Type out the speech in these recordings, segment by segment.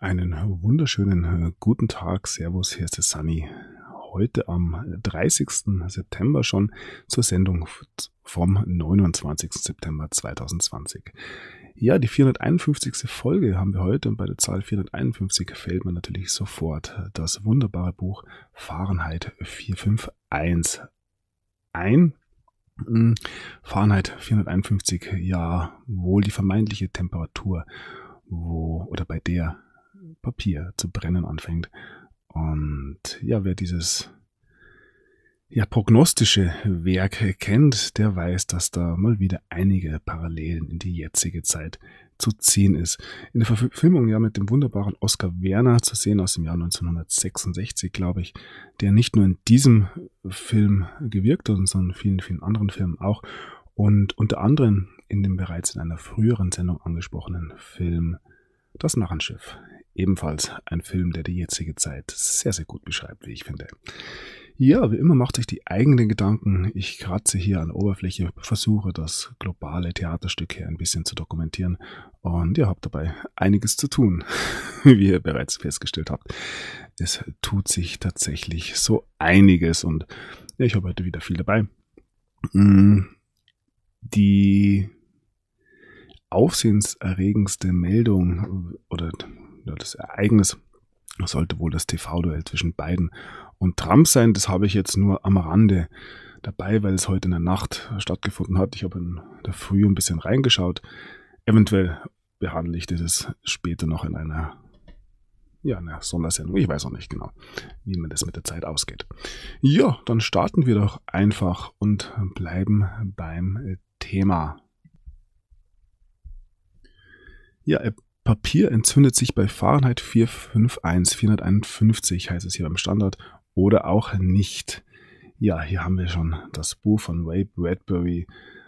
Einen wunderschönen guten Tag, Servus, hier ist der Sunny. Heute am 30. September schon zur Sendung vom 29. September 2020. Ja, die 451. Folge haben wir heute und bei der Zahl 451 fällt mir natürlich sofort das wunderbare Buch Fahrenheit 451 ein. Fahrenheit 451, ja, wohl die vermeintliche Temperatur, bei der Papier zu brennen anfängt. Und ja, wer dieses prognostische Werk kennt, der weiß, dass da mal wieder einige Parallelen in die jetzige Zeit zu ziehen ist. In der Verfilmung mit dem wunderbaren Oskar Werner zu sehen aus dem Jahr 1966, glaube ich, der nicht nur in diesem Film gewirkt hat, sondern in vielen, vielen anderen Filmen auch. Und unter anderem in dem bereits in einer früheren Sendung angesprochenen Film Das Narrenschiff. Ebenfalls ein Film, der die jetzige Zeit sehr, sehr gut beschreibt, wie ich finde. Ja, wie immer macht sich die eigenen Gedanken. Ich kratze hier an der Oberfläche, versuche das globale Theaterstück hier ein bisschen zu dokumentieren. Und ihr habt dabei einiges zu tun, wie ihr bereits festgestellt habt. Es tut sich tatsächlich so einiges und ja, ich habe heute wieder viel dabei. Die aufsehenserregendste Meldung oder das Ereignis sollte wohl das TV-Duell zwischen Biden und Trump sein. Das habe ich jetzt nur am Rande dabei, weil es heute in der Nacht stattgefunden hat. Ich habe in der Früh ein bisschen reingeschaut. Eventuell behandle ich das später noch in einer Sondersendung. Ich weiß auch nicht genau, wie mir das mit der Zeit ausgeht. Ja, dann starten wir doch einfach und bleiben beim Thema. Ja, Papier entzündet sich bei Fahrenheit 451 heißt es hier beim Standard, oder auch nicht. Ja, hier haben wir schon das Buch von Ray Bradbury.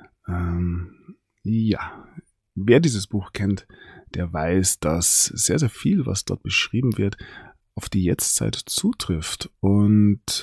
Wer dieses Buch kennt, der weiß, dass sehr, sehr viel, was dort beschrieben wird, auf die Jetztzeit zutrifft und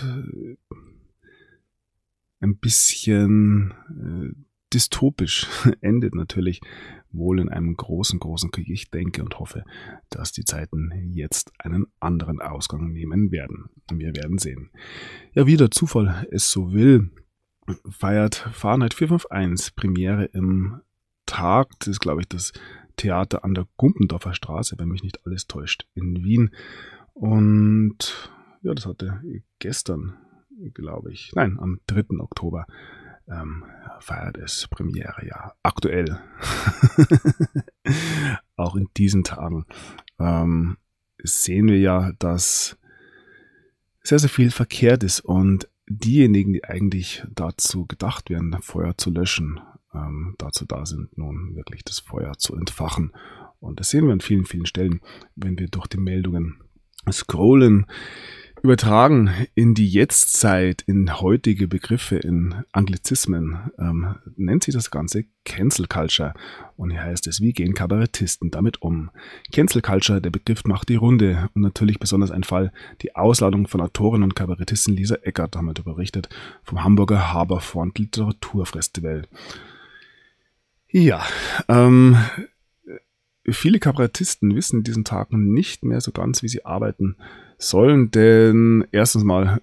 ein bisschen dystopisch endet natürlich wohl in einem großen Krieg. Ich denke und hoffe, dass die Zeiten jetzt einen anderen Ausgang nehmen werden. Wir werden sehen. Ja, wie der Zufall es so will, feiert Fahrenheit 451 Premiere im Tag. Das ist, glaube ich, das Theater an der Gumpendorfer Straße, wenn mich nicht alles täuscht, in Wien. Und ja, das hatte gestern, glaube ich, am 3. Oktober feiert es Premiere, ja, aktuell. Auch in diesen Tagen sehen wir ja, dass sehr, sehr viel verkehrt ist und diejenigen, die eigentlich dazu gedacht werden, Feuer zu löschen, dazu da sind, nun wirklich das Feuer zu entfachen. Und das sehen wir an vielen, vielen Stellen, wenn wir durch die Meldungen scrollen. Übertragen in die Jetztzeit, in heutige Begriffe, in Anglizismen, nennt sich das Ganze Cancel Culture. Und hier heißt es, wie gehen Kabarettisten damit um? Cancel Culture, der Begriff macht die Runde. Und natürlich besonders ein Fall, die Ausladung von Autorin und Kabarettistin Lisa Eckert, haben wir darüber berichtet, vom Hamburger Haberfront Literaturfestival. Ja, viele Kabarettisten wissen in diesen Tagen nicht mehr so ganz, wie sie arbeiten sollen, denn erstens mal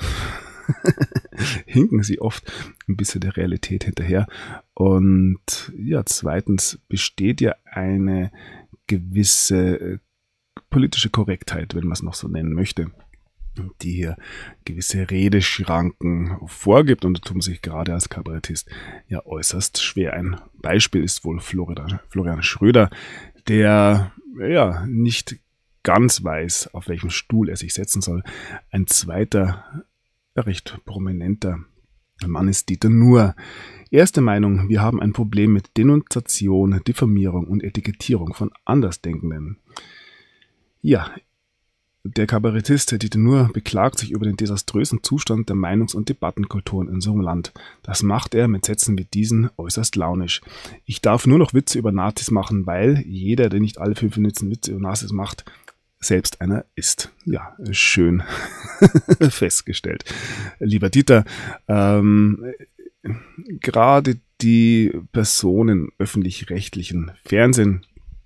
hinken sie oft ein bisschen der Realität hinterher und ja, zweitens besteht ja eine gewisse politische Korrektheit, wenn man es noch so nennen möchte, die hier gewisse Redeschranken vorgibt und da tun sich gerade als Kabarettist ja äußerst schwer. Ein Beispiel ist wohl Florian Schröder, der nicht ganz weiß, auf welchem Stuhl er sich setzen soll. Ein zweiter, recht prominenter Mann ist Dieter Nuhr. Erste Meinung, wir haben ein Problem mit Denunziation, Diffamierung und Etikettierung von Andersdenkenden. Ja, der Kabarettist Dieter Nuhr beklagt sich über den desaströsen Zustand der Meinungs- und Debattenkultur in unserem Land. Das macht er mit Sätzen wie diesen äußerst launisch. Ich darf nur noch Witze über Nazis machen, weil jeder, der nicht alle 5 Minuten Witze über Nazis macht, selbst einer ist. Ja, schön festgestellt. Lieber Dieter, gerade die Personen im öffentlich-rechtlichen Fernsehen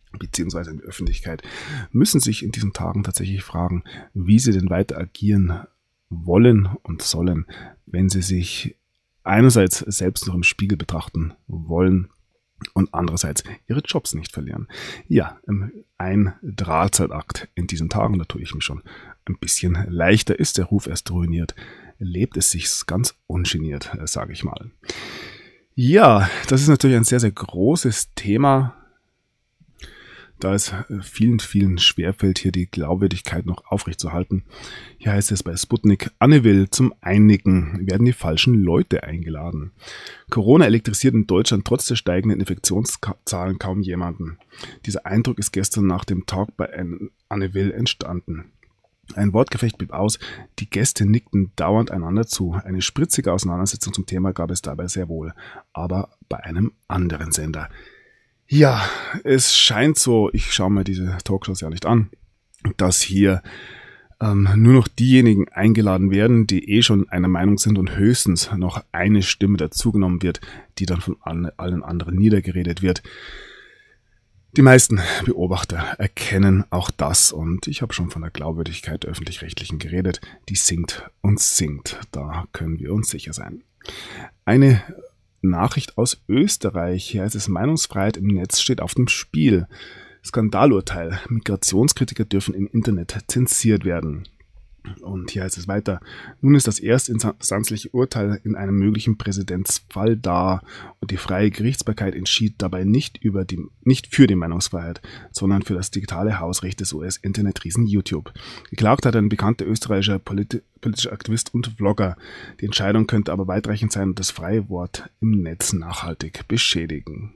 beziehungsweise in der Öffentlichkeit, müssen sich in diesen Tagen tatsächlich fragen, wie sie denn weiter agieren wollen und sollen, wenn sie sich einerseits selbst noch im Spiegel betrachten wollen und andererseits ihre Jobs nicht verlieren. Ja, ein Drahtseilakt in diesen Tagen, da tue ich mich schon ein bisschen leichter. Ist der Ruf erst ruiniert, lebt es sich ganz ungeniert, sage ich mal. Ja, das ist natürlich ein sehr, sehr großes Thema, da es vielen, vielen schwerfällt, hier die Glaubwürdigkeit noch aufrechtzuerhalten. Hier heißt es bei Sputnik, Anne Will zum Einnicken werden die falschen Leute eingeladen. Corona elektrisiert in Deutschland trotz der steigenden Infektionszahlen kaum jemanden. Dieser Eindruck ist gestern nach dem Talk bei Anne Will entstanden. Ein Wortgefecht blieb aus, die Gäste nickten dauernd einander zu. Eine spritzige Auseinandersetzung zum Thema gab es dabei sehr wohl, aber bei einem anderen Sender. Ja, es scheint so, ich schaue mir diese Talkshows ja nicht an, dass hier nur noch diejenigen eingeladen werden, die schon einer Meinung sind und höchstens noch eine Stimme dazugenommen wird, die dann von allen anderen niedergeredet wird. Die meisten Beobachter erkennen auch das und ich habe schon von der Glaubwürdigkeit der Öffentlich-Rechtlichen geredet, die sinkt und sinkt, da können wir uns sicher sein. Eine Nachricht aus Österreich. Hier heißt es, Meinungsfreiheit im Netz steht auf dem Spiel. Skandalurteil. Migrationskritiker dürfen im Internet zensiert werden. Und hier heißt es weiter. Nun ist das erstinstanzliche Urteil in einem möglichen Präzedenzfall da und die freie Gerichtsbarkeit entschied dabei nicht für die Meinungsfreiheit, sondern für das digitale Hausrecht des US-Internetriesen YouTube. Geklagt hat ein bekannter österreichischer politischer Aktivist und Vlogger. Die Entscheidung könnte aber weitreichend sein und das freie Wort im Netz nachhaltig beschädigen.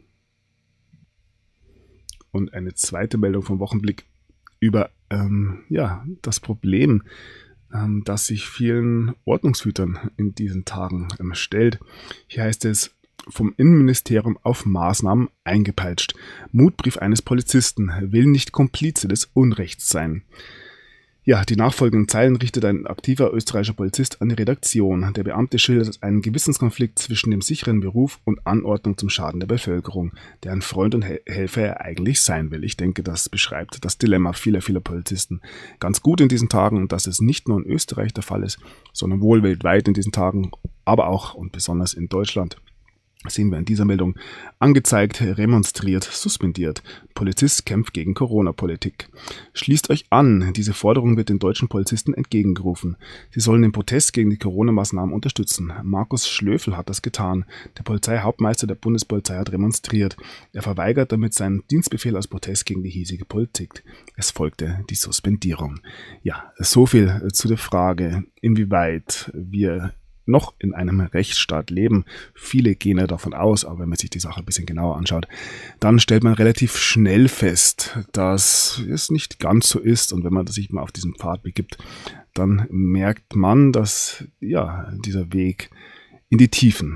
Und eine zweite Meldung vom Wochenblick über das Problem, das sich vielen Ordnungshütern in diesen Tagen stellt. Hier heißt es, vom Innenministerium auf Maßnahmen eingepeitscht. Mutbrief eines Polizisten will nicht Komplize des Unrechts sein. Ja, die nachfolgenden Zeilen richtet ein aktiver österreichischer Polizist an die Redaktion. Der Beamte schildert einen Gewissenskonflikt zwischen dem sicheren Beruf und Anordnung zum Schaden der Bevölkerung, deren Freund und Helfer er eigentlich sein will. Ich denke, das beschreibt das Dilemma vieler Polizisten ganz gut in diesen Tagen und dass es nicht nur in Österreich der Fall ist, sondern wohl weltweit in diesen Tagen, aber auch und besonders in Deutschland. Sehen wir in dieser Meldung. Angezeigt, remonstriert, suspendiert. Polizist kämpft gegen Corona-Politik. Schließt euch an. Diese Forderung wird den deutschen Polizisten entgegengerufen. Sie sollen den Protest gegen die Corona-Maßnahmen unterstützen. Markus Schlöfel hat das getan. Der Polizeihauptmeister der Bundespolizei hat remonstriert. Er verweigert damit seinen Dienstbefehl aus Protest gegen die hiesige Politik. Es folgte die Suspendierung. Ja, so viel zu der Frage, inwieweit wir noch in einem Rechtsstaat leben. Viele gehen ja davon aus, aber wenn man sich die Sache ein bisschen genauer anschaut, dann stellt man relativ schnell fest, dass es nicht ganz so ist. Und wenn man sich mal auf diesen Pfad begibt, dann merkt man, dass dieser Weg in die Tiefen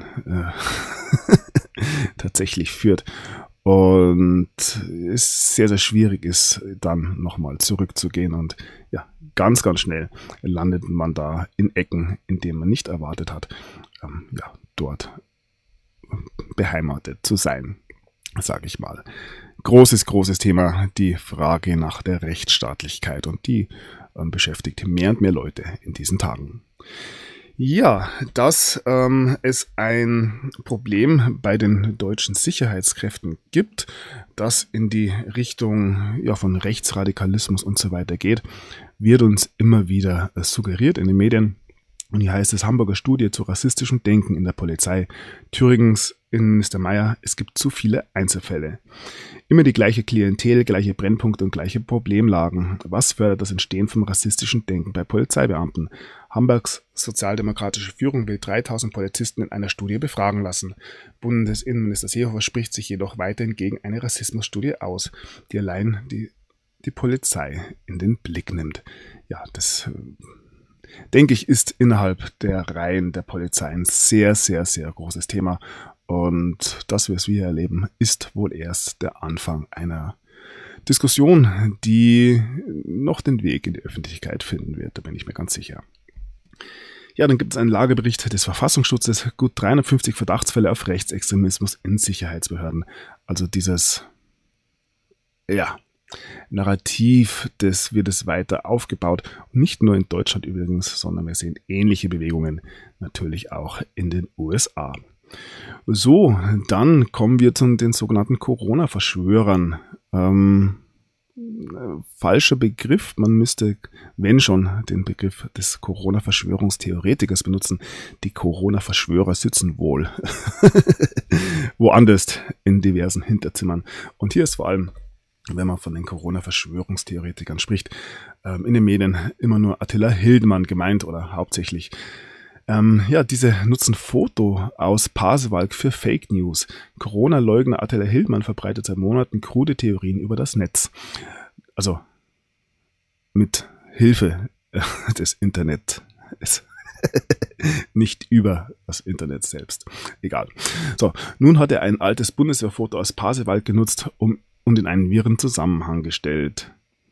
tatsächlich führt. Und es sehr, sehr schwierig ist, dann nochmal zurückzugehen. Und ganz, ganz schnell landet man da in Ecken, in denen man nicht erwartet hat, dort beheimatet zu sein, sage ich mal. Großes, großes Thema, die Frage nach der Rechtsstaatlichkeit. Und die beschäftigt mehr und mehr Leute in diesen Tagen. Ja, dass es ein Problem bei den deutschen Sicherheitskräften gibt, das in die Richtung von Rechtsradikalismus und so weiter geht, wird uns immer wieder suggeriert in den Medien. Und hier heißt es, Hamburger Studie zu rassistischem Denken in der Polizei. Thüringens Innenminister Mayer, es gibt zu viele Einzelfälle. Immer die gleiche Klientel, gleiche Brennpunkte und gleiche Problemlagen. Was fördert das Entstehen vom rassistischen Denken bei Polizeibeamten? Hamburgs sozialdemokratische Führung will 3000 Polizisten in einer Studie befragen lassen. Bundesinnenminister Seehofer spricht sich jedoch weiterhin gegen eine Rassismusstudie aus, die allein die Polizei in den Blick nimmt. Ja, das denke ich, ist innerhalb der Reihen der Polizei ein sehr, sehr, sehr großes Thema. Und das, was wir hier erleben, ist wohl erst der Anfang einer Diskussion, die noch den Weg in die Öffentlichkeit finden wird. Da bin ich mir ganz sicher. Ja, dann gibt es einen Lagebericht des Verfassungsschutzes. Gut 350 Verdachtsfälle auf Rechtsextremismus in Sicherheitsbehörden. Also dieses ja, Narrativ, das wird es weiter aufgebaut. Und nicht nur in Deutschland übrigens, sondern wir sehen ähnliche Bewegungen natürlich auch in den USA. So, dann kommen wir zu den sogenannten Corona-Verschwörern. Falscher Begriff, man müsste, wenn schon, den Begriff des Corona-Verschwörungstheoretikers benutzen. Die Corona-Verschwörer sitzen wohl woanders in diversen Hinterzimmern. Und hier ist vor allem, wenn man von den Corona-Verschwörungstheoretikern spricht, in den Medien immer nur Attila Hildmann gemeint oder hauptsächlich. Diese nutzen Foto aus Pasewalk für Fake News. Corona-Leugner Attila Hildmann verbreitet seit Monaten krude Theorien über das Netz. Also mit Hilfe des Internets. Nicht über das Internet selbst. Egal. So, nun hat er ein altes Bundeswehrfoto aus Pasewalk genutzt und in einen wirren Zusammenhang gestellt.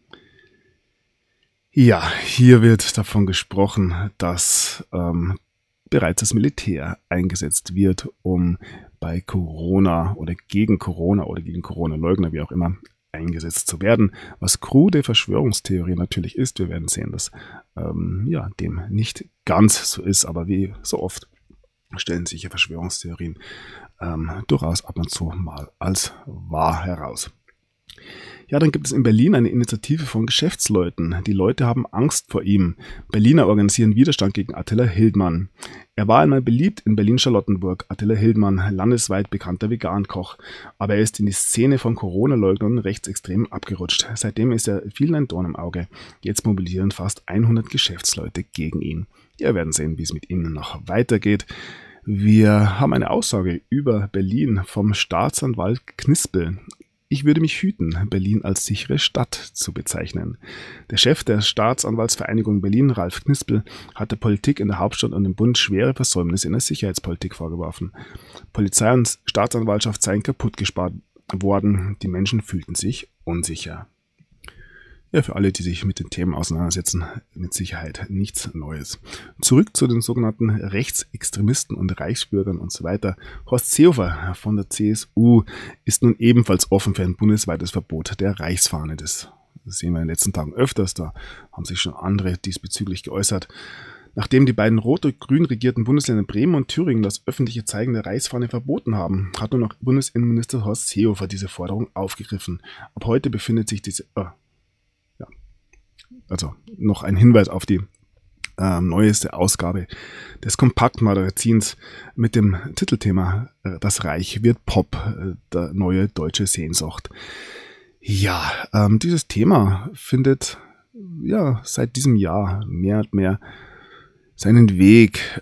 Ja, hier wird davon gesprochen, dass bereits das Militär eingesetzt wird, um bei Corona oder gegen Corona-Leugner, wie auch immer, eingesetzt zu werden. Was krude Verschwörungstheorie natürlich ist, wir werden sehen, dass dem nicht ganz so ist, aber wie so oft stellen sich Verschwörungstheorien durchaus ab und zu mal als wahr heraus. Ja, dann gibt es in Berlin eine Initiative von Geschäftsleuten. Die Leute haben Angst vor ihm. Berliner organisieren Widerstand gegen Attila Hildmann. Er war einmal beliebt in Berlin-Charlottenburg. Attila Hildmann, landesweit bekannter Vegankoch. Aber er ist in die Szene von Corona-Leugnern rechtsextrem abgerutscht. Seitdem ist er vielen ein Dorn im Auge. Jetzt mobilisieren fast 100 Geschäftsleute gegen ihn. Wir werden sehen, wie es mit ihm noch weitergeht. Wir haben eine Aussage über Berlin vom Staatsanwalt Knispel. Ich würde mich hüten, Berlin als sichere Stadt zu bezeichnen. Der Chef der Staatsanwaltsvereinigung Berlin, Ralf Knispel, hat der Politik in der Hauptstadt und im Bund schwere Versäumnisse in der Sicherheitspolitik vorgeworfen. Polizei und Staatsanwaltschaft seien kaputt gespart worden, die Menschen fühlten sich unsicher. Ja, für alle, die sich mit den Themen auseinandersetzen, mit Sicherheit nichts Neues. Zurück zu den sogenannten Rechtsextremisten und Reichsbürgern und so weiter. Horst Seehofer von der CSU ist nun ebenfalls offen für ein bundesweites Verbot der Reichsfahne. Das sehen wir in den letzten Tagen öfters, da haben sich schon andere diesbezüglich geäußert. Nachdem die beiden rot-grün regierten Bundesländer Bremen und Thüringen das öffentliche Zeigen der Reichsfahne verboten haben, hat nun auch Bundesinnenminister Horst Seehofer diese Forderung aufgegriffen. Ab heute befindet sich diese... Also noch ein Hinweis auf die neueste Ausgabe des Kompaktmagazins mit dem Titelthema Das Reich wird Pop, der neue deutsche Sehnsucht. Ja, dieses Thema findet seit diesem Jahr mehr und mehr seinen Weg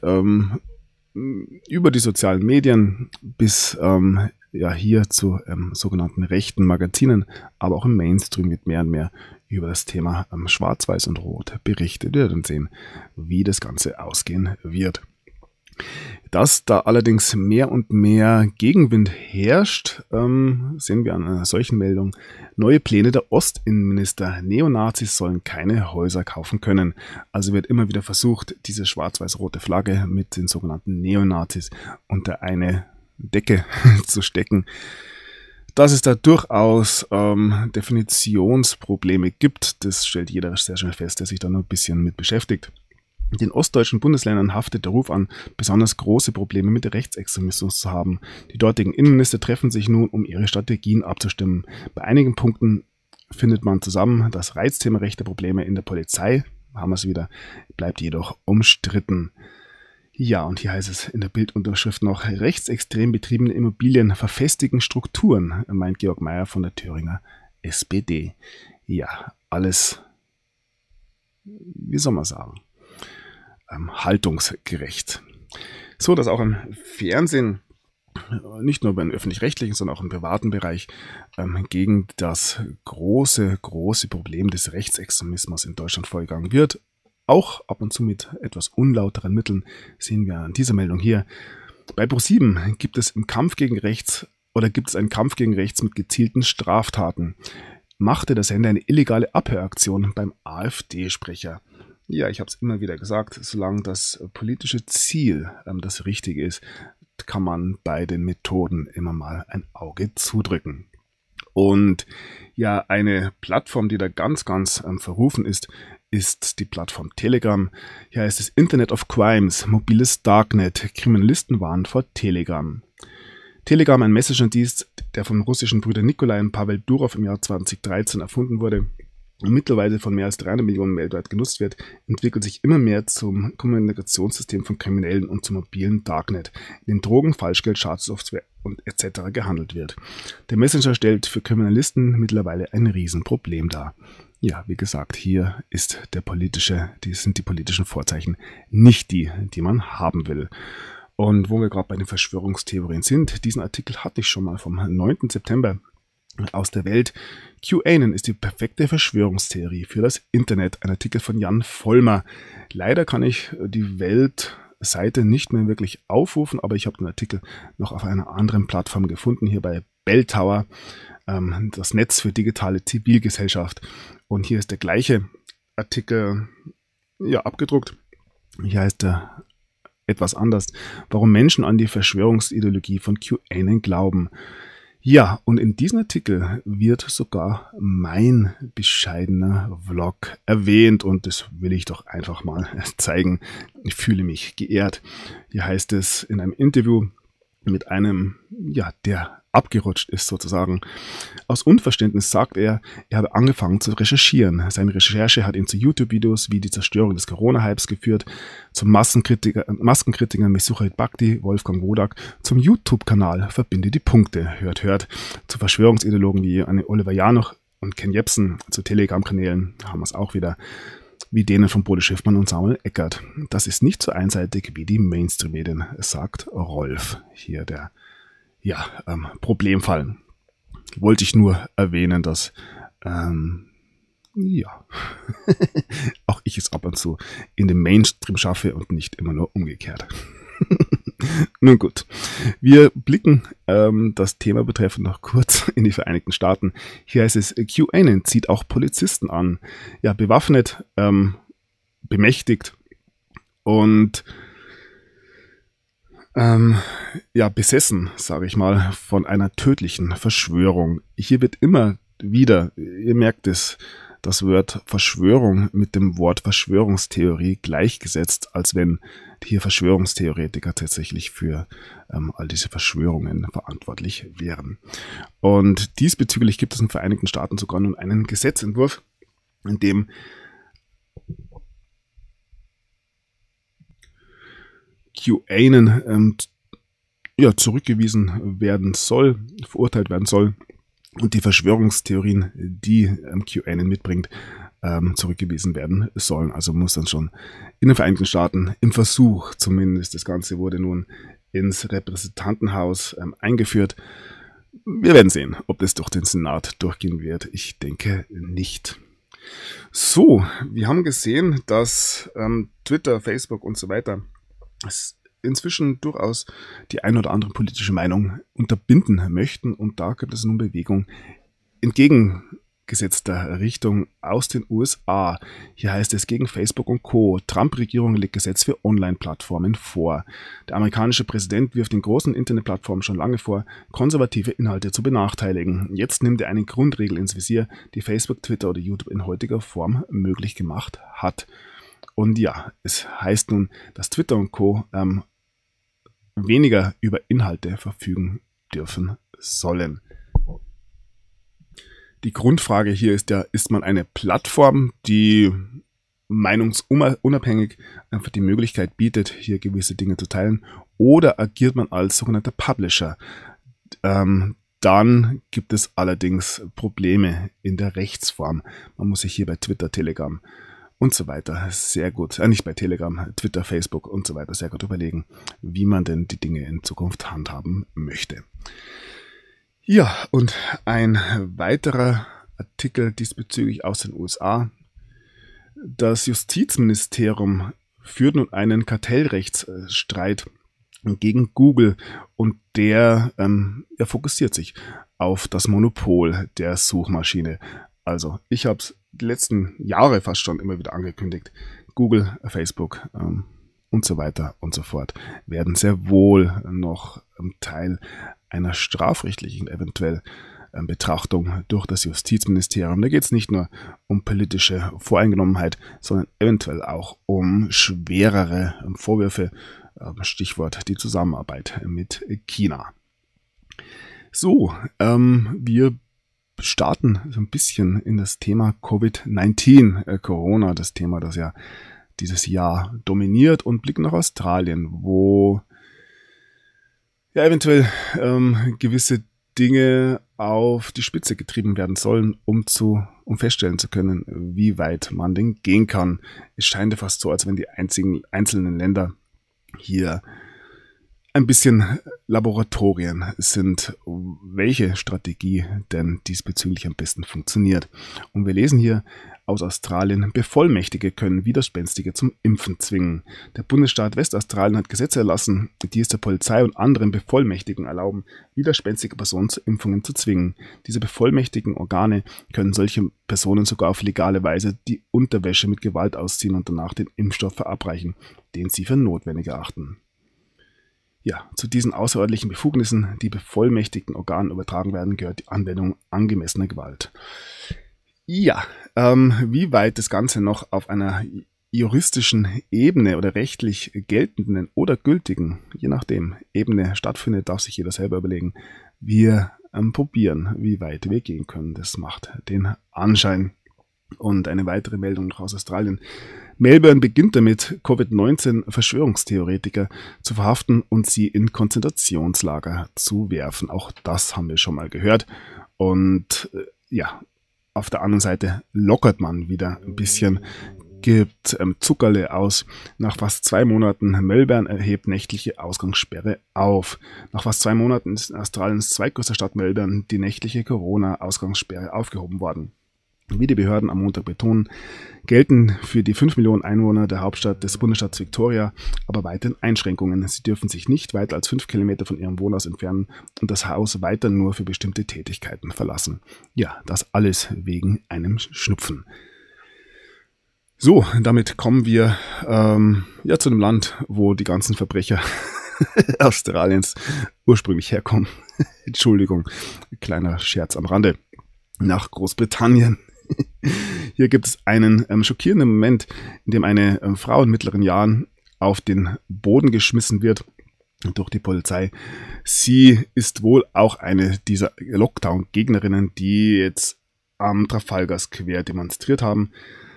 über die sozialen Medien bis hier zu sogenannten rechten Magazinen, aber auch im Mainstream wird mehr und mehr über das Thema Schwarz-Weiß und Rot berichtet. Wir werden sehen, wie das Ganze ausgehen wird. Dass da allerdings mehr und mehr Gegenwind herrscht, sehen wir an einer solchen Meldung. Neue Pläne der Ostinnenminister. Neonazis sollen keine Häuser kaufen können. Also wird immer wieder versucht, diese schwarz-weiß-rote Flagge mit den sogenannten Neonazis unter eine Decke zu stecken. Dass es da durchaus Definitionsprobleme gibt, das stellt jeder sehr schnell fest, der sich da nur ein bisschen mit beschäftigt. Den ostdeutschen Bundesländern haftet der Ruf an, besonders große Probleme mit Rechtsextremismus zu haben. Die dortigen Innenminister treffen sich nun, um ihre Strategien abzustimmen. Bei einigen Punkten findet man zusammen. Das Reizthema rechte Probleme in der Polizei, haben wir es wieder, bleibt jedoch umstritten. Ja, und hier heißt es in der Bildunterschrift noch, rechtsextrem betriebene Immobilien verfestigen Strukturen, meint Georg Mayer von der Thüringer SPD. Ja, alles, wie soll man sagen, haltungsgerecht. So, dass auch im Fernsehen, nicht nur beim öffentlich-rechtlichen, sondern auch im privaten Bereich, gegen das große Problem des Rechtsextremismus in Deutschland vorgegangen wird. Auch ab und zu mit etwas unlauteren Mitteln, sehen wir an dieser Meldung hier. Bei ProSieben gibt es einen Kampf gegen rechts mit gezielten Straftaten. Machte der Sender eine illegale Abhöraktion beim AfD-Sprecher. Ja, ich habe es immer wieder gesagt, solange das politische Ziel das Richtige ist, kann man bei den Methoden immer mal ein Auge zudrücken. Und ja, eine Plattform, die da ganz verrufen ist, ist die Plattform Telegram. Hier heißt es Internet of Crimes, mobiles Darknet, Kriminalisten warnen vor Telegram. Telegram, ein Messenger-Dienst, der von russischen Brüdern Nikolai und Pavel Durov im Jahr 2013 erfunden wurde und mittlerweile von mehr als 300 Millionen weltweit genutzt wird, entwickelt sich immer mehr zum Kommunikationssystem von Kriminellen und zum mobilen Darknet, in dem Drogen, Falschgeld, Schadsoftware und etc. gehandelt wird. Der Messenger stellt für Kriminalisten mittlerweile ein Riesenproblem dar. Ja, wie gesagt, hier sind die politischen Vorzeichen nicht die man haben will. Und wo wir gerade bei den Verschwörungstheorien sind, diesen Artikel hatte ich schon mal vom 9. September aus der Welt. QAnon ist die perfekte Verschwörungstheorie für das Internet. Ein Artikel von Jan Vollmer. Leider kann ich die Weltseite nicht mehr wirklich aufrufen, aber ich habe den Artikel noch auf einer anderen Plattform gefunden, hier bei Bell Tower, das Netz für digitale Zivilgesellschaft. Und hier ist der gleiche Artikel abgedruckt. Hier heißt er etwas anders, warum Menschen an die Verschwörungsideologie von QAnon glauben. Ja, und in diesem Artikel wird sogar mein bescheidener Vlog erwähnt und das will ich doch einfach mal zeigen. Ich fühle mich geehrt. Hier heißt es in einem Interview mit einem, der abgerutscht ist sozusagen. Aus Unverständnis sagt er habe angefangen zu recherchieren. Seine Recherche hat ihn zu YouTube-Videos wie die Zerstörung des Corona-Hypes geführt, zum Maskenkritiker Mesuchit Bhakti, Wolfgang Wodak, zum YouTube-Kanal Verbinde die Punkte, hört, zu Verschwörungsideologen wie Oliver Janoch und Ken Jebsen, zu Telegram-Kanälen haben wir es auch wieder, wie denen von Bodo Schiffmann und Samuel Eckert. Das ist nicht so einseitig wie die Mainstream-Medien, sagt Rolf. Hier der Problemfall. Wollte ich nur erwähnen, dass auch ich es ab und zu in den Mainstream schaffe und nicht immer nur umgekehrt. Nun gut, wir blicken das Thema betreffend noch kurz in die Vereinigten Staaten. Hier heißt es, QAnon zieht auch Polizisten an. Ja, bewaffnet, bemächtigt und besessen, sage ich mal, von einer tödlichen Verschwörung. Hier wird immer wieder, ihr merkt es, das Wort Verschwörung mit dem Wort Verschwörungstheorie gleichgesetzt, als wenn hier Verschwörungstheoretiker tatsächlich für all diese Verschwörungen verantwortlich wären. Und diesbezüglich gibt es in den Vereinigten Staaten sogar nun einen Gesetzentwurf, in dem QAnon zurückgewiesen werden soll, verurteilt werden soll und die Verschwörungstheorien, die QAnon mitbringt, zurückgewiesen werden sollen. Also muss dann schon in den Vereinigten Staaten im Versuch zumindest, das Ganze wurde nun ins Repräsentantenhaus eingeführt. Wir werden sehen, ob das durch den Senat durchgehen wird. Ich denke nicht. So, wir haben gesehen, dass Twitter, Facebook und so weiter inzwischen durchaus die ein oder andere politische Meinung unterbinden möchten. Und da gibt es nun Bewegung entgegengesetzter Richtung aus den USA. Hier heißt es gegen Facebook und Co. Trump-Regierung legt Gesetz für Online-Plattformen vor. Der amerikanische Präsident wirft den großen Internetplattformen schon lange vor, konservative Inhalte zu benachteiligen. Jetzt nimmt er eine Grundregel ins Visier, die Facebook, Twitter oder YouTube in heutiger Form möglich gemacht hat. Und ja, es heißt nun, dass Twitter und Co. Weniger über Inhalte verfügen dürfen sollen. Die Grundfrage hier ist ja, ist man eine Plattform, die meinungsunabhängig einfach die Möglichkeit bietet, hier gewisse Dinge zu teilen, oder agiert man als sogenannter Publisher? Dann gibt es allerdings Probleme in der Rechtsform. Man muss sich hier bei Twitter, Telegram und so weiter sehr gut, nicht bei Telegram, Twitter, Facebook und so weiter sehr gut überlegen, wie man denn die Dinge in Zukunft handhaben möchte. Ja, und ein weiterer Artikel diesbezüglich aus den USA. Das Justizministerium führt nun einen Kartellrechtsstreit gegen Google und der fokussiert sich auf das Monopol der Suchmaschine. Also ich habe es die letzten Jahre fast schon immer wieder angekündigt. Google, Facebook und so weiter und so fort werden sehr wohl noch Teil einer strafrechtlichen, eventuell Betrachtung durch das Justizministerium. Da geht es nicht nur um politische Voreingenommenheit, sondern eventuell auch um schwerere Vorwürfe, Stichwort die Zusammenarbeit mit China. So, wir starten so ein bisschen in das Thema Covid-19, Corona, das Thema, das ja dieses Jahr dominiert, und blicken nach Australien, wo ja eventuell gewisse Dinge auf die Spitze getrieben werden sollen, um feststellen zu können, wie weit man denn gehen kann. Es scheint ja fast so, als wenn die einzelnen Länder hier ein bisschen Laboratorien sind, welche Strategie denn diesbezüglich am besten funktioniert. Und wir lesen hier aus Australien: Bevollmächtigte können Widerspenstige zum Impfen zwingen. Der Bundesstaat Westaustralien hat Gesetze erlassen, die es der Polizei und anderen Bevollmächtigten erlauben, widerspenstige Personen zu Impfungen zu zwingen. Diese bevollmächtigten Organe können solche Personen sogar auf legale Weise die Unterwäsche mit Gewalt ausziehen und danach den Impfstoff verabreichen, den sie für notwendig erachten. Ja, zu diesen außerordentlichen Befugnissen, die bevollmächtigten Organen übertragen werden, gehört die Anwendung angemessener Gewalt. Ja, wie weit das Ganze noch auf einer juristischen Ebene oder rechtlich geltenden oder gültigen, je nachdem, Ebene stattfindet, darf sich jeder selber überlegen. Wir probieren, wie weit wir gehen können. Das macht den Anschein. Und eine weitere Meldung noch aus Australien. Melbourne beginnt damit, Covid-19-Verschwörungstheoretiker zu verhaften und sie in Konzentrationslager zu werfen. Auch das haben wir schon mal gehört. Und ja, auf der anderen Seite lockert man wieder ein bisschen, gibt Zuckerle aus. Nach fast 2 Monaten Melbourne erhebt nächtliche Ausgangssperre auf. Nach fast 2 Monaten ist in Australiens zweitgrößter Stadt Melbourne die nächtliche Corona-Ausgangssperre aufgehoben worden. Wie die Behörden am Montag betonen, gelten für die 5 Millionen Einwohner der Hauptstadt des Bundesstaats Victoria aber weiterhin Einschränkungen. Sie dürfen sich nicht weiter als 5 Kilometer von ihrem Wohnhaus entfernen und das Haus weiter nur für bestimmte Tätigkeiten verlassen. Ja, das alles wegen einem Schnupfen. So, damit kommen wir zu einem Land, wo die ganzen Verbrecher Australiens ursprünglich herkommen. Entschuldigung, kleiner Scherz am Rande. Nach Großbritannien. Hier gibt es einen schockierenden Moment, in dem eine Frau in mittleren Jahren auf den Boden geschmissen wird durch die Polizei. Sie ist wohl auch eine dieser Lockdown-Gegnerinnen, die jetzt am Trafalgar Square demonstriert haben.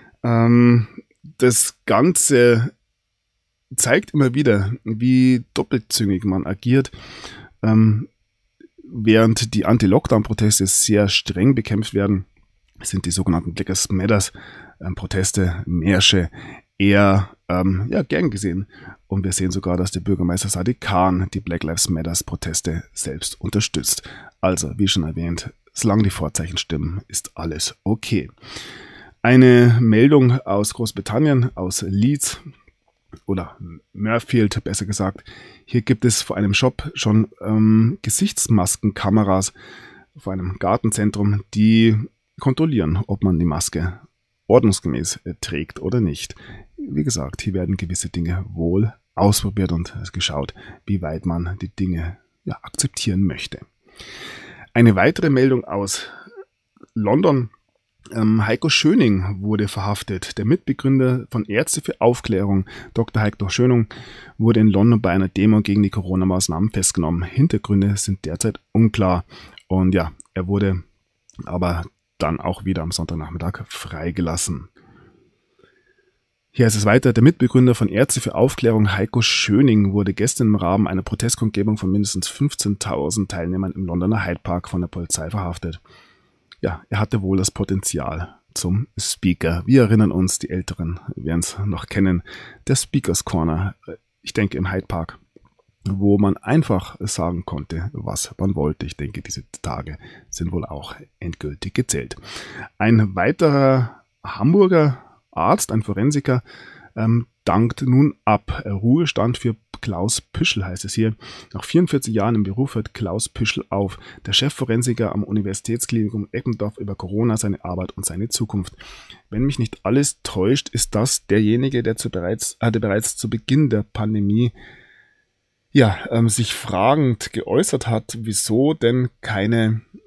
Das Ganze zeigt immer wieder, wie doppelzüngig man agiert. Während die Anti-Lockdown-Proteste sehr streng bekämpft werden, sind die sogenannten Black Lives Matter Proteste, Märsche eher gern gesehen. Und wir sehen sogar, dass der Bürgermeister Sadiq Khan die Black Lives Matter Proteste selbst unterstützt. Also, wie schon erwähnt, solange die Vorzeichen stimmen, ist alles okay. Eine Meldung aus Großbritannien, aus Leeds oder Murfield, besser gesagt. Hier gibt es vor einem Shop schon Gesichtsmaskenkameras vor einem Gartenzentrum, die kontrollieren, ob man die Maske ordnungsgemäß trägt oder nicht. Wie gesagt, hier werden gewisse Dinge wohl ausprobiert und geschaut, wie weit man die Dinge akzeptieren möchte. Eine weitere Meldung aus London. Heiko Schöning wurde verhaftet. Der Mitbegründer von Ärzte für Aufklärung, Dr. Heiko Schöning, wurde in London bei einer Demo gegen die Corona-Maßnahmen festgenommen. Hintergründe sind derzeit unklar. Und ja, er wurde aber dann auch wieder am Sonntagnachmittag freigelassen. Hier heißt es weiter: Der Mitbegründer von Ärzte für Aufklärung, Heiko Schöning, wurde gestern im Rahmen einer Protestkundgebung von mindestens 15.000 Teilnehmern im Londoner Hyde Park von der Polizei verhaftet. Ja, er hatte wohl das Potenzial zum Speaker. Wir erinnern uns, die Älteren werden es noch kennen, der Speakers Corner, ich denke im Hyde Park, wo man einfach sagen konnte, was man wollte. Ich denke, diese Tage sind wohl auch endgültig gezählt. Ein weiterer Hamburger Arzt, ein Forensiker, dankt nun ab. Ruhestand für Klaus Püschel, heißt es hier. Nach 44 Jahren im Beruf hört Klaus Püschel auf. Der Chefforensiker am Universitätsklinikum Eppendorf über Corona, seine Arbeit und seine Zukunft. Wenn mich nicht alles täuscht, ist das derjenige, der bereits zu Beginn der Pandemie sich fragend geäußert hat, wieso denn keine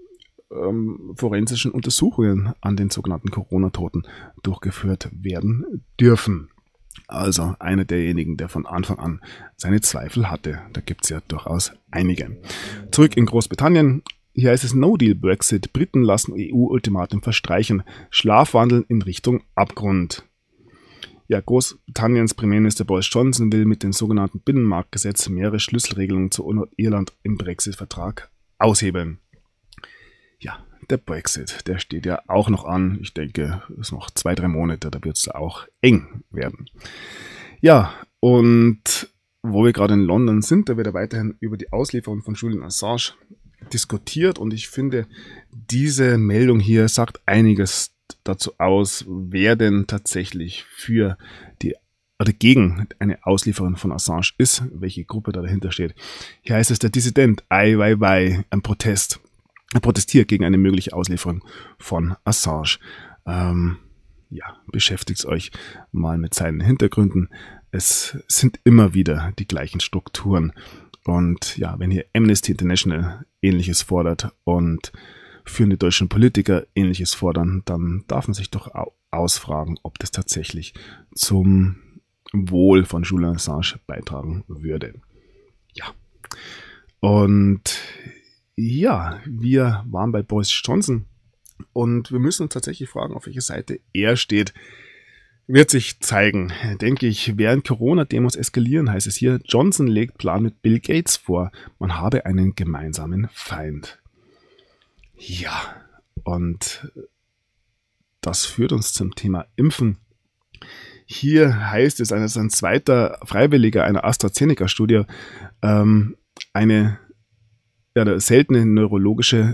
forensischen Untersuchungen an den sogenannten Corona-Toten durchgeführt werden dürfen. Also einer derjenigen, der von Anfang an seine Zweifel hatte. Da gibt es ja durchaus einige. Zurück in Großbritannien. Hier heißt es No-Deal-Brexit. Briten lassen EU-Ultimatum verstreichen. Schlafwandeln in Richtung Abgrund. Ja, Großbritanniens Premierminister Boris Johnson will mit dem sogenannten Binnenmarktgesetz mehrere Schlüsselregelungen zu Nordirland im Brexit-Vertrag aushebeln. Ja, der Brexit, der steht ja auch noch an. Ich denke, es ist noch 2-3 Monate, da wird es auch eng werden. Ja, und wo wir gerade in London sind, da wird ja weiterhin über die Auslieferung von Julian Assange diskutiert und ich finde, diese Meldung hier sagt einiges dazu aus, wer denn tatsächlich für die oder gegen eine Auslieferung von Assange ist, welche Gruppe da dahinter steht. Hier heißt es, der Dissident Ai Weiwei, ein Protest. Er protestiert gegen eine mögliche Auslieferung von Assange. Beschäftigt euch mal mit seinen Hintergründen. Es sind immer wieder die gleichen Strukturen. Und ja, wenn hier Amnesty International Ähnliches fordert und führende deutsche Politiker Ähnliches fordern, dann darf man sich doch ausfragen, ob das tatsächlich zum Wohl von Julian Assange beitragen würde. Ja. Und ja, wir waren bei Boris Johnson und wir müssen uns tatsächlich fragen, auf welche Seite er steht. Wird sich zeigen, denke ich, während Corona-Demos eskalieren, heißt es hier, Johnson legt Plan mit Bill Gates vor. Man habe einen gemeinsamen Feind. Ja, und das führt uns zum Thema Impfen. Hier heißt es, ein zweiter Freiwilliger einer AstraZeneca-Studie, eine seltene neurologische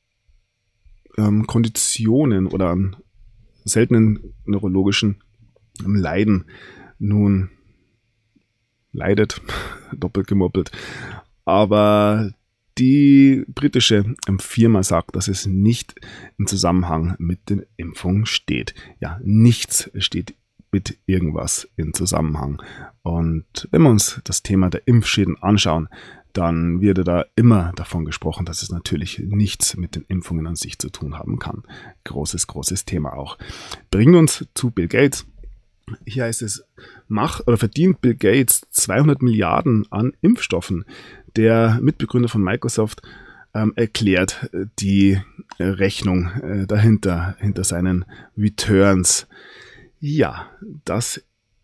Konditionen oder an seltenen neurologischen Leiden nun leidet, doppelt gemoppelt. Aber die britische Firma sagt, dass es nicht im Zusammenhang mit den Impfungen steht. Ja, nichts steht mit irgendwas in Zusammenhang. Und wenn wir uns das Thema der Impfschäden anschauen, dann wird da immer davon gesprochen, dass es natürlich nichts mit den Impfungen an sich zu tun haben kann. Großes Thema auch. Bringen uns zu Bill Gates. Hier heißt es, verdient Bill Gates 200 Milliarden an Impfstoffen. Der Mitbegründer von Microsoft erklärt die Rechnung dahinter, hinter seinen Returns. Ja, das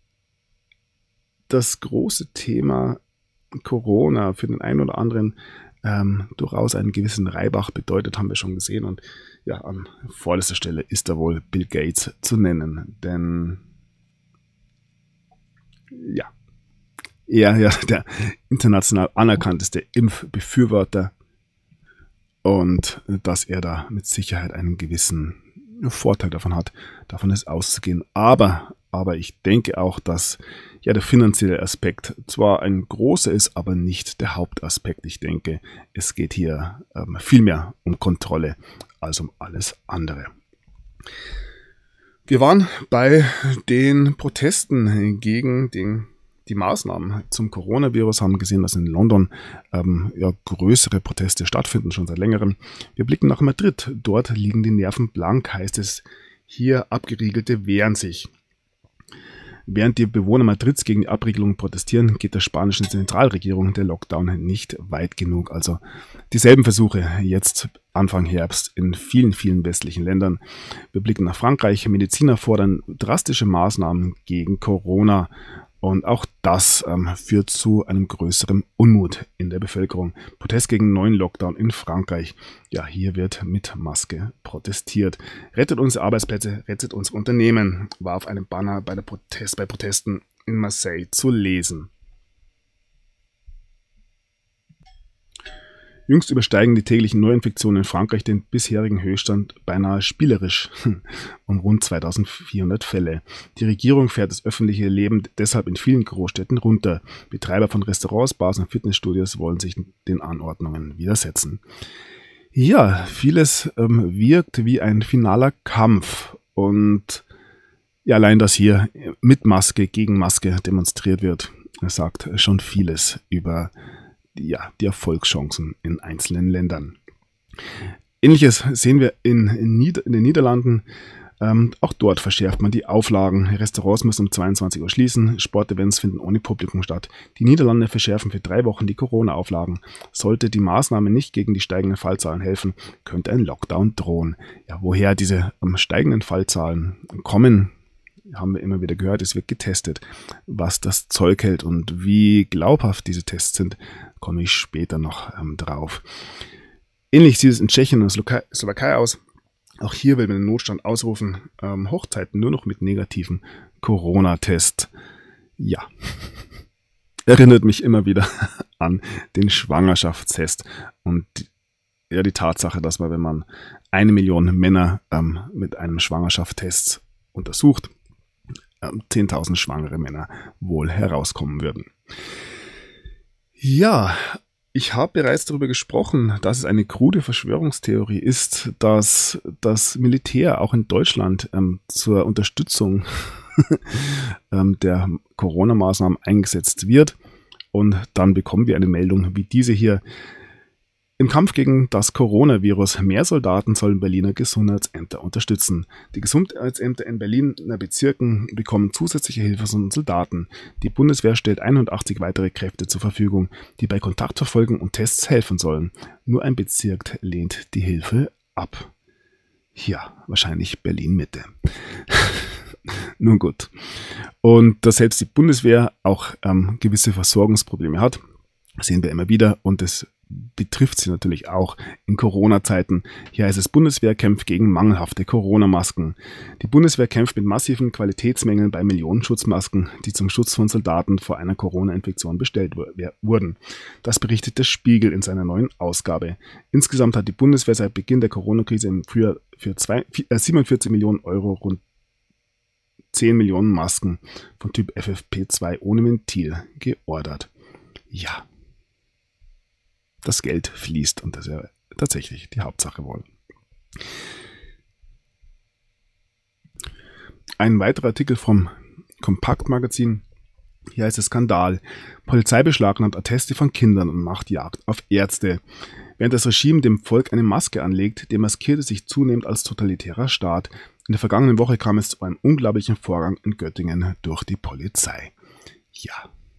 große Thema Corona für den einen oder anderen durchaus einen gewissen Reibach bedeutet, haben wir schon gesehen. Und ja, an vorderster Stelle ist da wohl Bill Gates zu nennen. Denn ja, er der international anerkannteste Impfbefürworter und dass er da mit Sicherheit einen gewissen Vorteil davon hat, davon ist auszugehen. Aber ich denke auch, dass ja der finanzielle Aspekt zwar ein großer ist, aber nicht der Hauptaspekt. Ich denke, es geht hier viel mehr um Kontrolle als um alles andere. Wir waren bei den Protesten gegen die Maßnahmen zum Coronavirus, haben gesehen, dass in London größere Proteste stattfinden, schon seit längerem. Wir blicken nach Madrid. Dort liegen die Nerven blank, heißt es hier, Abgeriegelte wehren sich. Während die Bewohner Madrids gegen die Abriegelung protestieren, geht der spanischen Zentralregierung der Lockdown nicht weit genug. Also dieselben Versuche jetzt Anfang Herbst in vielen, vielen westlichen Ländern. Wir blicken nach Frankreich. Mediziner fordern drastische Maßnahmen gegen Corona. Und auch das führt zu einem größeren Unmut in der Bevölkerung. Protest gegen neuen Lockdown in Frankreich. Ja, hier wird mit Maske protestiert. Rettet unsere Arbeitsplätze, rettet unsere Unternehmen, war auf einem Banner bei Protesten in Marseille zu lesen. Jüngst übersteigen die täglichen Neuinfektionen in Frankreich den bisherigen Höchststand beinahe spielerisch um rund 2400 Fälle. Die Regierung fährt das öffentliche Leben deshalb in vielen Großstädten runter. Betreiber von Restaurants, Bars und Fitnessstudios wollen sich den Anordnungen widersetzen. Ja, vieles wirkt wie ein finaler Kampf und ja, allein, dass hier mit Maske gegen Maske demonstriert wird, sagt schon vieles über die Erfolgschancen in einzelnen Ländern. Ähnliches sehen wir in den Niederlanden. Auch dort verschärft man die Auflagen. Restaurants müssen um 22 Uhr schließen. Sportevents finden ohne Publikum statt. Die Niederlande verschärfen für 3 Wochen die Corona-Auflagen. Sollte die Maßnahme nicht gegen die steigenden Fallzahlen helfen, könnte ein Lockdown drohen. Ja, woher diese steigenden Fallzahlen kommen, haben wir immer wieder gehört. Es wird getestet, was das Zeug hält und wie glaubhaft diese Tests sind, komme ich später noch drauf. Ähnlich sieht es in Tschechien und Slowakei aus. Auch hier will man den Notstand ausrufen. Hochzeiten nur noch mit negativen Corona-Test. Ja, erinnert mich immer wieder an den Schwangerschaftstest und die Tatsache, dass man, wenn man 1 Million Männer mit einem Schwangerschaftstest untersucht, 10.000 schwangere Männer wohl herauskommen würden. Ja, ich habe bereits darüber gesprochen, dass es eine krude Verschwörungstheorie ist, dass das Militär auch in Deutschland zur Unterstützung der Corona-Maßnahmen eingesetzt wird. Und dann bekommen wir eine Meldung wie diese hier. Im Kampf gegen das Coronavirus mehr Soldaten sollen Berliner Gesundheitsämter unterstützen. Die Gesundheitsämter in Berliner Bezirken bekommen zusätzliche Hilfe von Soldaten. Die Bundeswehr stellt 81 weitere Kräfte zur Verfügung, die bei Kontaktverfolgung und Tests helfen sollen. Nur ein Bezirk lehnt die Hilfe ab. Ja, wahrscheinlich Berlin-Mitte. Nun gut. Und dass selbst die Bundeswehr auch gewisse Versorgungsprobleme hat, sehen wir immer wieder, und das betrifft sie natürlich auch in Corona-Zeiten. Hier heißt es, Bundeswehr kämpft gegen mangelhafte Corona-Masken. Die Bundeswehr kämpft mit massiven Qualitätsmängeln bei Millionen Schutzmasken, die zum Schutz von Soldaten vor einer Corona-Infektion bestellt wurden. Das berichtet der Spiegel in seiner neuen Ausgabe. Insgesamt hat die Bundeswehr seit Beginn der Corona-Krise im Frühjahr für 47 Millionen Euro rund 10 Millionen Masken von Typ FFP2 ohne Ventil geordert. Ja, das Geld fließt und das ist ja tatsächlich die Hauptsache wohl. Ein weiterer Artikel vom Kompakt-Magazin. Hier heißt es Skandal. Polizei beschlagnahmt Atteste von Kindern und macht Jagd auf Ärzte. Während das Regime dem Volk eine Maske anlegt, demaskiert es sich zunehmend als totalitärer Staat. In der vergangenen Woche kam es zu einem unglaublichen Vorgang in Göttingen durch die Polizei. Ja.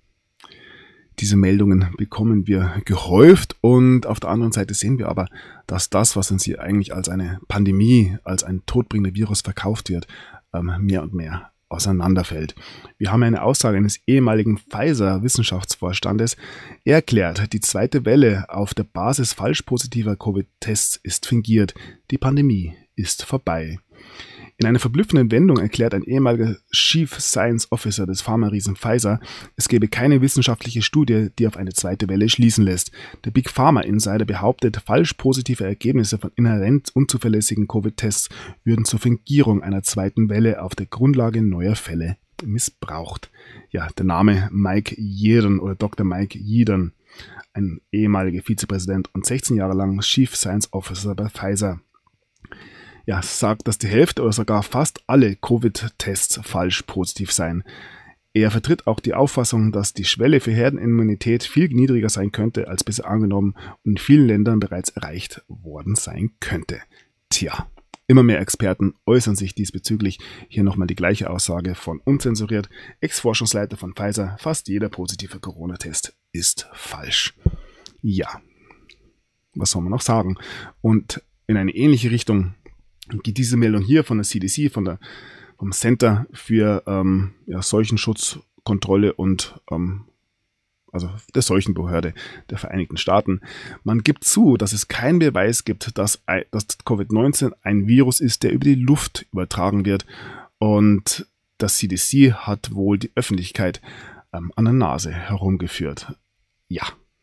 Diese Meldungen bekommen wir gehäuft und auf der anderen Seite sehen wir aber, dass das, was uns hier eigentlich als eine Pandemie, als ein todbringender Virus verkauft wird, mehr und mehr auseinanderfällt. Wir haben eine Aussage eines ehemaligen Pfizer-Wissenschaftsvorstandes. Er erklärt, die zweite Welle auf der Basis falsch positiver Covid-Tests ist fingiert. Die Pandemie ist vorbei. In einer verblüffenden Wendung erklärt ein ehemaliger Chief Science Officer des Pharma-Riesen Pfizer, es gebe keine wissenschaftliche Studie, die auf eine zweite Welle schließen lässt. Der Big Pharma Insider behauptet, falsch positive Ergebnisse von inhärent unzuverlässigen Covid-Tests würden zur Fingierung einer zweiten Welle auf der Grundlage neuer Fälle missbraucht. Ja, der Name Mike Yeadon oder Dr. Mike Yeadon, ein ehemaliger Vizepräsident und 16 Jahre lang Chief Science Officer bei Pfizer, ja, sagt, dass die Hälfte oder sogar fast alle Covid-Tests falsch positiv seien. Er vertritt auch die Auffassung, dass die Schwelle für Herdenimmunität viel niedriger sein könnte, als bisher angenommen und in vielen Ländern bereits erreicht worden sein könnte. Tja, immer mehr Experten äußern sich diesbezüglich. Hier nochmal die gleiche Aussage von unzensuriert. Ex-Forschungsleiter von Pfizer, fast jeder positive Corona-Test ist falsch. Ja, was soll man noch sagen? Und in eine ähnliche Richtung geht diese Meldung hier von der CDC, vom Center für Seuchenschutzkontrolle und also der Seuchenbehörde der Vereinigten Staaten. Man gibt zu, dass es keinen Beweis gibt, dass Covid-19 ein Virus ist, der über die Luft übertragen wird. Und das CDC hat wohl die Öffentlichkeit an der Nase herumgeführt. Ja.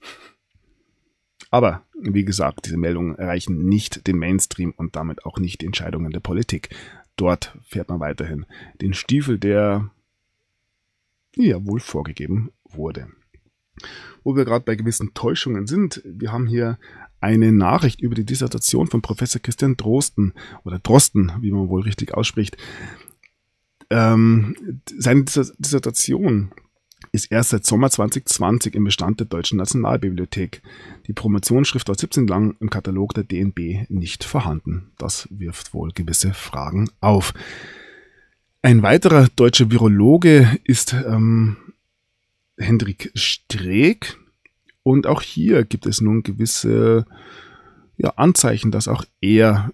Aber, wie gesagt, diese Meldungen erreichen nicht den Mainstream und damit auch nicht die Entscheidungen der Politik. Dort fährt man weiterhin den Stiefel, der ja wohl vorgegeben wurde. Wo wir gerade bei gewissen Täuschungen sind, wir haben hier eine Nachricht über die Dissertation von Professor Christian Drosten, oder Drosten, wie man wohl richtig ausspricht. Seine Dissertation ist erst seit Sommer 2020 im Bestand der Deutschen Nationalbibliothek. Die Promotionsschrift war 17 lang im Katalog der DNB nicht vorhanden. Das wirft wohl gewisse Fragen auf. Ein weiterer deutscher Virologe ist Hendrik Streeck. Und auch hier gibt es nun gewisse Anzeichen, dass auch er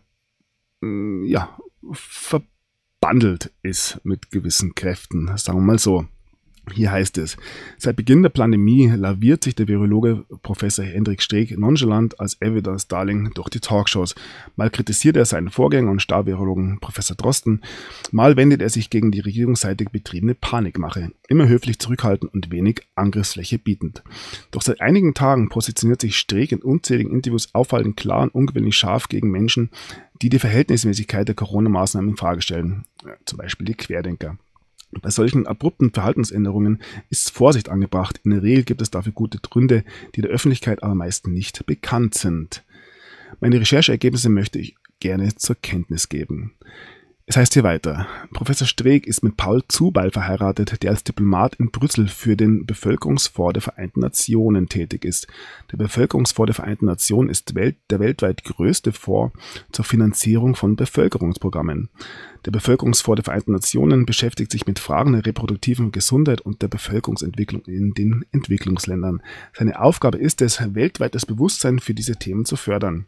verbandelt ist mit gewissen Kräften, sagen wir mal so. Hier heißt es, seit Beginn der Pandemie laviert sich der Virologe Professor Hendrik Streeck nonchalant als Evidence-Darling durch die Talkshows. Mal kritisiert er seinen Vorgänger und Star-Virologen Professor Drosten, mal wendet er sich gegen die regierungsseitig betriebene Panikmache, immer höflich zurückhaltend und wenig Angriffsfläche bietend. Doch seit einigen Tagen positioniert sich Streeck in unzähligen Interviews auffallend klar und ungewöhnlich scharf gegen Menschen, die die Verhältnismäßigkeit der Corona-Maßnahmen in Frage stellen, zum Beispiel die Querdenker. Bei solchen abrupten Verhaltensänderungen ist Vorsicht angebracht. In der Regel gibt es dafür gute Gründe, die der Öffentlichkeit aber meist nicht bekannt sind. Meine Rechercheergebnisse möchte ich gerne zur Kenntnis geben. Es heißt hier weiter, Professor Streeck ist mit Paul Zubeil verheiratet, der als Diplomat in Brüssel für den Bevölkerungsfonds der Vereinten Nationen tätig ist. Der Bevölkerungsfonds der Vereinten Nationen ist der weltweit größte Fonds zur Finanzierung von Bevölkerungsprogrammen. Der Bevölkerungsfonds der Vereinten Nationen beschäftigt sich mit Fragen der reproduktiven Gesundheit und der Bevölkerungsentwicklung in den Entwicklungsländern. Seine Aufgabe ist es, weltweit das Bewusstsein für diese Themen zu fördern.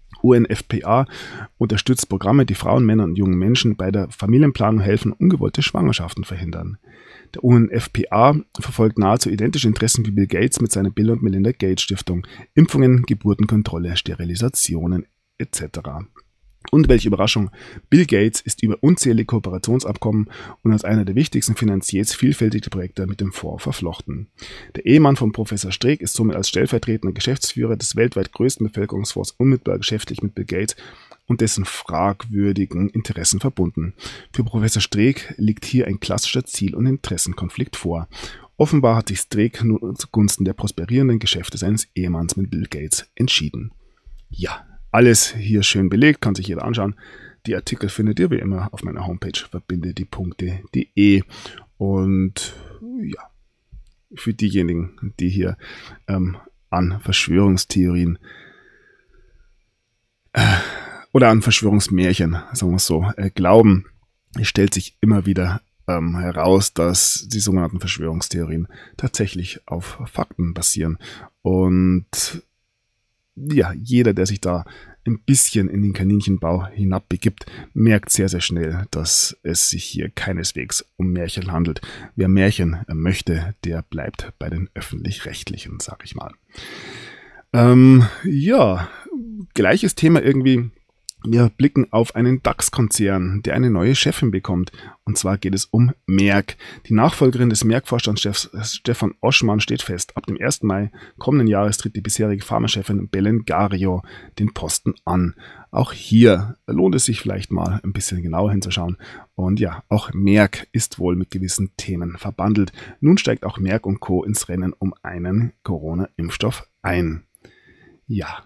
UNFPA unterstützt Programme, die Frauen, Männern und jungen Menschen bei der Familienplanung helfen und ungewollte Schwangerschaften verhindern. Der UNFPA verfolgt nahezu identische Interessen wie Bill Gates mit seiner Bill und Melinda Gates Stiftung, Impfungen, Geburtenkontrolle, Sterilisationen etc. Und welche Überraschung, Bill Gates ist über unzählige Kooperationsabkommen und als einer der wichtigsten Finanziers vielfältige Projekte mit dem Fonds verflochten. Der Ehemann von Professor Streeck ist somit als stellvertretender Geschäftsführer des weltweit größten Bevölkerungsfonds unmittelbar geschäftlich mit Bill Gates und dessen fragwürdigen Interessen verbunden. Für Professor Streeck liegt hier ein klassischer Ziel- und Interessenkonflikt vor. Offenbar hat sich Streeck nur zugunsten der prosperierenden Geschäfte seines Ehemanns mit Bill Gates entschieden. Ja. Alles hier schön belegt, kann sich jeder anschauen. Die Artikel findet ihr wie immer auf meiner Homepage verbindediepunkte.de. Und ja, für diejenigen, die hier an Verschwörungstheorien oder an Verschwörungsmärchen, sagen wir es so, glauben, es stellt sich immer wieder heraus, dass die sogenannten Verschwörungstheorien tatsächlich auf Fakten basieren. Und ja, jeder, der sich da ein bisschen in den Kaninchenbau hinabbegibt, merkt sehr, sehr schnell, dass es sich hier keineswegs um Märchen handelt. Wer Märchen möchte, der bleibt bei den Öffentlich-Rechtlichen, sag ich mal. Gleiches Thema irgendwie. Wir blicken auf einen DAX-Konzern, der eine neue Chefin bekommt. Und zwar geht es um Merck. Die Nachfolgerin des Merck-Vorstandschefs Stefan Oschmann steht fest. Ab dem 1. Mai kommenden Jahres tritt die bisherige Pharmachefin Belen Gario den Posten an. Auch hier lohnt es sich vielleicht mal ein bisschen genauer hinzuschauen. Und ja, auch Merck ist wohl mit gewissen Themen verbandelt. Nun steigt auch Merck und Co. ins Rennen um einen Corona-Impfstoff ein. Ja.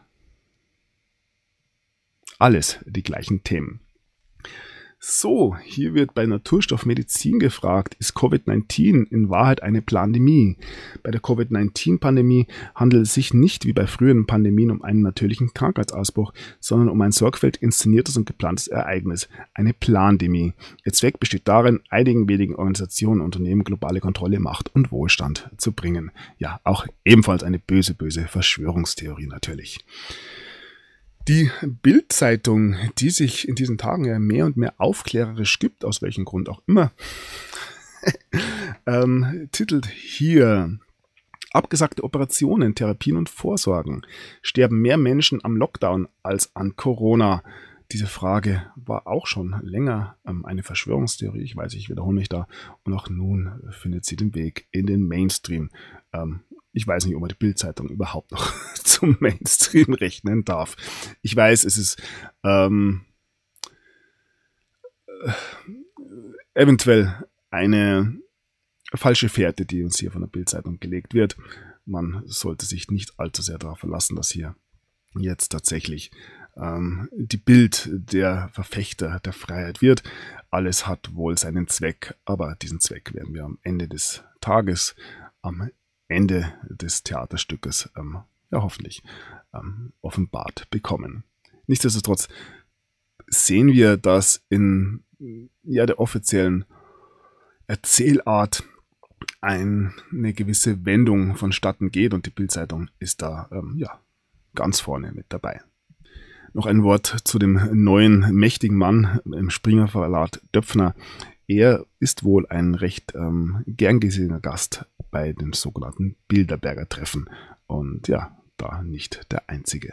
Alles die gleichen Themen. So, hier wird bei Naturstoffmedizin gefragt, ist Covid-19 in Wahrheit eine Pandemie? Bei der Covid-19-Pandemie handelt es sich nicht wie bei früheren Pandemien um einen natürlichen Krankheitsausbruch, sondern um ein sorgfältig inszeniertes und geplantes Ereignis, eine Plandemie. Ihr Zweck besteht darin, einigen wenigen Organisationen und Unternehmen globale Kontrolle, Macht und Wohlstand zu bringen. Ja, auch ebenfalls eine böse, böse Verschwörungstheorie natürlich. Die Bild-Zeitung, die sich in diesen Tagen ja mehr und mehr aufklärerisch gibt, aus welchem Grund auch immer, titelt hier: Abgesagte Operationen, Therapien und Vorsorgen. Sterben mehr Menschen am Lockdown als an Corona? Diese Frage war auch schon länger eine Verschwörungstheorie. Ich weiß, ich wiederhole mich da. Und auch nun findet sie den Weg in den Mainstream. Ich weiß nicht, ob man die Bild-Zeitung überhaupt noch zum Mainstream rechnen darf. Ich weiß, es ist eventuell eine falsche Fährte, die uns hier von der Bild-Zeitung gelegt wird. Man sollte sich nicht allzu sehr darauf verlassen, dass hier jetzt tatsächlich die Bild der Verfechter der Freiheit wird. Alles hat wohl seinen Zweck, aber diesen Zweck werden wir am Ende des Tages am Ende des Theaterstückes hoffentlich offenbart bekommen. Nichtsdestotrotz sehen wir, dass in der offiziellen Erzählart eine gewisse Wendung vonstatten geht und die Bild-Zeitung ist da ganz vorne mit dabei. Noch ein Wort zu dem neuen mächtigen Mann im Springer Verlag, Döpfner. Er ist wohl ein recht gern gesehener Gast bei dem sogenannten Bilderberger Treffen und da nicht der einzige.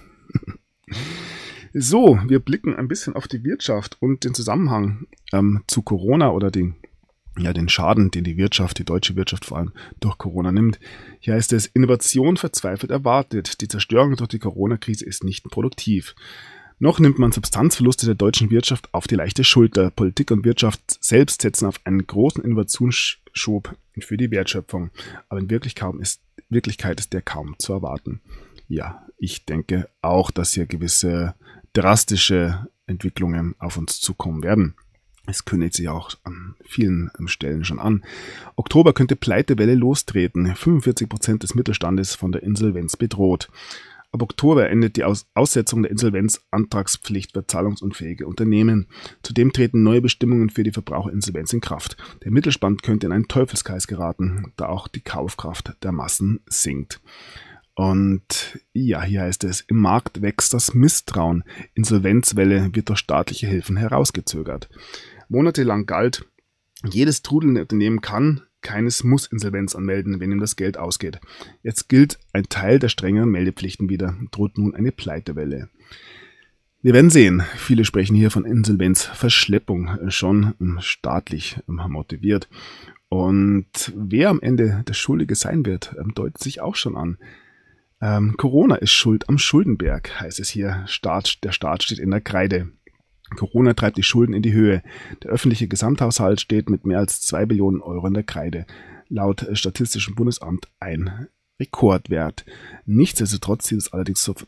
So, wir blicken ein bisschen auf die Wirtschaft und den Zusammenhang zu Corona oder den Schaden, den die deutsche Wirtschaft vor allem durch Corona nimmt. Hier heißt es, Innovation verzweifelt erwartet. Die Zerstörung durch die Corona-Krise ist nicht produktiv. Noch nimmt man Substanzverluste der deutschen Wirtschaft auf die leichte Schulter. Politik und Wirtschaft selbst setzen auf einen großen Innovationsschub für die Wertschöpfung. Aber in Wirklichkeit ist der kaum zu erwarten. Ja, ich denke auch, dass hier gewisse drastische Entwicklungen auf uns zukommen werden. Es kündigt sich auch an vielen Stellen schon an. Oktober könnte Pleitewelle lostreten. 45% des Mittelstandes von der Insolvenz bedroht. Ab Oktober endet die Aussetzung der Insolvenzantragspflicht für zahlungsunfähige Unternehmen. Zudem treten neue Bestimmungen für die Verbraucherinsolvenz in Kraft. Der Mittelstand könnte in einen Teufelskreis geraten, da auch die Kaufkraft der Massen sinkt. Und hier heißt es, im Markt wächst das Misstrauen. Insolvenzwelle wird durch staatliche Hilfen herausgezögert. Monatelang galt, jedes trudelnde Unternehmen kann, keines muss Insolvenz anmelden, wenn ihm das Geld ausgeht. Jetzt gilt ein Teil der strengeren Meldepflichten wieder, droht nun eine Pleitewelle. Wir werden sehen, viele sprechen hier von Insolvenzverschleppung, schon staatlich motiviert. Und wer am Ende der Schuldige sein wird, deutet sich auch schon an. Corona ist schuld am Schuldenberg, heißt es hier. Der Staat steht in der Kreide. Corona treibt die Schulden in die Höhe. Der öffentliche Gesamthaushalt steht mit mehr als 2 Billionen Euro in der Kreide. Laut Statistischem Bundesamt ein Rekordwert. Nichtsdestotrotz sieht es allerdings so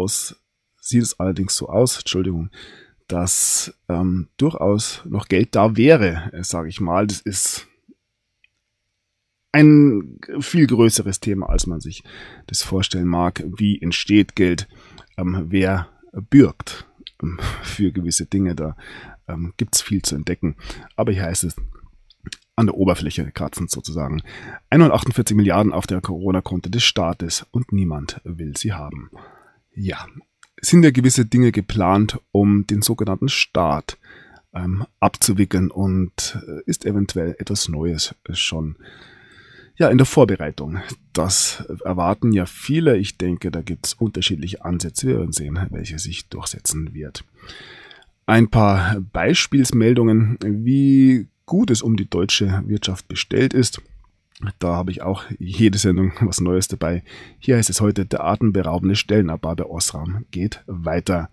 aus, dass durchaus noch Geld da wäre, sage ich mal. Das ist ein viel größeres Thema, als man sich das vorstellen mag. Wie entsteht Geld? Wer bürgt für gewisse Dinge? Da gibt es viel zu entdecken. Aber hier heißt es, an der Oberfläche kratzend sozusagen. 148 Milliarden auf der Corona-Konto des Staates und niemand will sie haben. Ja, sind ja gewisse Dinge geplant, um den sogenannten Staat abzuwickeln und ist eventuell etwas Neues schon in der Vorbereitung. Das erwarten ja viele. Ich denke, da gibt es unterschiedliche Ansätze. Wir werden sehen, welche sich durchsetzen wird. Ein paar Beispielsmeldungen, wie gut es um die deutsche Wirtschaft bestellt ist. Da habe ich auch jede Sendung was Neues dabei. Hier heißt es heute, der atemberaubende Stellenabbau bei Osram geht weiter.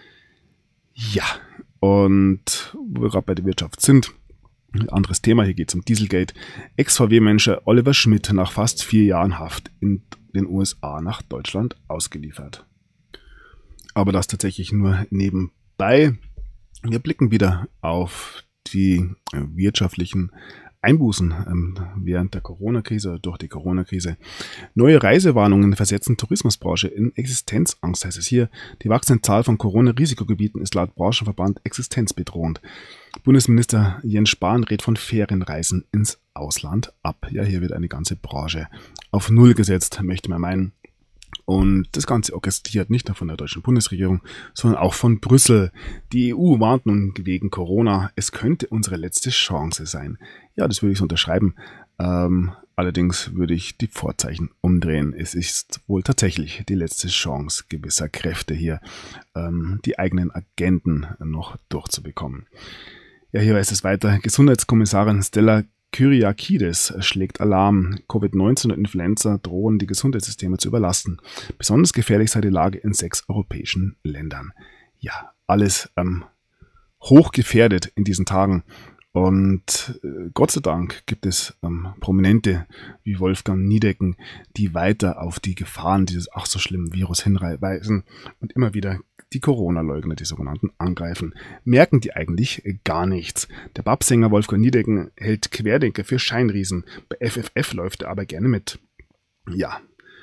Ja, und wo wir gerade bei der Wirtschaft sind, ein anderes Thema, hier geht es um Dieselgate. Ex-VW-Manager Oliver Schmidt nach fast 4 Jahren Haft in den USA nach Deutschland ausgeliefert. Aber das tatsächlich nur nebenbei. Wir blicken wieder auf die wirtschaftlichen Einbußen während der Corona-Krise oder durch die Corona-Krise. Neue Reisewarnungen versetzen Tourismusbranche in Existenzangst, heißt es hier. Die wachsende Zahl von Corona-Risikogebieten ist laut Branchenverband existenzbedrohend. Bundesminister Jens Spahn rät von Ferienreisen ins Ausland ab. Ja, hier wird eine ganze Branche auf Null gesetzt, möchte man meinen. Und das Ganze orchestriert nicht nur von der deutschen Bundesregierung, sondern auch von Brüssel. Die EU warnt nun wegen Corona, es könnte unsere letzte Chance sein. Ja, das würde ich so unterschreiben. Allerdings würde ich die Vorzeichen umdrehen. Es ist wohl tatsächlich die letzte Chance gewisser Kräfte hier, die eigenen Agenten noch durchzubekommen. Ja, hier heißt es weiter. Gesundheitskommissarin Stella Kyriakides schlägt Alarm. Covid-19 und Influenza drohen die Gesundheitssysteme zu überlasten. Besonders gefährlich sei die Lage in 6 europäischen Ländern. Ja, alles hochgefährdet in diesen Tagen. Und Gott sei Dank gibt es Prominente wie Wolfgang Niedecken, die weiter auf die Gefahren dieses ach so schlimmen Virus hinweisen und immer wieder die Corona-Leugner, die sogenannten, angreifen. Merken die eigentlich gar nichts. Der Babsänger Wolfgang Niedecken hält Querdenker für Scheinriesen. Bei FFF läuft er aber gerne mit. Ja.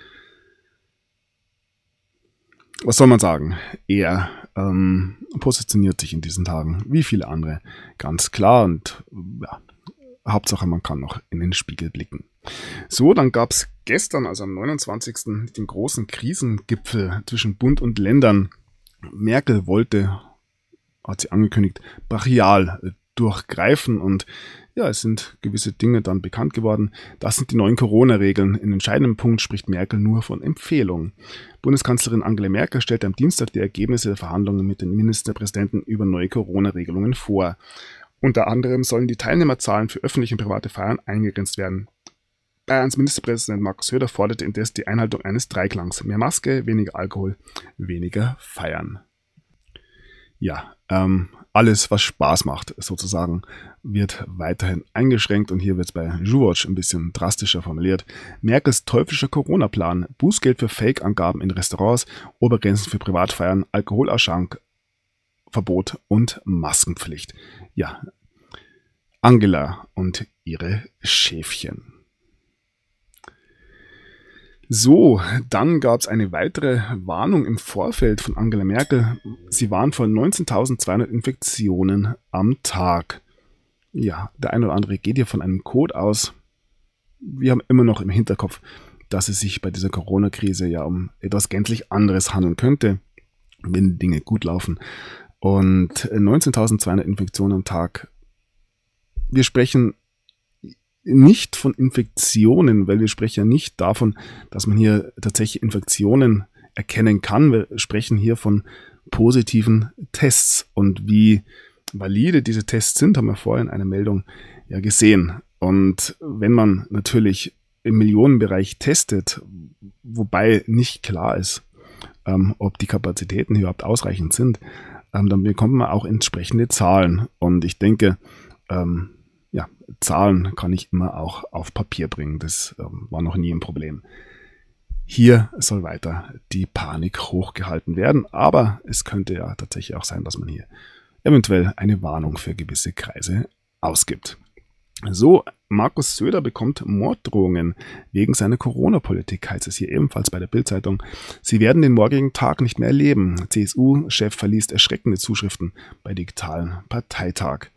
Was soll man sagen? Er positioniert sich in diesen Tagen wie viele andere ganz klar und ja, Hauptsache man kann noch in den Spiegel blicken. So, dann gab es gestern, also am 29. den großen Krisengipfel zwischen Bund und Ländern. Merkel wollte, hat sie angekündigt, brachial durchgreifen und ja, es sind gewisse Dinge dann bekannt geworden. Das sind die neuen Corona-Regeln. In entscheidendem Punkt spricht Merkel nur von Empfehlungen. Bundeskanzlerin Angela Merkel stellte am Dienstag die Ergebnisse der Verhandlungen mit den Ministerpräsidenten über neue Corona-Regelungen vor. Unter anderem sollen die Teilnehmerzahlen für öffentliche und private Feiern eingegrenzt werden. Bayerns Ministerpräsident Markus Söder forderte indes die Einhaltung eines Dreiklangs. Mehr Maske, weniger Alkohol, weniger Feiern. Ja, alles, was Spaß macht, sozusagen, wird weiterhin eingeschränkt und hier wird es bei YouWatch ein bisschen drastischer formuliert. Merkels teuflischer Corona-Plan, Bußgeld für Fake-Angaben in Restaurants, Obergrenzen für Privatfeiern, Alkoholausschank, Verbot und Maskenpflicht. Ja, Angela und ihre Schäfchen. So, dann gab es eine weitere Warnung im Vorfeld von Angela Merkel. Sie warnt vor 19.200 Infektionen am Tag. Ja, der eine oder andere geht hier von einem Code aus. Wir haben immer noch im Hinterkopf, dass es sich bei dieser Corona-Krise ja um etwas gänzlich anderes handeln könnte, wenn Dinge gut laufen. Und 19.200 Infektionen am Tag. Wir sprechen nicht von Infektionen, weil wir sprechen ja nicht davon, dass man hier tatsächlich Infektionen erkennen kann. Wir sprechen hier von positiven Tests und wie valide diese Tests sind, haben wir vorhin in einer Meldung ja gesehen. Und wenn man natürlich im Millionenbereich testet, wobei nicht klar ist, ob die Kapazitäten hier überhaupt ausreichend sind, dann bekommt man auch entsprechende Zahlen. Und ich denke, Zahlen kann ich immer auch auf Papier bringen. Das war noch nie ein Problem. Hier soll weiter die Panik hochgehalten werden, aber es könnte ja tatsächlich auch sein, dass man hier eventuell eine Warnung für gewisse Kreise ausgibt. So, Markus Söder bekommt Morddrohungen wegen seiner Corona-Politik, heißt es hier ebenfalls bei der Bild-Zeitung. Sie werden den morgigen Tag nicht mehr erleben. CSU-Chef verliest erschreckende Zuschriften bei digitalen Parteitag.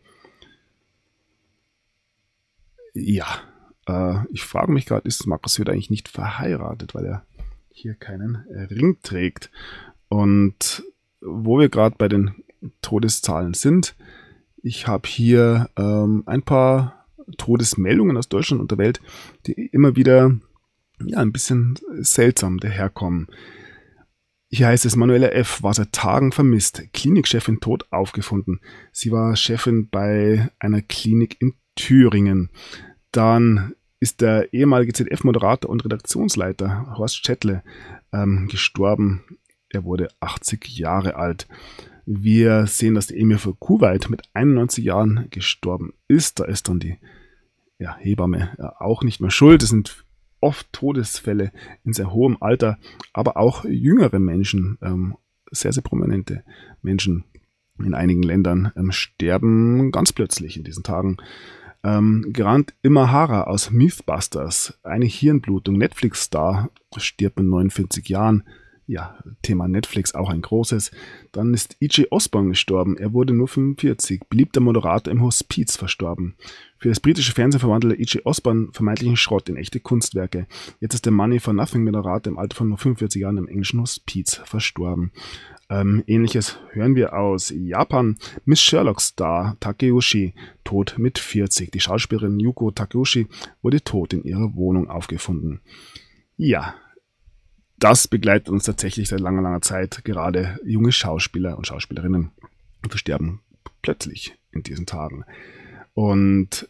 Ja, ich frage mich gerade, ist Markus Söder eigentlich nicht verheiratet, weil er hier keinen Ring trägt? Und wo wir gerade bei den Todeszahlen sind, ich habe hier ein paar Todesmeldungen aus Deutschland und der Welt, die immer wieder ein bisschen seltsam daherkommen. Hier heißt es, Manuela F. war seit Tagen vermisst, Klinikchefin tot aufgefunden. Sie war Chefin bei einer Klinik in Thüringen. Dann ist der ehemalige ZDF-Moderator und Redaktionsleiter Horst Schettle gestorben. Er wurde 80 Jahre alt. Wir sehen, dass der Emir für Kuwait mit 91 Jahren gestorben ist. Da ist dann die Hebamme auch nicht mehr schuld. Es sind oft Todesfälle in sehr hohem Alter, aber auch jüngere Menschen, sehr, sehr prominente Menschen in einigen Ländern sterben ganz plötzlich in diesen Tagen. Grant Imahara aus Mythbusters, eine Hirnblutung, Netflix-Star, stirbt mit 49 Jahren. Ja, Thema Netflix auch ein großes. Dann ist E.J. Osborne gestorben, er wurde nur 45, beliebter Moderator im Hospiz verstorben. Für das britische Fernsehen verwandelte E.J. Osborne vermeintlichen Schrott in echte Kunstwerke. Jetzt ist der Money for Nothing Moderator im Alter von nur 45 Jahren im englischen Hospiz verstorben. Ähnliches hören wir aus Japan. Miss Sherlock Star Takeuchi, tot mit 40. Die Schauspielerin Yuko Takeuchi wurde tot in ihrer Wohnung aufgefunden. Ja, das begleitet uns tatsächlich seit langer, langer Zeit. Gerade junge Schauspieler und Schauspielerinnen versterben plötzlich in diesen Tagen. Und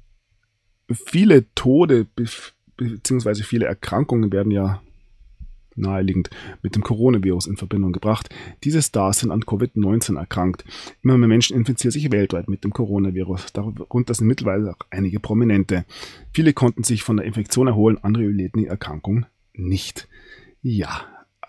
viele Tode bzw. viele Erkrankungen werden ja naheliegend mit dem Coronavirus in Verbindung gebracht. Diese Stars sind an Covid-19 erkrankt. Immer mehr Menschen infizieren sich weltweit mit dem Coronavirus. Darunter sind mittlerweile auch einige Prominente. Viele konnten sich von der Infektion erholen, andere überlebten die Erkrankung nicht. Ja,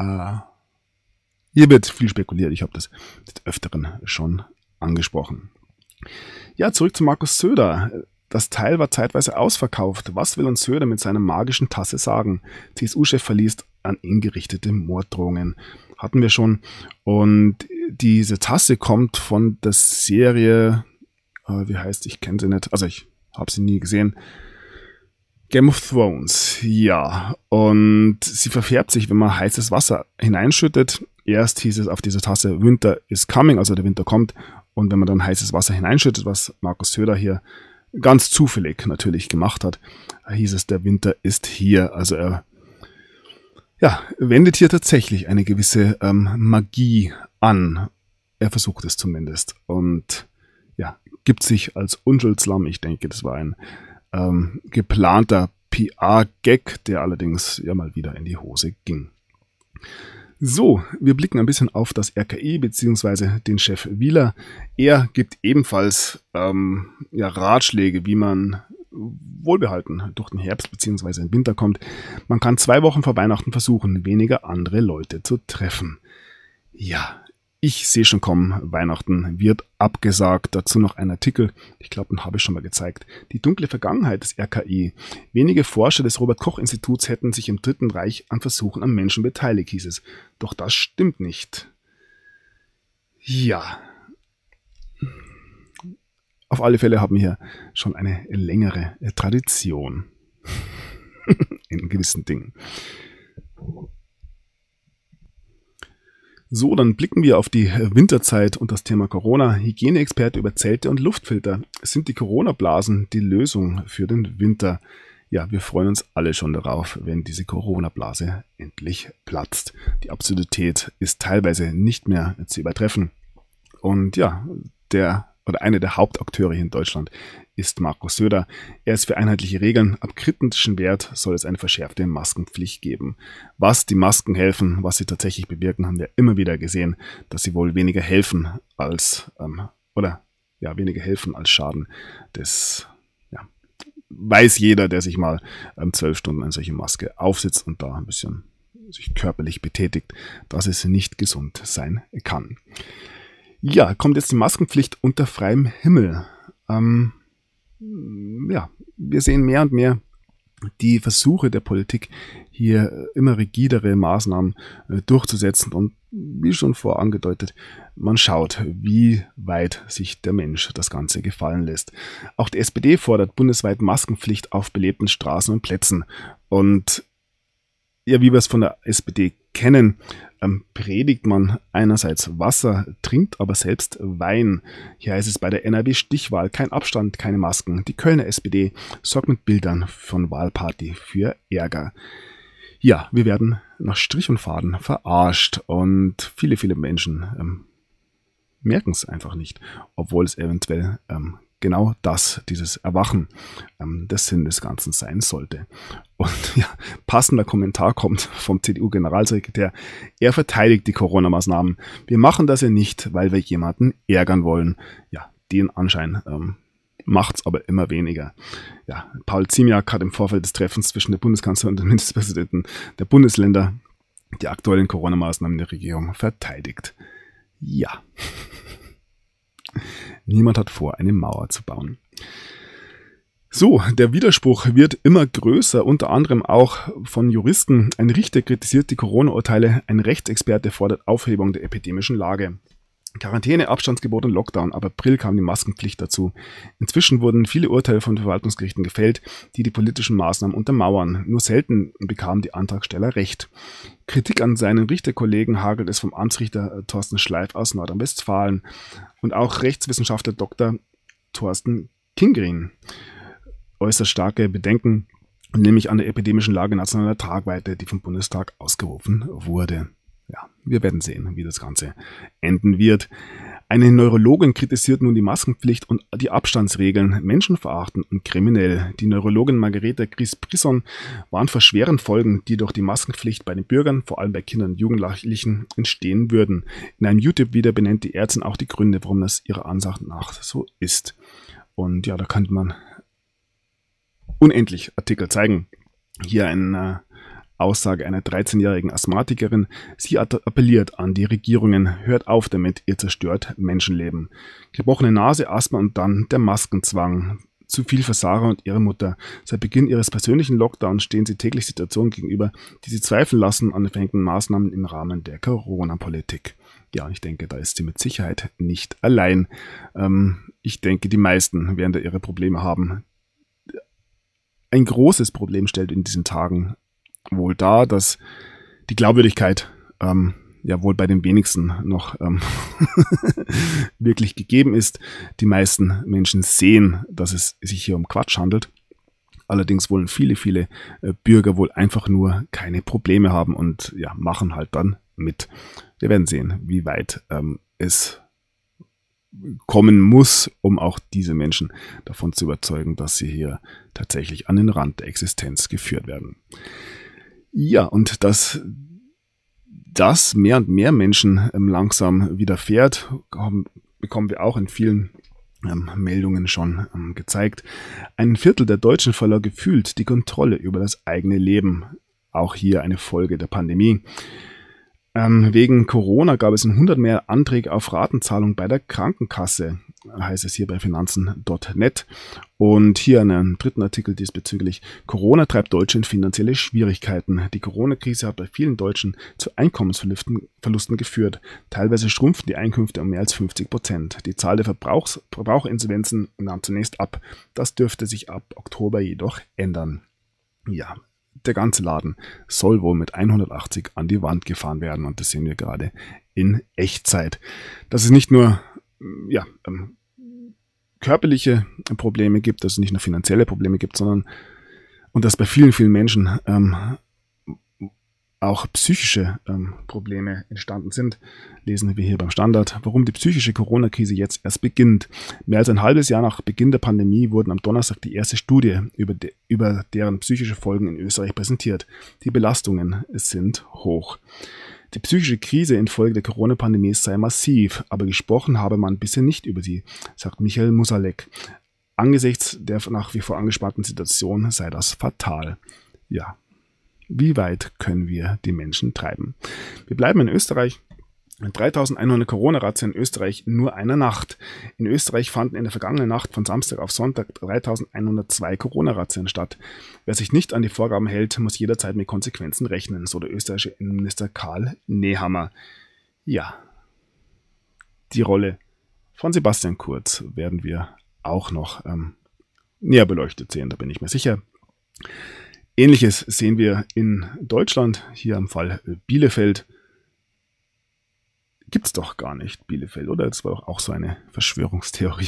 hier wird viel spekuliert. Ich habe das des Öfteren schon angesprochen. Ja, zurück zu Markus Söder. Das Teil war zeitweise ausverkauft. Was will uns Söder mit seiner magischen Tasse sagen? CSU-Chef verliest an ihn gerichtete Morddrohungen. Hatten wir schon. Und diese Tasse kommt von der Serie, wie heißt, ich kenne sie nicht, also ich habe sie nie gesehen, Game of Thrones. Ja, und sie verfärbt sich, wenn man heißes Wasser hineinschüttet. Erst hieß es auf dieser Tasse, Winter is coming, also der Winter kommt. Und wenn man dann heißes Wasser hineinschüttet, was Markus Söder hier ganz zufällig natürlich gemacht hat, hieß es, der Winter ist hier. Also er wendet hier tatsächlich eine gewisse Magie an. Er versucht es zumindest. Und ja, gibt sich als Unschuldslamm. Ich denke, das war ein geplanter PR-Gag, der allerdings ja mal wieder in die Hose ging. So, wir blicken ein bisschen auf das RKI bzw. den Chef Wieler. Er gibt ebenfalls Ratschläge, wie man wohlbehalten durch den Herbst bzw. den Winter kommt. Man kann 2 Wochen vor Weihnachten versuchen, weniger andere Leute zu treffen. Ja, ich sehe schon kommen, Weihnachten wird abgesagt. Dazu noch ein Artikel, ich glaube, den habe ich schon mal gezeigt. Die dunkle Vergangenheit des RKI. Wenige Forscher des Robert-Koch-Instituts hätten sich im Dritten Reich an Versuchen am Menschen beteiligt, hieß es. Doch das stimmt nicht. Ja. Auf alle Fälle haben wir hier schon eine längere Tradition in gewissen Dingen. So, dann blicken wir auf die Winterzeit und das Thema Corona. Hygieneexperte über Zelte und Luftfilter. Sind die Corona-Blasen die Lösung für den Winter? Ja, wir freuen uns alle schon darauf, wenn diese Corona-Blase endlich platzt. Die Absurdität ist teilweise nicht mehr zu übertreffen. Und ja, einer der Hauptakteure hier in Deutschland ist Markus Söder. Er ist für einheitliche Regeln. Ab kritischem Wert soll es eine verschärfte Maskenpflicht geben. Was die Masken helfen, was sie tatsächlich bewirken, haben wir immer wieder gesehen, dass sie wohl weniger helfen als schaden. Das weiß jeder, der sich mal 12 Stunden eine solche Maske aufsetzt und da ein bisschen sich körperlich betätigt, dass es nicht gesund sein kann. Ja, kommt jetzt die Maskenpflicht unter freiem Himmel. Wir sehen mehr und mehr die Versuche der Politik, hier immer rigidere Maßnahmen durchzusetzen. Und wie schon vorangedeutet, man schaut, wie weit sich der Mensch das Ganze gefallen lässt. Auch die SPD fordert bundesweit Maskenpflicht auf belebten Straßen und Plätzen. Und ja, wie wir es von der SPD kennen, predigt man einerseits Wasser, trinkt aber selbst Wein. Hier heißt es bei der NRW-Stichwahl: kein Abstand, keine Masken. Die Kölner SPD sorgt mit Bildern von Wahlparty für Ärger. Ja, wir werden nach Strich und Faden verarscht und viele, viele Menschen merken es einfach nicht, obwohl es eventuell genau dieses Erwachen der Sinn des Ganzen sein sollte. Und ja, passender Kommentar kommt vom CDU-Generalsekretär. Er verteidigt die Corona-Maßnahmen. Wir machen das ja nicht, weil wir jemanden ärgern wollen. Ja, den Anschein macht's aber immer weniger. Ja, Paul Ziemiak hat im Vorfeld des Treffens zwischen der Bundeskanzlerin und den Ministerpräsidenten der Bundesländer die aktuellen Corona-Maßnahmen der Regierung verteidigt. Ja. Niemand hat vor, eine Mauer zu bauen. So, der Widerspruch wird immer größer, unter anderem auch von Juristen. Ein Richter kritisiert die Corona-Urteile, ein Rechtsexperte fordert Aufhebung der epidemischen Lage. Quarantäne, Abstandsgebot und Lockdown. Ab April kam die Maskenpflicht dazu. Inzwischen wurden viele Urteile von Verwaltungsgerichten gefällt, die politischen Maßnahmen untermauern. Nur selten bekamen die Antragsteller Recht. Kritik an seinen Richterkollegen hagelt es vom Amtsrichter Thorsten Schleif aus Nordrhein-Westfalen und auch Rechtswissenschaftler Dr. Thorsten Kingrin äußert starke Bedenken, nämlich an der epidemischen Lage nationaler Tragweite, die vom Bundestag ausgerufen wurde. Ja, wir werden sehen, wie das Ganze enden wird. Eine Neurologin kritisiert nun die Maskenpflicht und die Abstandsregeln, menschenverachtend und kriminell. Die Neurologin Margareta Gries-Brisson warnt vor schweren Folgen, die durch die Maskenpflicht bei den Bürgern, vor allem bei Kindern und Jugendlichen, entstehen würden. In einem YouTube-Video benennt die Ärztin auch die Gründe, warum das ihrer Ansicht nach so ist. Und ja, da kann man unendlich Artikel zeigen. Hier eine Aussage einer 13-jährigen Asthmatikerin. Sie appelliert an die Regierungen, hört auf damit, ihr zerstört Menschenleben. Gebrochene Nase, Asthma und dann der Maskenzwang. Zu viel für Sarah und ihre Mutter. Seit Beginn ihres persönlichen Lockdowns stehen sie täglich Situationen gegenüber, die sie zweifeln lassen an den verhängten Maßnahmen im Rahmen der Corona-Politik. Ja, ich denke, da ist sie mit Sicherheit nicht allein. Ich denke, die meisten werden da ihre Probleme haben. Ein großes Problem stellt in diesen Tagen wohl dar, dass die Glaubwürdigkeit wohl bei den wenigsten noch wirklich gegeben ist. Die meisten Menschen sehen, dass es sich hier um Quatsch handelt. Allerdings wollen viele Bürger wohl einfach nur keine Probleme haben und ja, machen halt dann mit. Wir werden sehen, wie weit es kommen muss, um auch diese Menschen davon zu überzeugen, dass sie hier tatsächlich an den Rand der Existenz geführt werden. Ja, und dass das mehr und mehr Menschen langsam widerfährt, bekommen wir auch in vielen Meldungen schon gezeigt. Ein Viertel der Deutschen verlor gefühlt die Kontrolle über das eigene Leben. Auch hier eine Folge der Pandemie. Wegen Corona gab es 100 mehr Anträge auf Ratenzahlung bei der Krankenkasse, heißt es hier bei finanzen.net. Und hier einen dritten Artikel diesbezüglich. Corona treibt Deutsche in finanzielle Schwierigkeiten. Die Corona-Krise hat bei vielen Deutschen zu Einkommensverlusten geführt. Teilweise schrumpften die Einkünfte um mehr als 50%. Die Zahl der Verbraucherinsolvenzen nahm zunächst ab. Das dürfte sich ab Oktober jedoch ändern. Ja, der ganze Laden soll wohl mit 180 an die Wand gefahren werden und das sehen wir gerade in Echtzeit. Dass es nicht nur körperliche Probleme gibt, dass es nicht nur finanzielle Probleme gibt, sondern und dass bei vielen Menschen auch psychische Probleme entstanden sind, lesen wir hier beim Standard. Warum die psychische Corona-Krise jetzt erst beginnt. Mehr als ein halbes Jahr nach Beginn der Pandemie wurden am Donnerstag die erste Studie über deren psychische Folgen in Österreich präsentiert. Die Belastungen sind hoch. Die psychische Krise infolge der Corona-Pandemie sei massiv, aber gesprochen habe man bisher nicht über sie, sagt Michael Musalek. Angesichts der nach wie vor angespannten Situation sei das fatal. Ja. Wie weit können wir die Menschen treiben? Wir bleiben in Österreich. 3100 Corona-Razzien in Österreich nur einer Nacht. In Österreich fanden in der vergangenen Nacht von Samstag auf Sonntag 3102 Corona-Razzien statt. Wer sich nicht an die Vorgaben hält, muss jederzeit mit Konsequenzen rechnen, so der österreichische Innenminister Karl Nehammer. Ja, die Rolle von Sebastian Kurz werden wir auch noch näher beleuchtet sehen, da bin ich mir sicher. Ähnliches sehen wir in Deutschland, hier am Fall Bielefeld. Gibt's doch gar nicht, Bielefeld, oder? Das war doch auch so eine Verschwörungstheorie.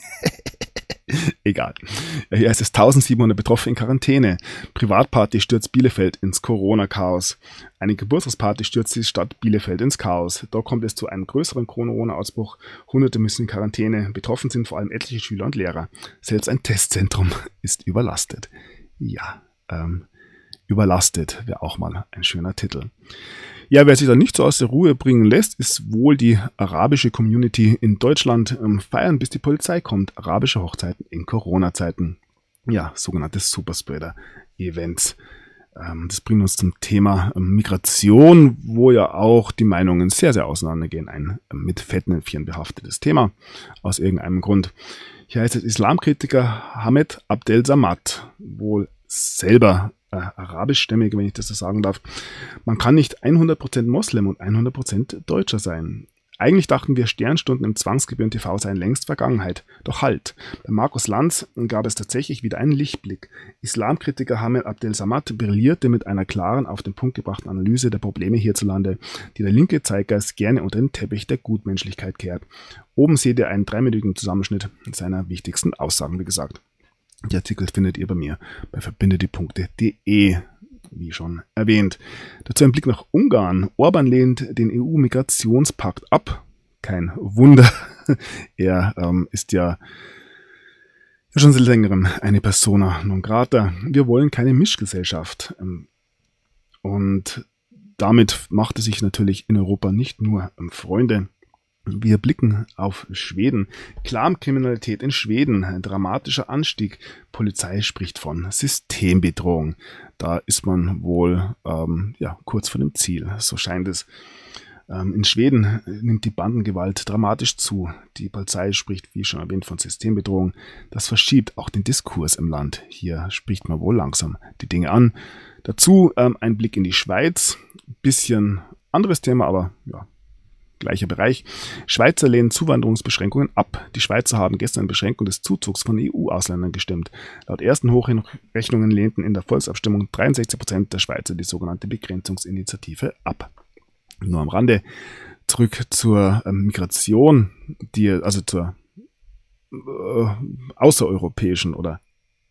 Egal. Ja, hier heißt es 1700 Betroffene in Quarantäne. Privatparty stürzt Bielefeld ins Corona-Chaos. Eine Geburtstagsparty stürzt die Stadt Bielefeld ins Chaos. Dort kommt es zu einem größeren Corona-Ausbruch. Hunderte müssen in Quarantäne. Betroffen sind vor allem etliche Schüler und Lehrer. Selbst ein Testzentrum ist überlastet. Ja, überlastet wäre auch mal ein schöner Titel. Ja, wer sich da nicht so aus der Ruhe bringen lässt, ist wohl die arabische Community in Deutschland. Feiern, bis die Polizei kommt. Arabische Hochzeiten in Corona-Zeiten. Ja, sogenannte Superspreader-Events. Das bringt uns zum Thema Migration, wo ja auch die Meinungen sehr, sehr auseinandergehen. Ein mit Fettnäpfchen behaftetes Thema, aus irgendeinem Grund. Hier heißt es Islamkritiker Hamed Abdel Samad, wohl selber arabischstämmig, wenn ich das so sagen darf. Man kann nicht 100% Moslem und 100% Deutscher sein. Eigentlich dachten wir, Sternstunden im Zwangsgebühren TV seien längst Vergangenheit. Doch halt, bei Markus Lanz gab es tatsächlich wieder einen Lichtblick. Islamkritiker Hamed Abdel Samad brillierte mit einer klaren, auf den Punkt gebrachten Analyse der Probleme hierzulande, die der linke Zeitgeist gerne unter den Teppich der Gutmenschlichkeit kehrt. Oben seht ihr einen 3-minütigen Zusammenschnitt seiner wichtigsten Aussagen, wie gesagt. Die Artikel findet ihr bei mir bei verbindetdie.de, wie schon erwähnt. Dazu ein Blick nach Ungarn. Orban lehnt den EU-Migrationspakt ab. kein Wunder. Er ist ja schon seit längerem eine Persona non grata. Wir wollen keine Mischgesellschaft. Und damit macht er sich natürlich in Europa nicht nur Freunde. Wir blicken auf Schweden. Clan-Kriminalität in Schweden, ein dramatischer Anstieg. Polizei spricht von Systembedrohung. Da ist man wohl kurz vor dem Ziel, so scheint es. In Schweden nimmt die Bandengewalt dramatisch zu. Die Polizei spricht, wie schon erwähnt, von Systembedrohung. Das verschiebt auch den Diskurs im Land. Hier spricht man wohl langsam die Dinge an. Dazu ein Blick in die Schweiz. Bisschen anderes Thema, aber ja, gleicher Bereich. Schweizer lehnen Zuwanderungsbeschränkungen ab. Die Schweizer haben gestern Beschränkung des Zuzugs von EU-Ausländern gestimmt. Laut ersten Hochrechnungen lehnten in der Volksabstimmung 63% der Schweizer die sogenannte Begrenzungsinitiative ab. Nur am Rande zurück zur Migration, also zur außereuropäischen oder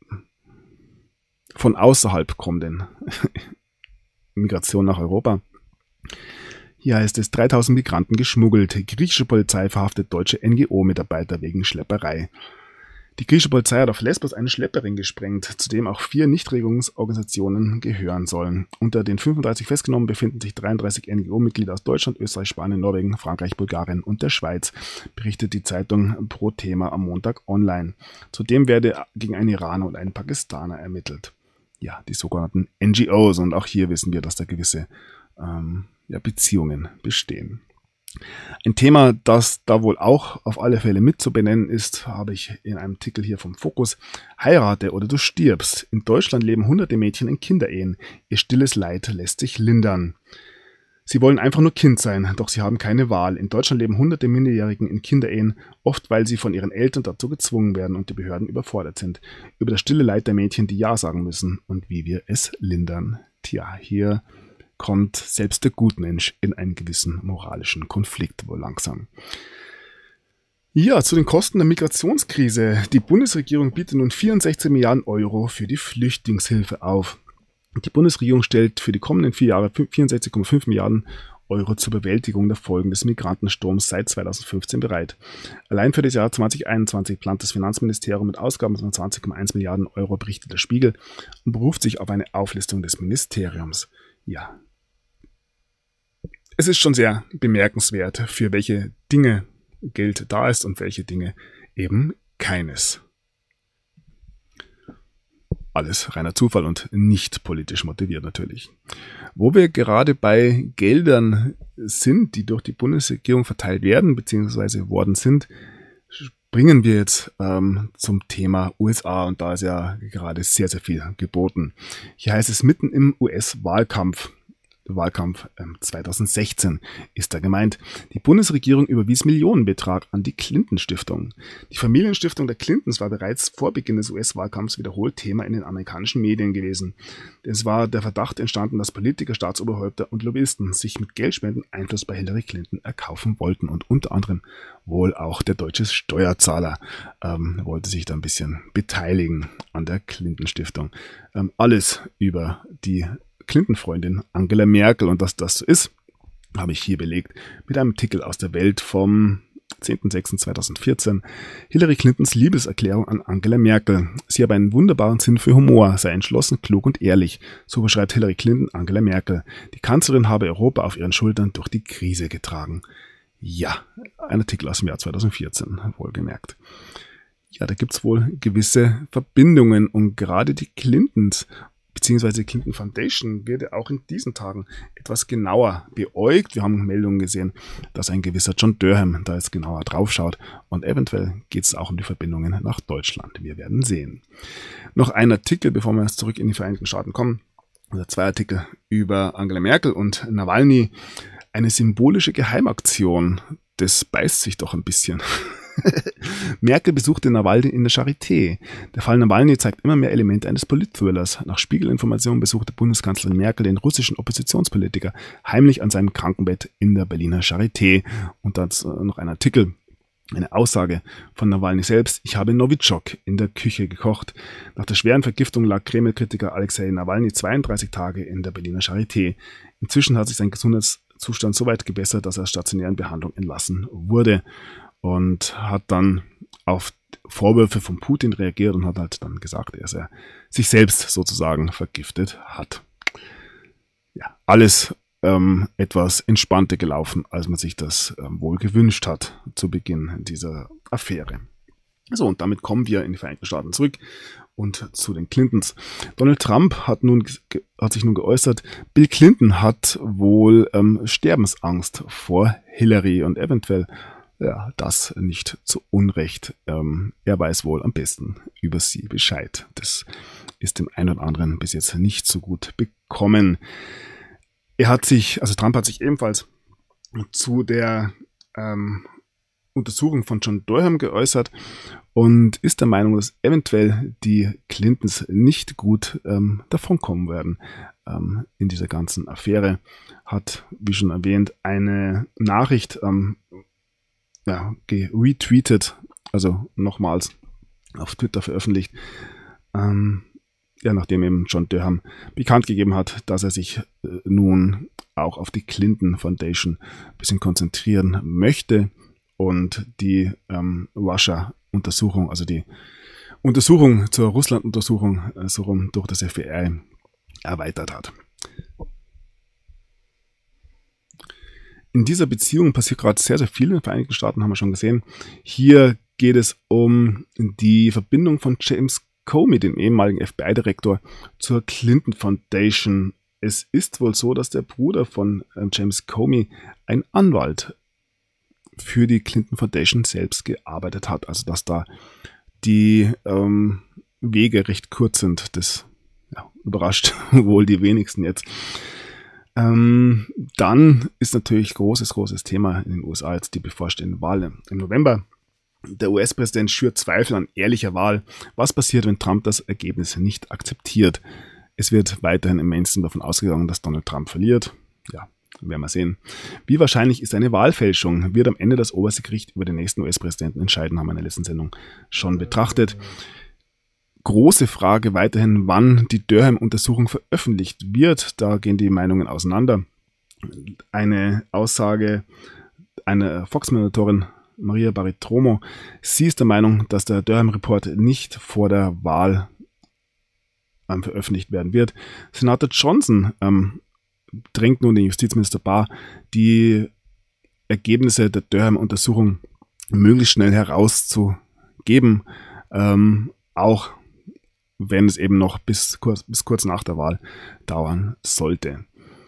von außerhalb kommenden Migration nach Europa. Hier heißt es, 3000 Migranten geschmuggelt. Griechische Polizei verhaftet deutsche NGO-Mitarbeiter wegen Schlepperei. Die griechische Polizei hat auf Lesbos einen Schlepperring gesprengt, zu dem auch 4 Nichtregierungsorganisationen gehören sollen. Unter den 35 Festgenommenen befinden sich 33 NGO-Mitglieder aus Deutschland, Österreich, Spanien, Norwegen, Frankreich, Bulgarien und der Schweiz, berichtet die Zeitung Pro Thema am Montag online. Zudem werde gegen einen Iraner und einen Pakistaner ermittelt. Ja, die sogenannten NGOs, und auch hier wissen wir, dass da gewisse Beziehungen bestehen. Ein Thema, das da wohl auch auf alle Fälle mit zu benennen ist, habe ich in einem Artikel hier vom Fokus. Heirate oder du stirbst. In Deutschland leben hunderte Mädchen in Kinderehen. Ihr stilles Leid lässt sich lindern. Sie wollen einfach nur Kind sein, doch sie haben keine Wahl. In Deutschland leben hunderte Minderjährigen in Kinderehen, oft weil sie von ihren Eltern dazu gezwungen werden und die Behörden überfordert sind. Über das stille Leid der Mädchen, die Ja sagen müssen und wie wir es lindern. Tja, hier kommt selbst der Gutmensch in einen gewissen moralischen Konflikt wohl langsam. Ja, zu den Kosten der Migrationskrise. Die Bundesregierung bietet nun 64 Milliarden Euro für die Flüchtlingshilfe auf. Die Bundesregierung stellt für die kommenden 4 Jahre 64,5 Milliarden Euro zur Bewältigung der Folgen des Migrantensturms seit 2015 bereit. Allein für das Jahr 2021 plant das Finanzministerium mit Ausgaben von 20,1 Milliarden Euro, berichtet der Spiegel, und beruft sich auf eine Auflistung des Ministeriums. Ja, es ist schon sehr bemerkenswert, für welche Dinge Geld da ist und welche Dinge eben keines. Alles reiner Zufall und nicht politisch motiviert natürlich. Wo wir gerade bei Geldern sind, die durch die Bundesregierung verteilt werden bzw. worden sind, springen wir jetzt zum Thema USA, und da ist ja gerade sehr, sehr viel geboten. Hier heißt es, mitten im US-Wahlkampf 2016 ist da gemeint. Die Bundesregierung überwies Millionenbetrag an die Clinton-Stiftung. Die Familienstiftung der Clintons war bereits vor Beginn des US-Wahlkampfs wiederholt Thema in den amerikanischen Medien gewesen. Es war der Verdacht entstanden, dass Politiker, Staatsoberhäupter und Lobbyisten sich mit Geldspenden Einfluss bei Hillary Clinton erkaufen wollten, und unter anderem wohl auch der deutsche Steuerzahler wollte sich da ein bisschen beteiligen an der Clinton-Stiftung. Alles über die Clinton-Freundin Angela Merkel, und dass das so ist, habe ich hier belegt mit einem Artikel aus der Welt vom 10.06.2014. Hillary Clintons Liebeserklärung an Angela Merkel. Sie habe einen wunderbaren Sinn für Humor, sei entschlossen, klug und ehrlich. So beschreibt Hillary Clinton Angela Merkel. Die Kanzlerin habe Europa auf ihren Schultern durch die Krise getragen. Ja, ein Artikel aus dem Jahr 2014, wohlgemerkt. Ja, da gibt es wohl gewisse Verbindungen, und gerade die Clintons beziehungsweise Clinton Foundation wird auch in diesen Tagen etwas genauer beäugt. Wir haben Meldungen gesehen, dass ein gewisser John Durham da jetzt genauer drauf schaut, und eventuell geht es auch um die Verbindungen nach Deutschland. Wir werden sehen. Noch ein Artikel, bevor wir jetzt zurück in die Vereinigten Staaten kommen, oder 2 Artikel über Angela Merkel und Nawalny. Eine symbolische Geheimaktion, das beißt sich doch ein bisschen. Merkel besuchte Nawalny in der Charité. Der Fall Nawalny zeigt immer mehr Elemente eines Politthrillers. Nach Spiegelinformationen besuchte Bundeskanzlerin Merkel den russischen Oppositionspolitiker heimlich an seinem Krankenbett in der Berliner Charité. Und dazu noch ein Artikel, eine Aussage von Nawalny selbst. Ich habe Novichok in der Küche gekocht. Nach der schweren Vergiftung lag Kreml-Kritiker Alexei Nawalny 32 Tage in der Berliner Charité. Inzwischen hat sich sein Zustand so weit gebessert, dass er aus stationären Behandlung entlassen wurde und hat dann auf Vorwürfe von Putin reagiert und hat halt dann gesagt, dass er sich selbst sozusagen vergiftet hat. Ja, alles etwas entspannter gelaufen, als man sich das wohl gewünscht hat zu Beginn dieser Affäre. So, und damit kommen wir in die Vereinigten Staaten zurück und zu den Clintons. Donald Trump hat sich nun geäußert, Bill Clinton hat wohl Sterbensangst vor Hillary und eventuell das nicht zu Unrecht. Er weiß wohl am besten über sie Bescheid. Das ist dem einen oder anderen bis jetzt nicht so gut bekommen. Trump hat sich ebenfalls zu der Untersuchung von John Durham geäußert und ist der Meinung, dass eventuell die Clintons nicht gut davonkommen werden in dieser ganzen Affäre. Hat, wie schon erwähnt, eine Nachricht retweetet, also nochmals auf Twitter veröffentlicht, nachdem eben John Durham bekannt gegeben hat, dass er sich nun auch auf die Clinton Foundation ein bisschen konzentrieren möchte und die Russia-Untersuchung, also die Untersuchung zur Russland-Untersuchung so rum durch das FBI erweitert hat. In dieser Beziehung passiert gerade sehr, sehr viel in den Vereinigten Staaten, haben wir schon gesehen. Hier geht es um die Verbindung von James Comey, dem ehemaligen FBI-Direktor, zur Clinton Foundation. Es ist wohl so, dass der Bruder von James Comey ein Anwalt für die Clinton Foundation selbst gearbeitet hat. Also dass da die Wege recht kurz sind. Das überrascht wohl die wenigsten jetzt. Dann ist natürlich großes Thema in den USA jetzt die bevorstehende Wahl im November. Der US-Präsident schürt Zweifel an ehrlicher Wahl. Was passiert, wenn Trump das Ergebnis nicht akzeptiert? Es wird weiterhin im Mainstream davon ausgegangen, dass Donald Trump verliert. Ja, werden wir sehen. Wie wahrscheinlich ist eine Wahlfälschung? Wird am Ende das oberste Gericht über den nächsten US-Präsidenten entscheiden, haben wir in der letzten Sendung schon betrachtet. Große Frage weiterhin, wann die Durham-Untersuchung veröffentlicht wird. Da gehen die Meinungen auseinander. Eine Aussage einer Fox-Moderatorin, Maria Bartiromo, sie ist der Meinung, dass der Durham-Report nicht vor der Wahl veröffentlicht werden wird. Senator Johnson drängt nun den Justizminister Barr, die Ergebnisse der Durham-Untersuchung möglichst schnell herauszugeben, auch wenn es eben noch bis kurz nach der Wahl dauern sollte.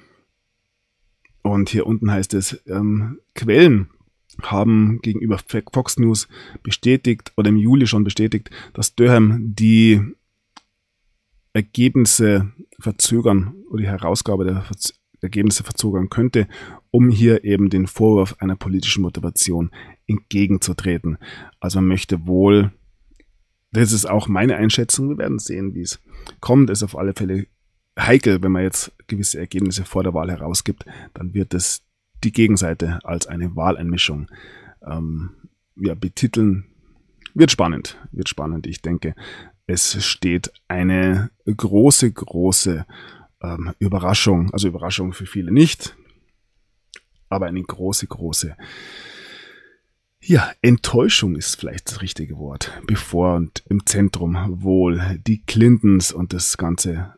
Und hier unten heißt es, Quellen haben gegenüber Fox News bestätigt oder im Juli schon bestätigt, dass Durham die Ergebnisse verzögern oder die Herausgabe der Ergebnisse verzögern könnte, um hier eben den Vorwurf einer politischen Motivation entgegenzutreten. Also man möchte wohl, das ist auch meine Einschätzung, wir werden sehen, wie es kommt. Es ist auf alle Fälle heikel, wenn man jetzt gewisse Ergebnisse vor der Wahl herausgibt, dann wird es die Gegenseite als eine Wahleinmischung betiteln. Wird spannend. Ich denke, es steht eine große Überraschung, also Überraschung für viele nicht, aber eine große Enttäuschung ist vielleicht das richtige Wort, bevor und im Zentrum wohl die Clintons und das ganze,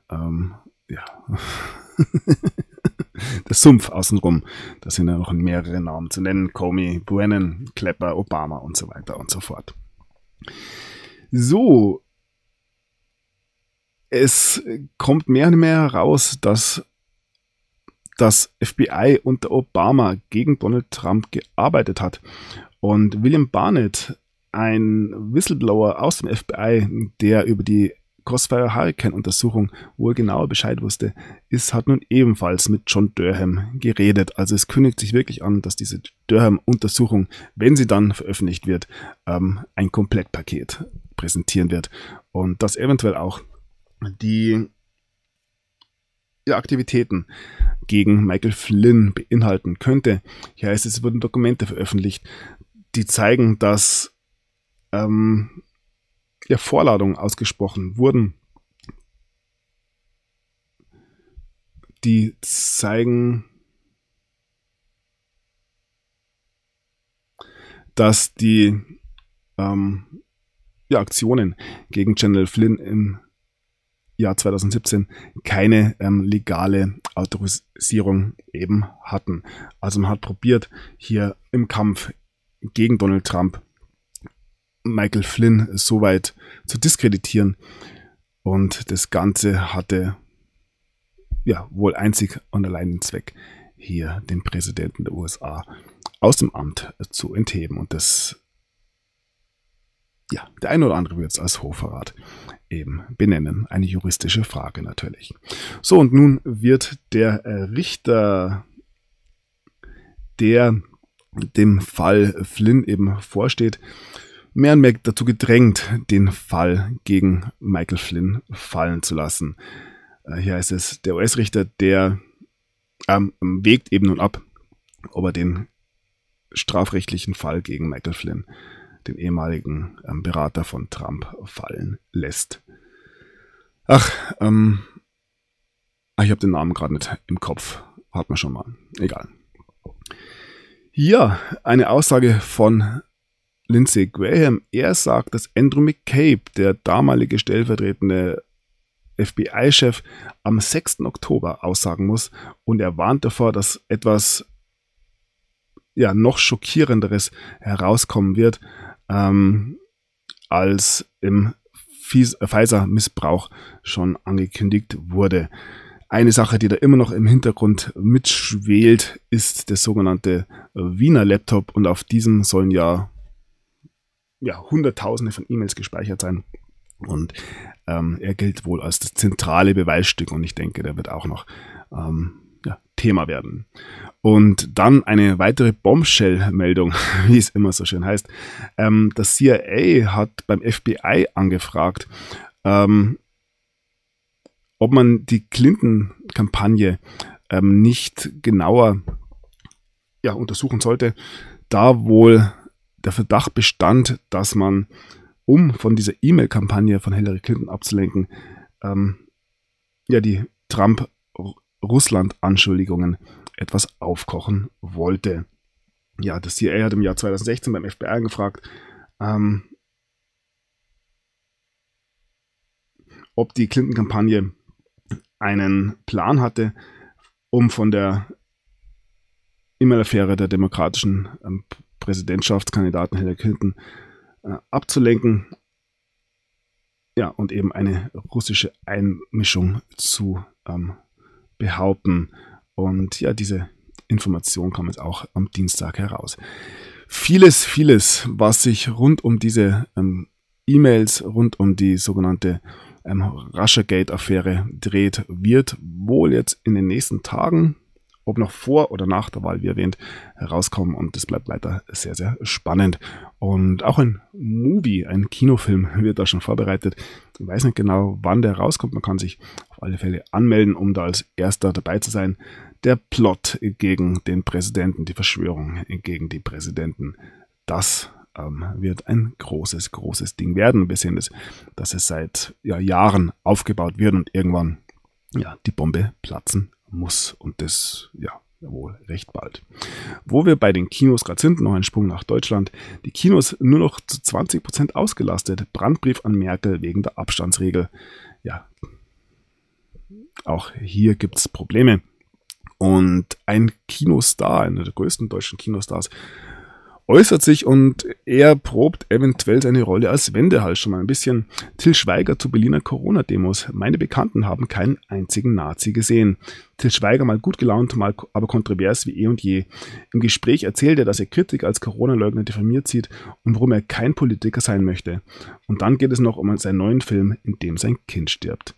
der Sumpf außenrum. Da sind ja noch mehrere Namen zu nennen, Comey, Brennan, Clapper, Obama und so weiter und so fort. So, es kommt mehr und mehr heraus, dass das FBI unter Obama gegen Donald Trump gearbeitet hat. Und William Barnett, ein Whistleblower aus dem FBI, der über die Crossfire Hurricane-Untersuchung wohl genauer Bescheid wusste, hat nun ebenfalls mit John Durham geredet. Also es kündigt sich wirklich an, dass diese Durham-Untersuchung, wenn sie dann veröffentlicht wird, ein Komplettpaket präsentieren wird. Und das eventuell auch die Aktivitäten gegen Michael Flynn beinhalten könnte. Hier heißt es wurden Dokumente veröffentlicht, die zeigen, dass Vorladungen ausgesprochen wurden, die zeigen, dass die Aktionen gegen General Flynn im Jahr 2017 keine legale Autorisierung eben hatten. Also man hat probiert, hier im Kampf gegen Donald Trump Michael Flynn soweit zu diskreditieren, und das Ganze hatte wohl einzig und allein den Zweck, hier den Präsidenten der USA aus dem Amt zu entheben. Und das, der eine oder andere wird es als Hochverrat eben benennen. Eine juristische Frage natürlich. So, und nun wird der Richter, der dem Fall Flynn eben vorsteht, mehr und mehr dazu gedrängt, den Fall gegen Michael Flynn fallen zu lassen. Hier heißt es, der US-Richter, der wägt eben nun ab, ob er den strafrechtlichen Fall gegen Michael Flynn, den ehemaligen Berater von Trump, fallen lässt. Ich habe den Namen gerade nicht im Kopf. Hat man schon mal. Egal. Ja, eine Aussage von Lindsey Graham. Er sagt, dass Andrew McCabe, der damalige stellvertretende FBI-Chef, am 6. Oktober aussagen muss, und er warnt davor, dass etwas noch schockierenderes herauskommen wird, als im Pfizer-Missbrauch schon angekündigt wurde. Eine Sache, die da immer noch im Hintergrund mitschwelt, ist der sogenannte Wiener Laptop, und auf diesem sollen Hunderttausende von E-Mails gespeichert sein. Und er gilt wohl als das zentrale Beweisstück, und ich denke, der wird auch noch Thema werden. Und dann eine weitere Bombshell-Meldung, wie es immer so schön heißt. Das CIA hat beim FBI angefragt, ob man die Clinton-Kampagne nicht genauer untersuchen sollte, da wohl der Verdacht bestand, dass man, um von dieser E-Mail-Kampagne von Hillary Clinton abzulenken, die Trump-Russland-Anschuldigungen etwas aufkochen wollte. Ja, das CIA hat im Jahr 2016 beim FBI angefragt, ob die Clinton-Kampagne einen Plan hatte, um von der E-Mail-Affäre der demokratischen Präsidentschaftskandidaten Hillary Clinton abzulenken, und eben eine russische Einmischung zu behaupten. Und diese Information kam jetzt auch am Dienstag heraus. Vieles, was sich rund um diese E-Mails, rund um die sogenannte Russiagate-Affäre dreht, wird wohl jetzt in den nächsten Tagen, ob noch vor oder nach der Wahl, wie erwähnt, herauskommen, und das bleibt weiter sehr, sehr spannend. Und auch ein Movie, ein Kinofilm wird da schon vorbereitet. Ich weiß nicht genau, wann der rauskommt. Man kann sich auf alle Fälle anmelden, um da als Erster dabei zu sein. Der Plot gegen den Präsidenten, die Verschwörung gegen die Präsidenten, das wird ein großes, großes Ding werden. Wir sehen das, dass es seit Jahren aufgebaut wird und irgendwann die Bombe platzen muss, und das wohl recht bald. Wo wir bei den Kinos gerade sind, noch ein Sprung nach Deutschland. Die Kinos nur noch zu 20% ausgelastet. Brandbrief an Merkel wegen der Abstandsregel. Ja, auch hier gibt es Probleme. Und ein Kinostar, einer der größten deutschen Kinostars, äußert sich, und er probt eventuell seine Rolle als Wendehals schon mal ein bisschen. Til Schweiger zu Berliner Corona-Demos. Meine Bekannten haben keinen einzigen Nazi gesehen. Til Schweiger mal gut gelaunt, mal aber kontrovers wie eh und je. Im Gespräch erzählt er, dass er Kritik als Corona-Leugner diffamiert sieht und warum er kein Politiker sein möchte. Und dann geht es noch um seinen neuen Film, in dem sein Kind stirbt.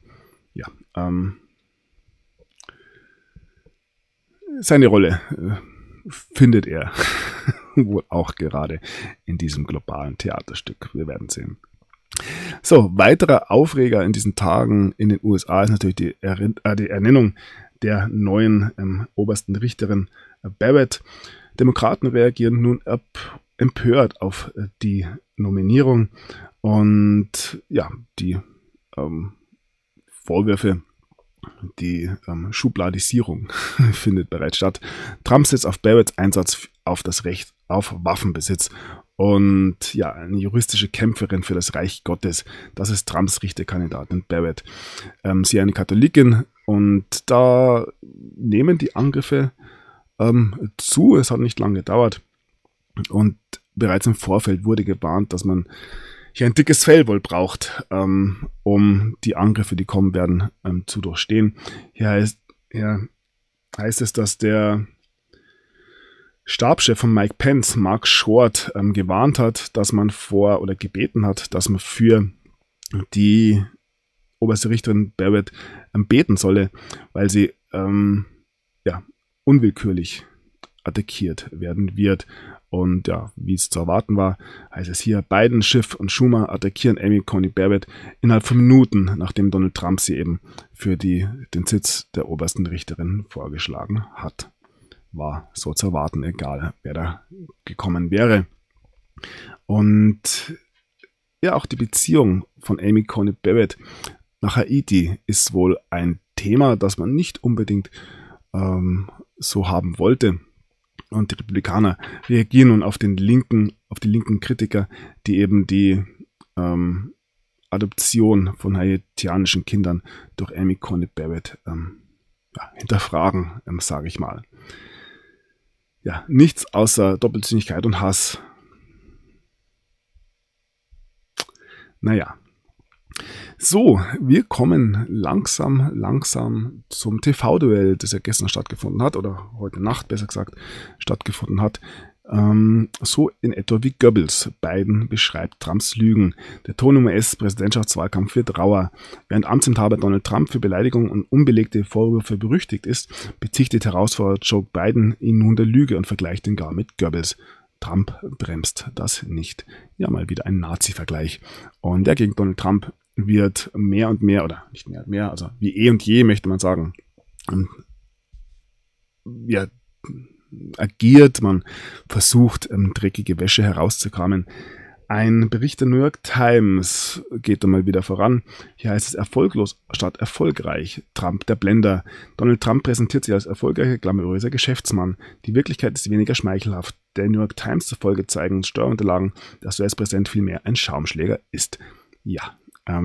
Seine Rolle findet er wohl auch gerade in diesem globalen Theaterstück. Wir werden sehen. So, weiterer Aufreger in diesen Tagen in den USA ist natürlich die Ernennung der neuen obersten Richterin Barrett. Demokraten reagieren nun empört auf die Nominierung, und die Vorwürfe, die Schubladisierung findet bereits statt. Trump setzt auf Barretts Einsatz auf das Recht auf Waffenbesitz. Und ja, eine juristische Kämpferin für das Reich Gottes. Das ist Trumps Richterkandidatin Barrett. Sie ist eine Katholikin und da nehmen die Angriffe zu. Es hat nicht lange gedauert. Und bereits im Vorfeld wurde gewarnt, dass man hier ein dickes Fell wohl braucht, um die Angriffe, die kommen werden, zu durchstehen. Hier heißt es, dass der Stabschef von Mike Pence, Mark Short, gewarnt hat, dass man gebeten hat, dass man für die oberste Richterin Barrett beten solle, weil sie unwillkürlich attackiert werden wird. Und ja, wie es zu erwarten war, heißt es hier, Biden, Schiff und Schumer attackieren Amy Coney Barrett innerhalb von Minuten, nachdem Donald Trump sie eben für den Sitz der obersten Richterin vorgeschlagen hat. War so zu erwarten, egal wer da gekommen wäre. Und ja, auch die Beziehung von Amy Coney Barrett nach Haiti ist wohl ein Thema, das man nicht unbedingt so haben wollte. Und die Republikaner reagieren nun auf die linken Kritiker, die eben die Adoption von haitianischen Kindern durch Amy Coney Barrett hinterfragen, sage ich mal. Ja, nichts außer Doppelsinnigkeit und Hass. Naja. So, wir kommen langsam zum TV-Duell, das ja gestern stattgefunden hat, oder heute Nacht besser gesagt stattgefunden hat. So in etwa wie Goebbels. Biden beschreibt Trumps Lügen. Der Ton im US-Präsidentschaftswahlkampf wird rauer. Während Amtsinhaber Donald Trump für Beleidigung und unbelegte Vorwürfe berüchtigt ist, bezichtigt Herausforderer Joe Biden ihn nun der Lüge und vergleicht ihn gar mit Goebbels. Trump bremst das nicht. Ja, mal wieder ein Nazi-Vergleich. Und der gegen Donald Trump wird mehr und mehr, oder nicht mehr und mehr, also wie eh und je, möchte man sagen, agiert, man versucht, dreckige Wäsche herauszukramen. Ein Bericht der New York Times geht da mal wieder voran. Hier heißt es erfolglos statt erfolgreich. Trump der Blender. Donald Trump präsentiert sich als erfolgreicher, glamouröser Geschäftsmann. Die Wirklichkeit ist weniger schmeichelhaft. Der New York Times zufolge zeigen Steuerunterlagen, dass der US-Präsident vielmehr ein Schaumschläger ist. Ja,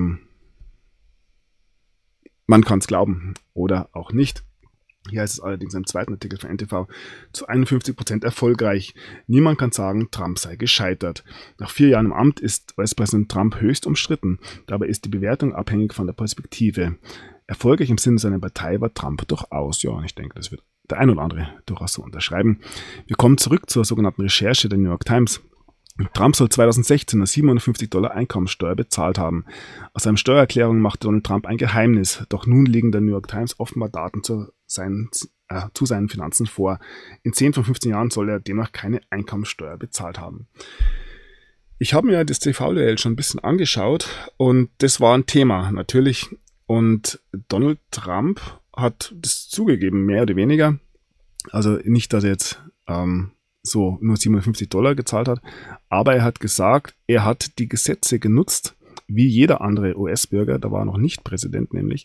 man kann es glauben oder auch nicht. Hier heißt es allerdings im zweiten Artikel von NTV, zu 51% erfolgreich. Niemand kann sagen, Trump sei gescheitert. Nach 4 Jahren im Amt ist US-Präsident Trump höchst umstritten. Dabei ist die Bewertung abhängig von der Perspektive. Erfolgreich im Sinne seiner Partei war Trump durchaus. Ja, und ich denke, das wird der ein oder andere durchaus so unterschreiben. Wir kommen zurück zur sogenannten Recherche der New York Times. Trump soll 2016 eine $750 Einkommensteuer bezahlt haben. Aus seinen Steuererklärungen machte Donald Trump ein Geheimnis, doch nun liegen der New York Times offenbar Daten zu seinen Finanzen vor. In 10 von 15 Jahren soll er demnach keine Einkommensteuer bezahlt haben. Ich habe mir das TV-Duell schon ein bisschen angeschaut und das war ein Thema, natürlich. Und Donald Trump hat das zugegeben, mehr oder weniger. Also nicht, dass er jetzt so nur $750 gezahlt hat, aber er hat gesagt, er hat die Gesetze genutzt, wie jeder andere US-Bürger, da war er noch nicht Präsident nämlich,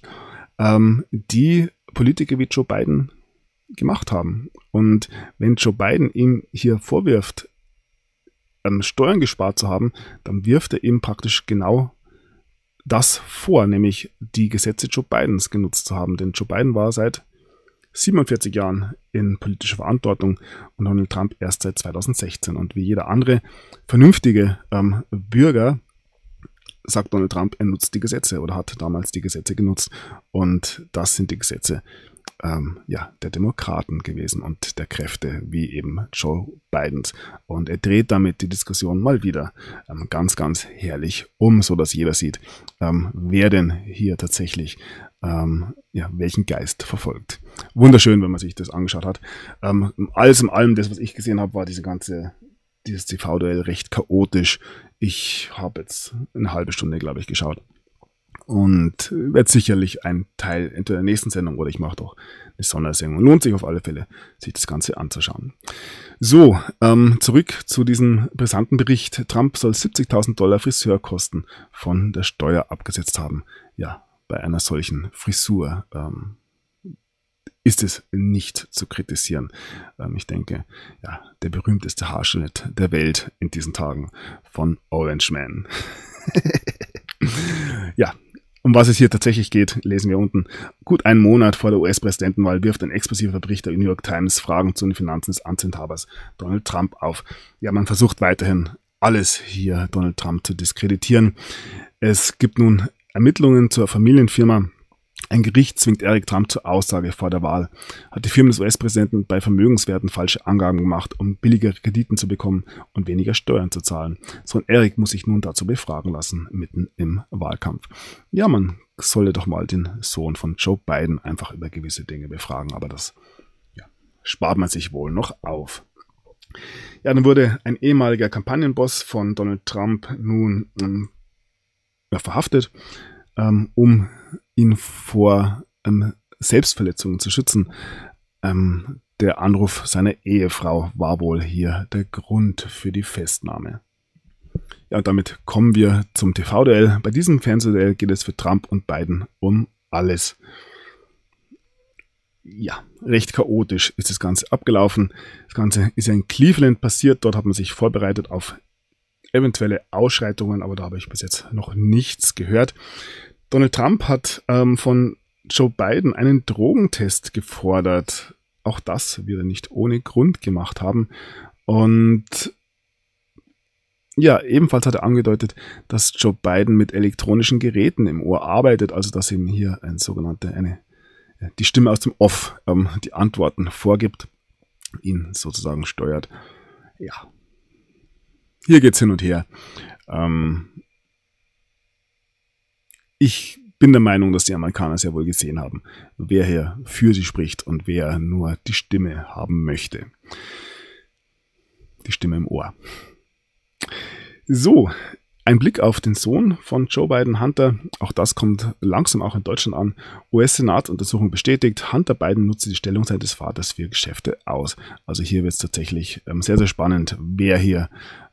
die Politiker wie Joe Biden gemacht haben. Und wenn Joe Biden ihm hier vorwirft, Steuern gespart zu haben, dann wirft er ihm praktisch genau das vor, nämlich die Gesetze Joe Bidens genutzt zu haben. Denn Joe Biden war seit 47 Jahren in politischer Verantwortung und Donald Trump erst seit 2016. Und wie jeder andere vernünftige Bürger sagt Donald Trump, er nutzt die Gesetze oder hat damals die Gesetze genutzt. Und das sind die Gesetze der Demokraten gewesen und der Kräfte wie eben Joe Bidens. Und er dreht damit die Diskussion mal wieder ganz, ganz herrlich um, sodass jeder sieht, wer denn hier tatsächlich welchen Geist verfolgt. Wunderschön, wenn man sich das angeschaut hat. Alles in allem, das, was ich gesehen habe, war dieses TV-Duell recht chaotisch. Ich habe jetzt eine halbe Stunde, glaube ich, geschaut. Und werde sicherlich ein Teil entweder der nächsten Sendung oder ich mache doch eine Sondersendung. Lohnt sich auf alle Fälle, sich das Ganze anzuschauen. So, zurück zu diesem brisanten Bericht. Trump soll $70.000 Friseurkosten von der Steuer abgesetzt haben. Ja, bei einer solchen Frisur. ist es nicht zu kritisieren. Ich denke, ja, der berühmteste Haarschnitt der Welt in diesen Tagen von Orange Man. Ja, um was es hier tatsächlich geht, lesen wir unten. Gut einen Monat vor der US-Präsidentenwahl wirft ein explosiver Bericht der New York Times Fragen zu den Finanzen des Amtsinhabers Donald Trump auf. Ja, man versucht weiterhin alles hier Donald Trump zu diskreditieren. Es gibt nun Ermittlungen zur Familienfirma. Ein Gericht zwingt Eric Trump zur Aussage vor der Wahl. Hat die Firma des US-Präsidenten bei Vermögenswerten falsche Angaben gemacht, um billigere Krediten zu bekommen und weniger Steuern zu zahlen. Sohn Eric muss sich nun dazu befragen lassen, mitten im Wahlkampf. Ja, man sollte doch mal den Sohn von Joe Biden einfach über gewisse Dinge befragen, aber das spart man sich wohl noch auf. Ja, dann wurde ein ehemaliger Kampagnenboss von Donald Trump nun verhaftet, um ihn vor Selbstverletzungen zu schützen. Der Anruf seiner Ehefrau war wohl hier der Grund für die Festnahme. Ja, und damit kommen wir zum TV-Duell. Bei diesem Fernsehduell geht es für Trump und Biden um alles. Ja, recht chaotisch ist das Ganze abgelaufen. Das Ganze ist ja in Cleveland passiert. Dort hat man sich vorbereitet auf eventuelle Ausschreitungen, aber da habe ich bis jetzt noch nichts gehört. Donald Trump hat von Joe Biden einen Drogentest gefordert. Auch das wird er nicht ohne Grund gemacht haben. Und ja, ebenfalls hat er angedeutet, dass Joe Biden mit elektronischen Geräten im Ohr arbeitet, also dass ihm hier die Stimme aus dem Off die Antworten vorgibt, ihn sozusagen steuert. Ja, hier geht's hin und her. Ich bin der Meinung, dass die Amerikaner sehr wohl gesehen haben, wer hier für sie spricht und wer nur die Stimme haben möchte. Die Stimme im Ohr. So, ein Blick auf den Sohn von Joe Biden, Hunter. Auch das kommt langsam auch in Deutschland an. US-Senatsuntersuchung bestätigt, Hunter Biden nutzt die Stellung seines Vaters für Geschäfte aus. Also hier wird es tatsächlich sehr, sehr spannend, wer hier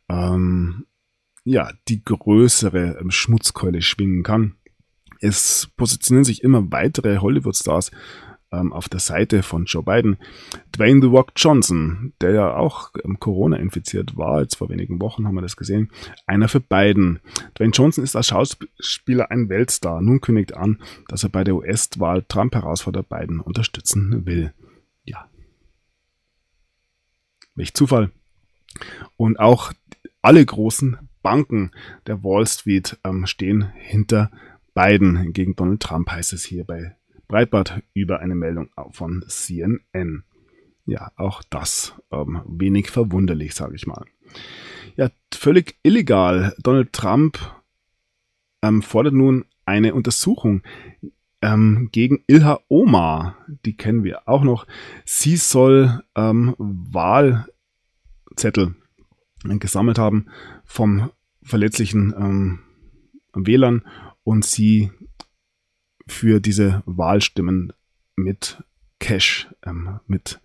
die größere Schmutzkeule schwingen kann. Es positionieren sich immer weitere Hollywood-Stars auf der Seite von Joe Biden. Dwayne The Rock Johnson, der ja auch Corona infiziert war, jetzt vor wenigen Wochen haben wir das gesehen, einer für Biden. Dwayne Johnson ist als Schauspieler ein Weltstar. Nun kündigt an, dass er bei der US-Wahl Trump-Herausforderer Biden unterstützen will. Ja. Welch Zufall. Und auch alle großen Banken der Wall Street stehen hinter Biden. Gegen Donald Trump heißt es hier bei Breitbart über eine Meldung von CNN. Ja, auch das wenig verwunderlich, sage ich mal. Ja, völlig illegal. Donald Trump fordert nun eine Untersuchung gegen Ilhan Omar. Die kennen wir auch noch. Sie soll Wahlzettel gesammelt haben vom verletzlichen Wählern und sie für diese Wahlstimmen mit Cash, mit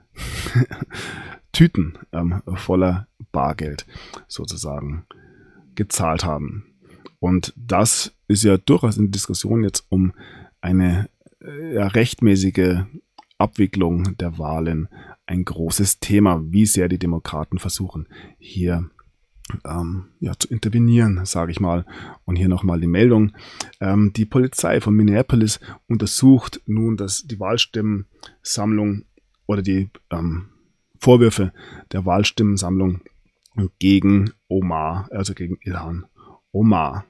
Tüten voller Bargeld sozusagen gezahlt haben. Und das ist ja durchaus in Diskussion jetzt um eine rechtmäßige Abwicklung der Wahlen ein großes Thema, wie sehr die Demokraten versuchen, hier zu intervenieren, sage ich mal. Und hier nochmal die Meldung. Die Polizei von Minneapolis untersucht nun die Wahlstimmensammlung oder die Vorwürfe der Wahlstimmensammlung gegen Omar, also gegen Ilhan Omar.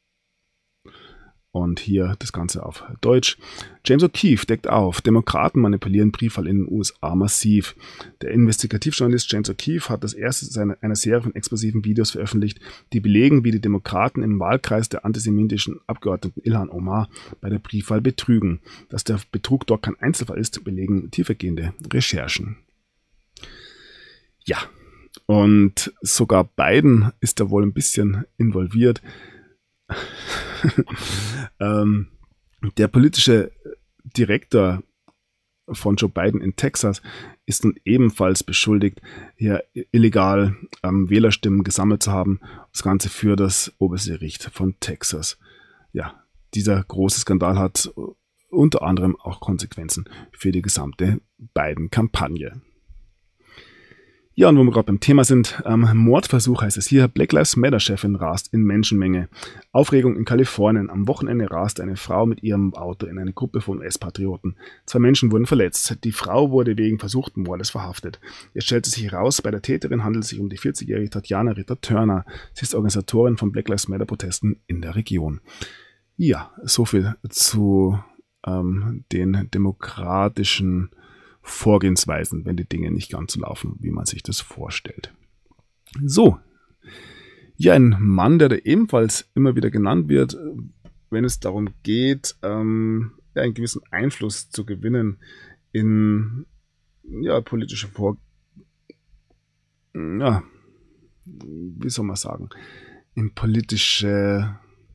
Und hier das Ganze auf Deutsch. James O'Keefe deckt auf, Demokraten manipulieren Briefwahl in den USA massiv. Der Investigativjournalist James O'Keefe hat das erste einer Serie von explosiven Videos veröffentlicht, die belegen, wie die Demokraten im Wahlkreis der antisemitischen Abgeordneten Ilhan Omar bei der Briefwahl betrügen. Dass der Betrug dort kein Einzelfall ist, belegen tiefergehende Recherchen. Ja, und sogar Biden ist da wohl ein bisschen involviert. Der politische Direktor von Joe Biden in Texas ist nun ebenfalls beschuldigt, hier illegal Wählerstimmen gesammelt zu haben. Das Ganze für das oberste Gericht von Texas. Ja, dieser große Skandal hat unter anderem auch Konsequenzen für die gesamte Biden-Kampagne. Ja, und wo wir gerade beim Thema sind, Mordversuch heißt es hier. Black Lives Matter-Chefin rast in Menschenmenge. Aufregung in Kalifornien. Am Wochenende raste eine Frau mit ihrem Auto in eine Gruppe von US-Patrioten. 2 Menschen wurden verletzt. Die Frau wurde wegen versuchten Mordes verhaftet. Jetzt stellte sich heraus, bei der Täterin handelt es sich um die 40-jährige Tatjana Ritter-Turner. Sie ist Organisatorin von Black Lives Matter-Protesten in der Region. Ja, soviel zu den demokratischen Vorgehensweisen, wenn die Dinge nicht ganz so laufen, wie man sich das vorstellt. So, ja, ein Mann, der ebenfalls immer wieder genannt wird, wenn es darum geht, einen gewissen Einfluss zu gewinnen in politische wie soll man sagen, in politische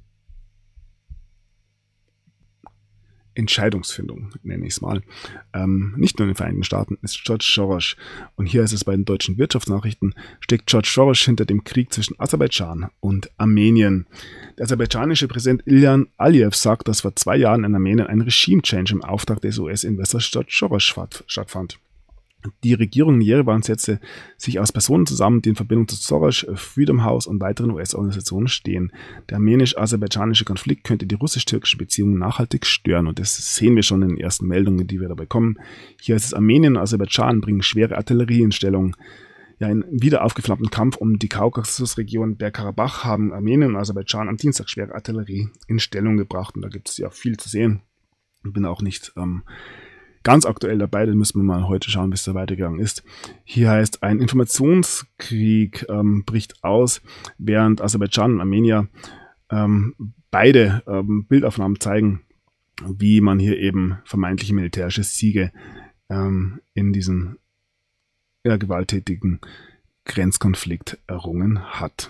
Entscheidungsfindung, nenne ich es mal. Nicht nur in den Vereinigten Staaten ist George Soros. Und hier ist es bei den deutschen Wirtschaftsnachrichten, steckt George Soros hinter dem Krieg zwischen Aserbaidschan und Armenien. Der aserbaidschanische Präsident Ilham Aliyev sagt, dass vor 2 Jahren in Armenien ein Regime-Change im Auftrag des US-Investors George Soros stattfand. Die Regierung in Jerewan setzte sich aus Personen zusammen, die in Verbindung zu Soros, Freedom House und weiteren US-Organisationen stehen. Der armenisch-aserbaidschanische Konflikt könnte die russisch-türkischen Beziehungen nachhaltig stören. Und das sehen wir schon in den ersten Meldungen, die wir dabei bekommen. Hier heißt es, Armenien und Aserbaidschan bringen schwere Artillerie in Stellung. Ja, in wieder aufgeflammten Kampf um die Kaukasusregion Bergkarabach haben Armenien und Aserbaidschan am Dienstag schwere Artillerie in Stellung gebracht. Und da gibt es ja viel zu sehen. Ich bin auch nicht ganz aktuell dabei, dann müssen wir mal heute schauen, wie es da weitergegangen ist. Hier heißt, ein Informationskrieg bricht aus, während Aserbaidschan und Armenier beide Bildaufnahmen zeigen, wie man hier eben vermeintliche militärische Siege in diesem gewalttätigen Grenzkonflikt errungen hat.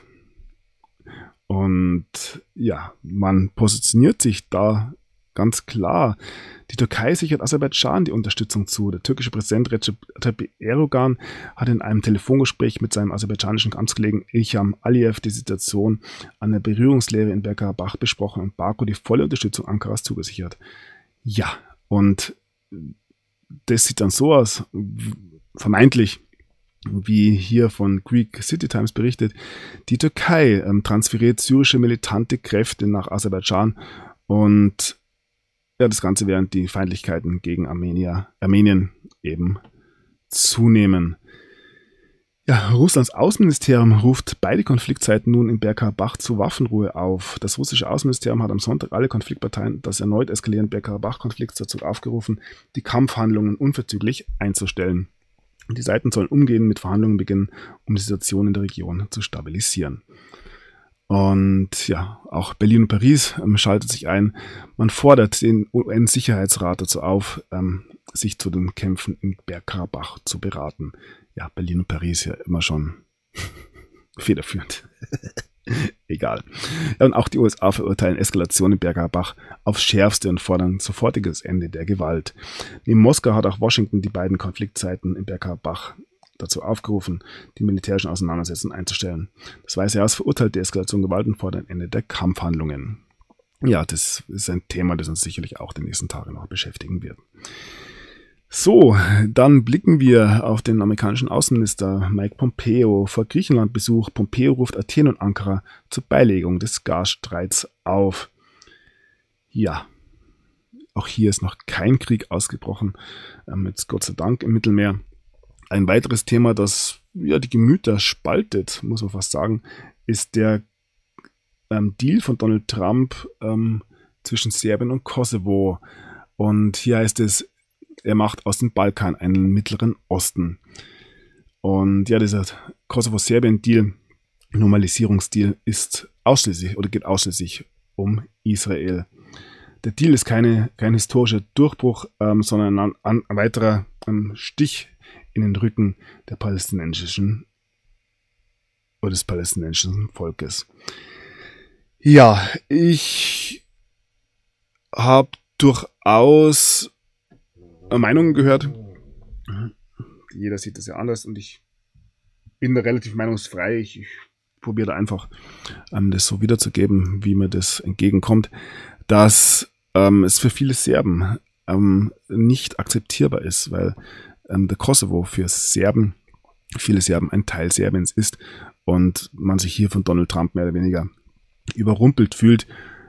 Und ja, man positioniert sich da ganz klar. Die Türkei sichert Aserbaidschan die Unterstützung zu. Der türkische Präsident Recep Tayyip Erdogan hat in einem Telefongespräch mit seinem aserbaidschanischen Amtskollegen Ilham Aliyev die Situation an der Berührungslehre in Bergkarabach besprochen und Baku die volle Unterstützung Ankaras zugesichert. Ja, und das sieht dann so aus, vermeintlich, wie hier von Greek City Times berichtet, die Türkei transferiert syrische militante Kräfte nach Aserbaidschan und ja, das Ganze, während die Feindlichkeiten gegen Armenien eben zunehmen. Ja, Russlands Außenministerium ruft beide Konfliktseiten nun in Bergkarabach zur Waffenruhe auf. Das russische Außenministerium hat am Sonntag alle Konfliktparteien des erneut eskalierenden Bergkarabach-Konflikts dazu aufgerufen, die Kampfhandlungen unverzüglich einzustellen. Die Seiten sollen umgehend mit Verhandlungen beginnen, um die Situation in der Region zu stabilisieren. Und ja, auch Berlin und Paris schaltet sich ein. Man fordert den UN-Sicherheitsrat dazu auf, sich zu den Kämpfen in Bergkarabach zu beraten. Ja, Berlin und Paris ja immer schon federführend. Egal. Ja, und auch die USA verurteilen Eskalation in Bergkarabach aufs Schärfste und fordern sofortiges Ende der Gewalt. Neben Moskau hat auch Washington die beiden Konfliktseiten in Bergkarabach dazu aufgerufen, die militärischen Auseinandersetzungen einzustellen. Das Weiße Haus verurteilt die Eskalation Gewalt und fordert ein Ende der Kampfhandlungen. Ja, das ist ein Thema, das uns sicherlich auch die nächsten Tage noch beschäftigen wird. So, dann blicken wir auf den amerikanischen Außenminister Mike Pompeo. Vor Griechenland-Besuch. Pompeo ruft Athen und Ankara zur Beilegung des Gasstreits auf. Ja, auch hier ist noch kein Krieg ausgebrochen. Jetzt Gott sei Dank im Mittelmeer. Ein weiteres Thema, das ja die Gemüter spaltet, muss man fast sagen, ist der Deal von Donald Trump zwischen Serbien und Kosovo. Und hier heißt es, er macht aus dem Balkan einen Mittleren Osten. Und ja, dieser Kosovo-Serbien-Deal, Normalisierungsdeal, ist ausschließlich oder geht ausschließlich um Israel. Der Deal ist kein historischer Durchbruch, sondern ein weiterer Stich in den Rücken der palästinensischen oder des palästinensischen Volkes. Ja, ich habe durchaus Meinungen gehört. Jeder sieht das ja anders und ich bin da relativ meinungsfrei. Ich probiere da einfach das so wiederzugeben, wie mir das entgegenkommt, dass es für viele Serben nicht akzeptierbar ist, weil der Kosovo für viele Serben ein Teil Serbiens ist und man sich hier von Donald Trump mehr oder weniger überrumpelt fühlt.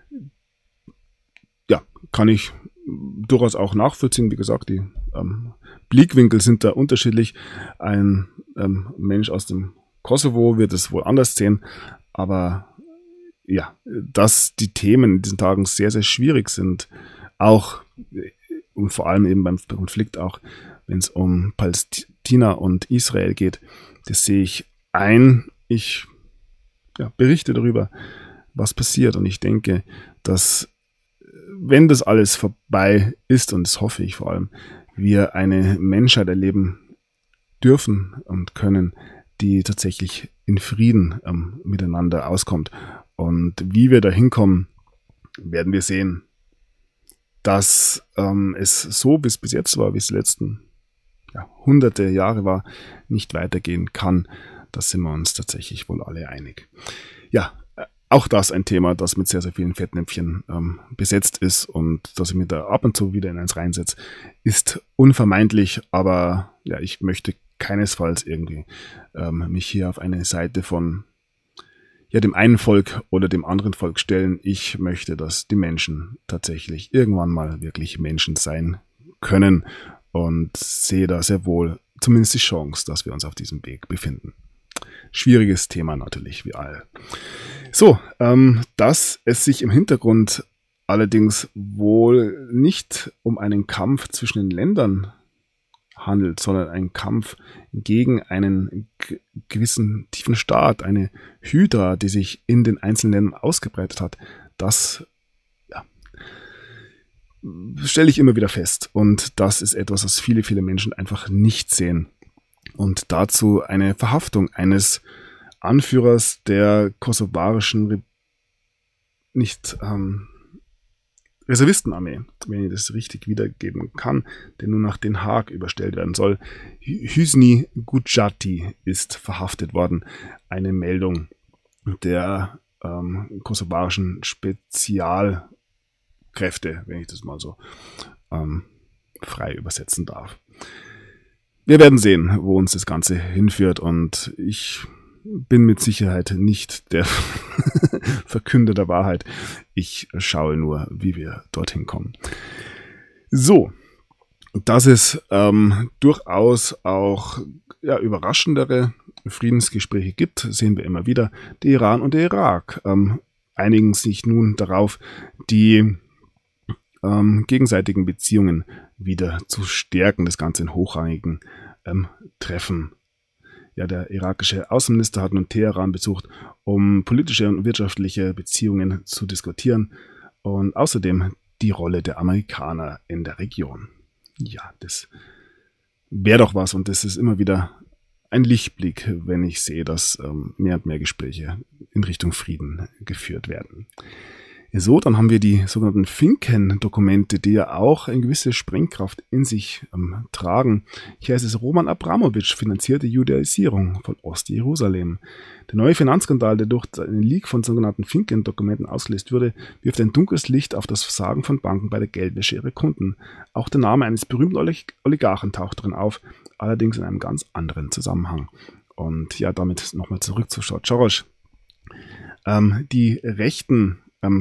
Ja, kann ich durchaus auch nachvollziehen. Wie gesagt, die Blickwinkel sind da unterschiedlich. Ein Mensch aus dem Kosovo wird es wohl anders sehen, aber ja, dass die Themen in diesen Tagen sehr, sehr schwierig sind, auch und vor allem eben beim Konflikt auch, wenn es um Palästina und Israel geht, das sehe ich ein. Ich berichte darüber, was passiert, und ich denke, dass, wenn das alles vorbei ist, und das hoffe ich vor allem, wir eine Menschheit erleben dürfen und können, die tatsächlich in Frieden miteinander auskommt. Und wie wir da hinkommen, werden wir sehen. Dass es so, wie es bis jetzt war, wie es die letzten hunderte Jahre war, nicht weitergehen kann. Da sind wir uns tatsächlich wohl alle einig. Ja, auch das ein Thema, das mit sehr, sehr vielen Fettnäpfchen besetzt ist, und dass ich mir da ab und zu wieder in eins reinsetze, ist unvermeidlich, aber ja, ich möchte keinesfalls irgendwie mich hier auf eine Seite von dem einen Volk oder dem anderen Volk stellen. Ich möchte, dass die Menschen tatsächlich irgendwann mal wirklich Menschen sein können, und sehe da sehr wohl zumindest die Chance, dass wir uns auf diesem Weg befinden. Schwieriges Thema natürlich, wie all. So, dass es sich im Hintergrund allerdings wohl nicht um einen Kampf zwischen den Ländern handelt, sondern ein Kampf gegen einen gewissen tiefen Staat, eine Hydra, die sich in den einzelnen Ländern ausgebreitet hat, das stelle ich immer wieder fest. Und das ist etwas, was viele, viele Menschen einfach nicht sehen. Und dazu eine Verhaftung eines Anführers der kosovarischen Reservistenarmee, wenn ich das richtig wiedergeben kann, der nun nach Den Haag überstellt werden soll. Hüsnü Gucati ist verhaftet worden. Eine Meldung der kosovarischen Spezialkräfte, wenn ich das mal so frei übersetzen darf. Wir werden sehen, wo uns das Ganze hinführt, und ich bin mit Sicherheit nicht der Verkünder der Wahrheit. Ich schaue nur, wie wir dorthin kommen. So, dass es durchaus auch überraschendere Friedensgespräche gibt, sehen wir immer wieder. Der Iran und der Irak einigen sich nun darauf, die gegenseitigen Beziehungen wieder zu stärken, das Ganze in hochrangigen Treffen. Ja, der irakische Außenminister hat nun Teheran besucht, um politische und wirtschaftliche Beziehungen zu diskutieren, und außerdem die Rolle der Amerikaner in der Region. Ja, das wäre doch was, und das ist immer wieder ein Lichtblick, wenn ich sehe, dass mehr und mehr Gespräche in Richtung Frieden geführt werden. So, dann haben wir die sogenannten Finken-Dokumente, die ja auch eine gewisse Sprengkraft in sich tragen. Hier heißt es: Roman Abramowitsch finanzierte Judaisierung von Ostjerusalem. Der neue Finanzskandal, der durch einen Leak von sogenannten Finken-Dokumenten ausgelöst wurde, wirft ein dunkles Licht auf das Versagen von Banken bei der Geldwäsche ihrer Kunden. Auch der Name eines berühmten Oligarchen taucht drin auf, allerdings in einem ganz anderen Zusammenhang. Und ja, damit nochmal zurück zu George Soros. Die rechte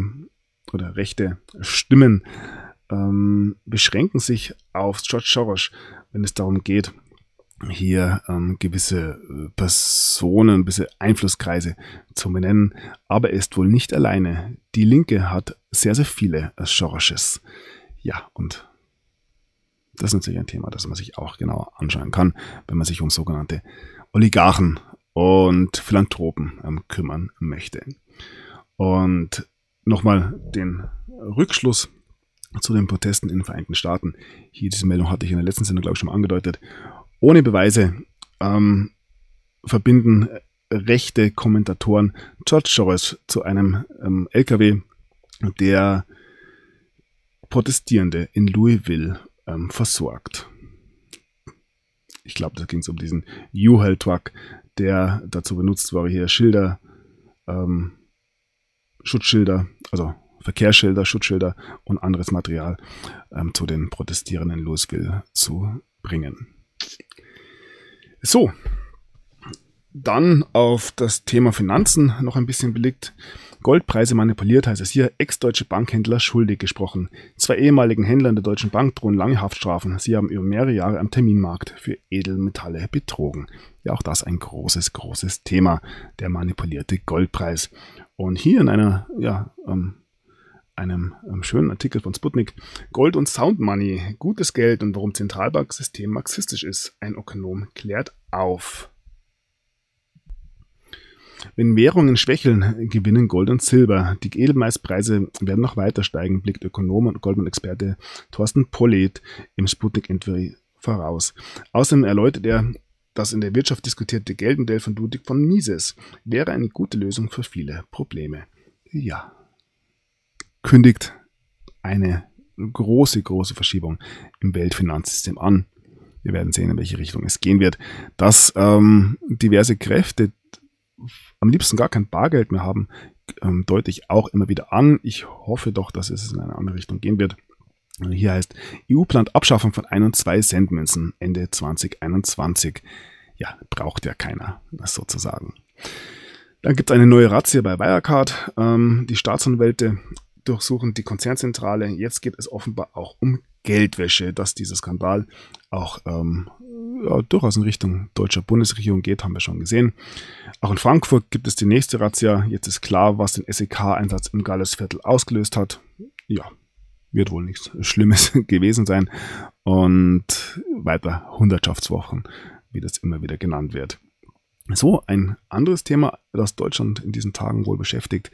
Stimmen beschränken sich auf George Soros, wenn es darum geht, hier gewisse Personen, gewisse Einflusskreise zu benennen. Aber er ist wohl nicht alleine. Die Linke hat sehr, sehr viele Soroses. Ja, und das ist natürlich ein Thema, das man sich auch genauer anschauen kann, wenn man sich um sogenannte Oligarchen und Philanthropen kümmern möchte. Und nochmal den Rückschluss zu den Protesten in den Vereinigten Staaten. Hier, diese Meldung hatte ich in der letzten Sendung, glaube ich, schon mal angedeutet. Ohne Beweise verbinden rechte Kommentatoren George Soros zu einem LKW, der Protestierende in Louisville versorgt. Ich glaube, da ging es um diesen U-Haul-Truck, der dazu benutzt war, hier Schilder, Schutzschilder, also Verkehrsschilder, Schutzschilder und anderes Material zu den Protestierenden Louisville zu bringen. So, dann auf das Thema Finanzen noch ein bisschen belegt. Goldpreise manipuliert, heißt es hier, ex-deutsche Bankhändler schuldig gesprochen. 2 ehemaligen Händlern der Deutschen Bank drohen lange Haftstrafen. Sie haben über mehrere Jahre am Terminmarkt für Edelmetalle betrogen. Ja, auch das ein großes Thema, der manipulierte Goldpreis. Und hier in einem schönen Artikel von Sputnik, Gold und Sound Money, gutes Geld und warum Zentralbanksystem marxistisch ist. Ein Ökonom klärt auf. Wenn Währungen schwächeln, gewinnen Gold und Silber. Die Edelmeispreise werden noch weiter steigen, blickt Ökonom und Goldman-Experte Thorsten Pollet im Sputnik-Interview voraus. Außerdem erläutert er, das in der Wirtschaft diskutierte Geldmodell von Ludwig von Mises wäre eine gute Lösung für viele Probleme. Ja, kündigt eine große Verschiebung im Weltfinanzsystem an. Wir werden sehen, in welche Richtung es gehen wird. Dass diverse Kräfte am liebsten gar kein Bargeld mehr haben, deute ich auch immer wieder an. Ich hoffe doch, dass es in eine andere Richtung gehen wird. Hier heißt, EU plant Abschaffung von 1 und 2 Centmünzen Ende 2021. Ja, braucht ja keiner, das sozusagen. Dann gibt es eine neue Razzia bei Wirecard. Die Staatsanwälte durchsuchen die Konzernzentrale. Jetzt geht es offenbar auch um Geldwäsche, dass dieser Skandal auch durchaus in Richtung deutscher Bundesregierung geht, haben wir schon gesehen. Auch in Frankfurt gibt es die nächste Razzia. Jetzt ist klar, was den SEK-Einsatz im Gallusviertel ausgelöst hat. Ja, wird wohl nichts Schlimmes gewesen sein. Und weiter Hundertschaftswochen, wie das immer wieder genannt wird. So, ein anderes Thema, das Deutschland in diesen Tagen wohl beschäftigt,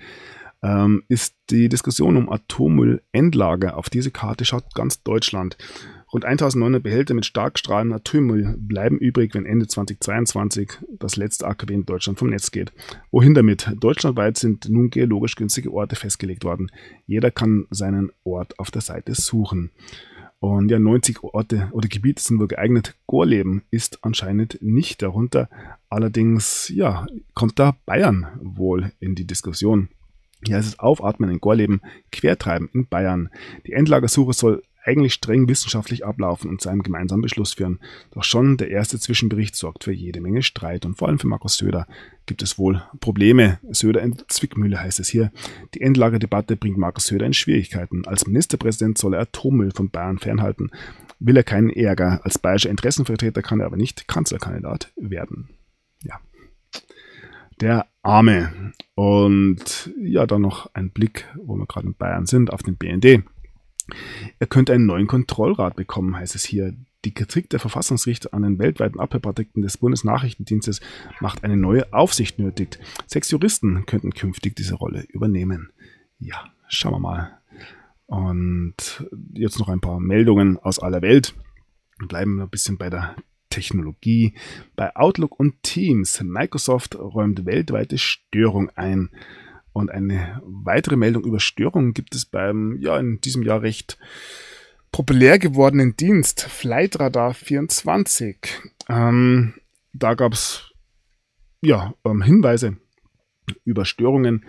ist die Diskussion um Atommüllendlager. Auf diese Karte schaut ganz Deutschland. Rund 1900 Behälter mit stark strahlendem Atommüll bleiben übrig, wenn Ende 2022 das letzte AKW in Deutschland vom Netz geht. Wohin damit? Deutschlandweit sind nun geologisch günstige Orte festgelegt worden. Jeder kann seinen Ort auf der Seite suchen. Und ja, 90 Orte oder Gebiete sind wohl geeignet. Gorleben ist anscheinend nicht darunter. Allerdings, ja, kommt da Bayern wohl in die Diskussion. Hier heißt es Aufatmen in Gorleben, Quertreiben in Bayern. Die Endlagersuche soll eigentlich streng wissenschaftlich ablaufen und zu einem gemeinsamen Beschluss führen. Doch schon der erste Zwischenbericht sorgt für jede Menge Streit und vor allem für Markus Söder gibt es wohl Probleme. Söder in Zwickmühle heißt es hier. Die Endlagerdebatte bringt Markus Söder in Schwierigkeiten. Als Ministerpräsident soll er Atommüll von Bayern fernhalten. Will er keinen Ärger. Als bayerischer Interessenvertreter kann er aber nicht Kanzlerkandidat werden. Ja. Der Arme. Und ja, dann noch ein Blick, wo wir gerade in Bayern sind, auf den BND. Er könnte einen neuen Kontrollrat bekommen, heißt es hier. Die Kritik der Verfassungsrichter an den weltweiten Abhörpraktiken des Bundesnachrichtendienstes macht eine neue Aufsicht nötig. 6 Juristen könnten künftig diese Rolle übernehmen. Ja, schauen wir mal. Und jetzt noch ein paar Meldungen aus aller Welt. Wir bleiben ein bisschen bei der Technologie. Bei Outlook und Teams. Microsoft räumt weltweite Störung ein. Und eine weitere Meldung über Störungen gibt es beim, ja, in diesem Jahr recht populär gewordenen Dienst Flightradar 24. Da gab es Hinweise über Störungen.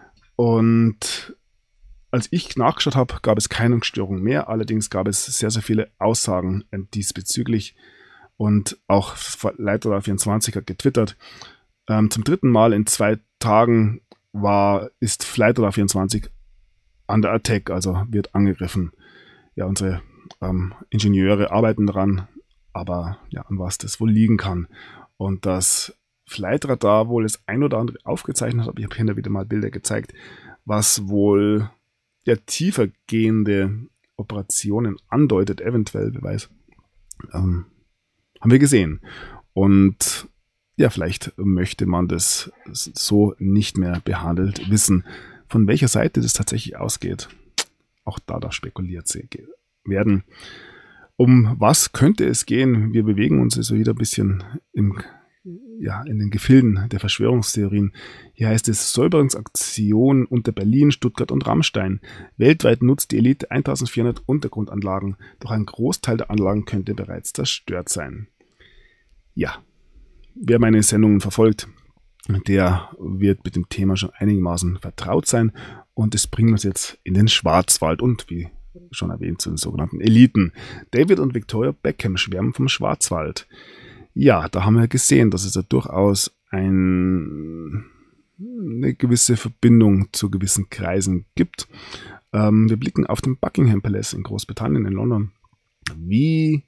Und als ich nachgeschaut habe, gab es keine Störung mehr. Allerdings gab es sehr, sehr viele Aussagen diesbezüglich. Und auch Flightradar 24 hat getwittert. Zum 3. Mal in 2 Tagen ist Flightradar 24 under attack, also wird angegriffen. Ja, unsere Ingenieure arbeiten daran, aber ja, an was das wohl liegen kann. Und das Flightradar wohl das ein oder andere aufgezeichnet hat, ich habe hier wieder mal Bilder gezeigt, was wohl ja tiefer gehende Operationen andeutet, eventuell, wer weiß, haben wir gesehen. Und ja, vielleicht möchte man das so nicht mehr behandelt wissen. Von welcher Seite das tatsächlich ausgeht, auch da darf spekuliert werden. Um was könnte es gehen? Wir bewegen uns also wieder ein bisschen in den Gefilden der Verschwörungstheorien. Hier heißt es Säuberungsaktion unter Berlin, Stuttgart und Rammstein. Weltweit nutzt die Elite 1400 Untergrundanlagen, doch ein Großteil der Anlagen könnte bereits zerstört sein. Ja. Wer meine Sendungen verfolgt, der wird mit dem Thema schon einigermaßen vertraut sein. Und das bringen wir uns jetzt in den Schwarzwald und wie schon erwähnt zu den sogenannten Eliten. David und Victoria Beckham schwärmen vom Schwarzwald. Ja, da haben wir gesehen, dass es ja durchaus eine gewisse Verbindung zu gewissen Kreisen gibt. Wir blicken auf den Buckingham Palace in Großbritannien, in London. Wie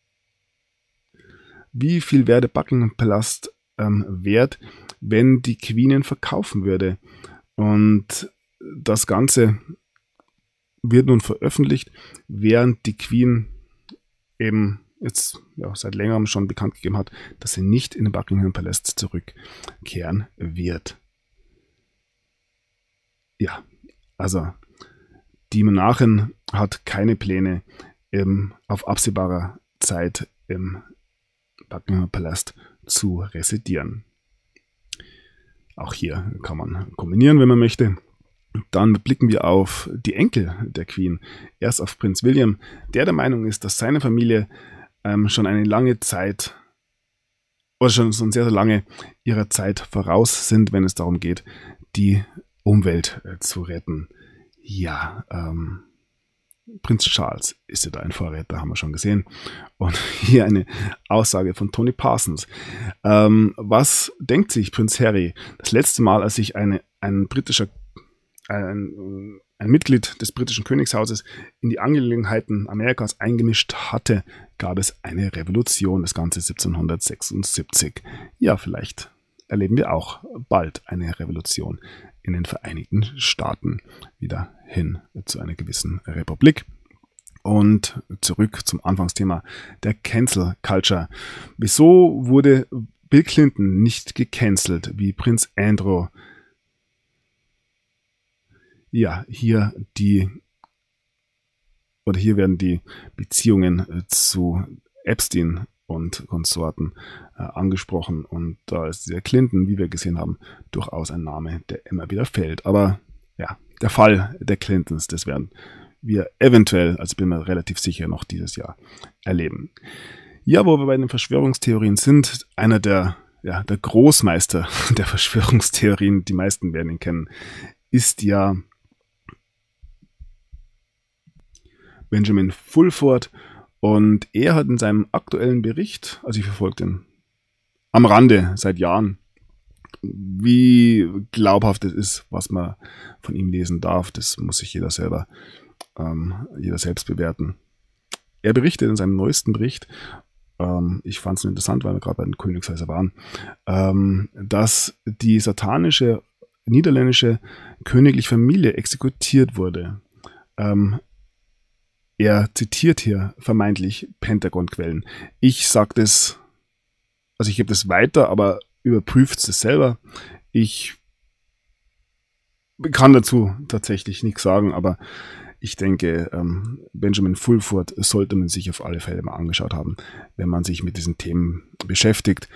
viel wäre der Buckingham Palast wert, wenn die Queen ihn verkaufen würde? Und das Ganze wird nun veröffentlicht, während die Queen eben jetzt seit längerem schon bekannt gegeben hat, dass sie nicht in den Buckingham Palast zurückkehren wird. Ja, also die Monarchin hat keine Pläne, auf absehbarer Zeit im Buckingham Palast zu residieren. Auch hier kann man kombinieren, wenn man möchte. Dann blicken wir auf die Enkel der Queen. Erst auf Prinz William, der Meinung ist, dass seine Familie schon eine lange Zeit oder schon sehr, sehr lange ihrer Zeit voraus sind, wenn es darum geht, die Umwelt zu retten. Ja, Prinz Charles ist ja da ein Vorreiter, haben wir schon gesehen. Und hier eine Aussage von Tony Parsons. Was denkt sich Prinz Harry das letzte Mal, als sich ein Mitglied des britischen Königshauses in die Angelegenheiten Amerikas eingemischt hatte, gab es eine Revolution, das Ganze 1776. Ja, vielleicht erleben wir auch bald eine Revolution in den Vereinigten Staaten, wieder hin zu einer gewissen Republik. Und zurück zum Anfangsthema der Cancel Culture. Wieso wurde Bill Clinton nicht gecancelt wie Prinz Andrew? Ja, hier werden die Beziehungen zu Epstein und Konsorten angesprochen. Und da ist dieser Clinton, wie wir gesehen haben, durchaus ein Name, der immer wieder fällt. Aber ja, der Fall der Clintons, das werden wir eventuell, also bin mir relativ sicher, noch dieses Jahr erleben. Ja, wo wir bei den Verschwörungstheorien sind, einer der Großmeister der Verschwörungstheorien, die meisten werden ihn kennen, ist ja Benjamin Fulford. Und er hat in seinem aktuellen Bericht, also ich verfolge den am Rande seit Jahren, wie glaubhaft es ist, was man von ihm lesen darf, das muss sich jeder selbst bewerten. Er berichtet in seinem neuesten Bericht, ich fand es interessant, weil wir gerade bei den Königshäusern waren, dass die satanische niederländische königliche Familie exekutiert wurde. Er zitiert hier vermeintlich Pentagon-Quellen. Ich sage das, also ich gebe das weiter, aber überprüft es selber. Ich kann dazu tatsächlich nichts sagen, aber ich denke, Benjamin Fulford sollte man sich auf alle Fälle mal angeschaut haben, wenn man sich mit diesen Themen beschäftigt.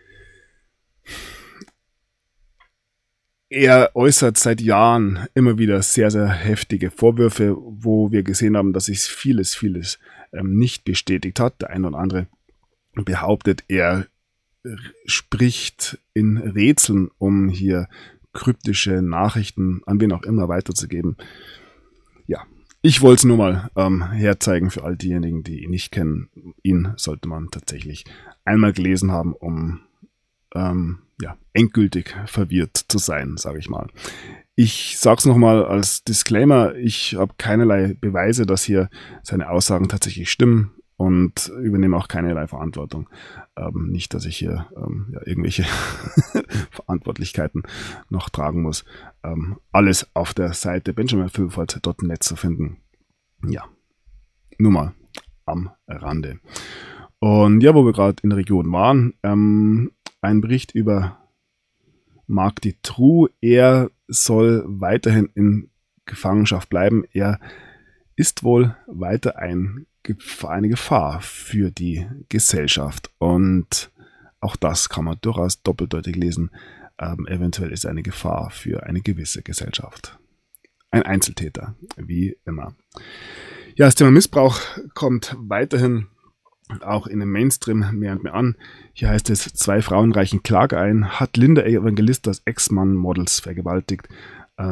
Er äußert seit Jahren immer wieder sehr, sehr heftige Vorwürfe, wo wir gesehen haben, dass sich vieles nicht bestätigt hat. Der eine oder andere behauptet, er spricht in Rätseln, um hier kryptische Nachrichten an wen auch immer weiterzugeben. Ja, ich wollte es nur mal herzeigen für all diejenigen, die ihn nicht kennen. Ihn sollte man tatsächlich einmal gelesen haben, um endgültig verwirrt zu sein, sage ich mal. Ich sage es nochmal als Disclaimer, ich habe keinerlei Beweise, dass hier seine Aussagen tatsächlich stimmen und übernehme auch keinerlei Verantwortung. Nicht, dass ich hier irgendwelche Verantwortlichkeiten noch tragen muss. Alles auf der Seite benjaminfulford.net zu finden. Ja, nur mal am Rande. Und ja, wo wir gerade in der Region waren, ein Bericht über Marc Dutroux. Er soll weiterhin in Gefangenschaft bleiben. Er ist wohl weiter eine Gefahr für die Gesellschaft. Und auch das kann man durchaus doppeldeutig lesen. Eventuell ist er eine Gefahr für eine gewisse Gesellschaft. Ein Einzeltäter, wie immer. Ja, das Thema Missbrauch kommt weiterhin auch in dem Mainstream mehr und mehr an. Hier heißt es, 2 Frauen reichen Klage ein. Hat Linda Evangelistas Ex-Mann Models vergewaltigt.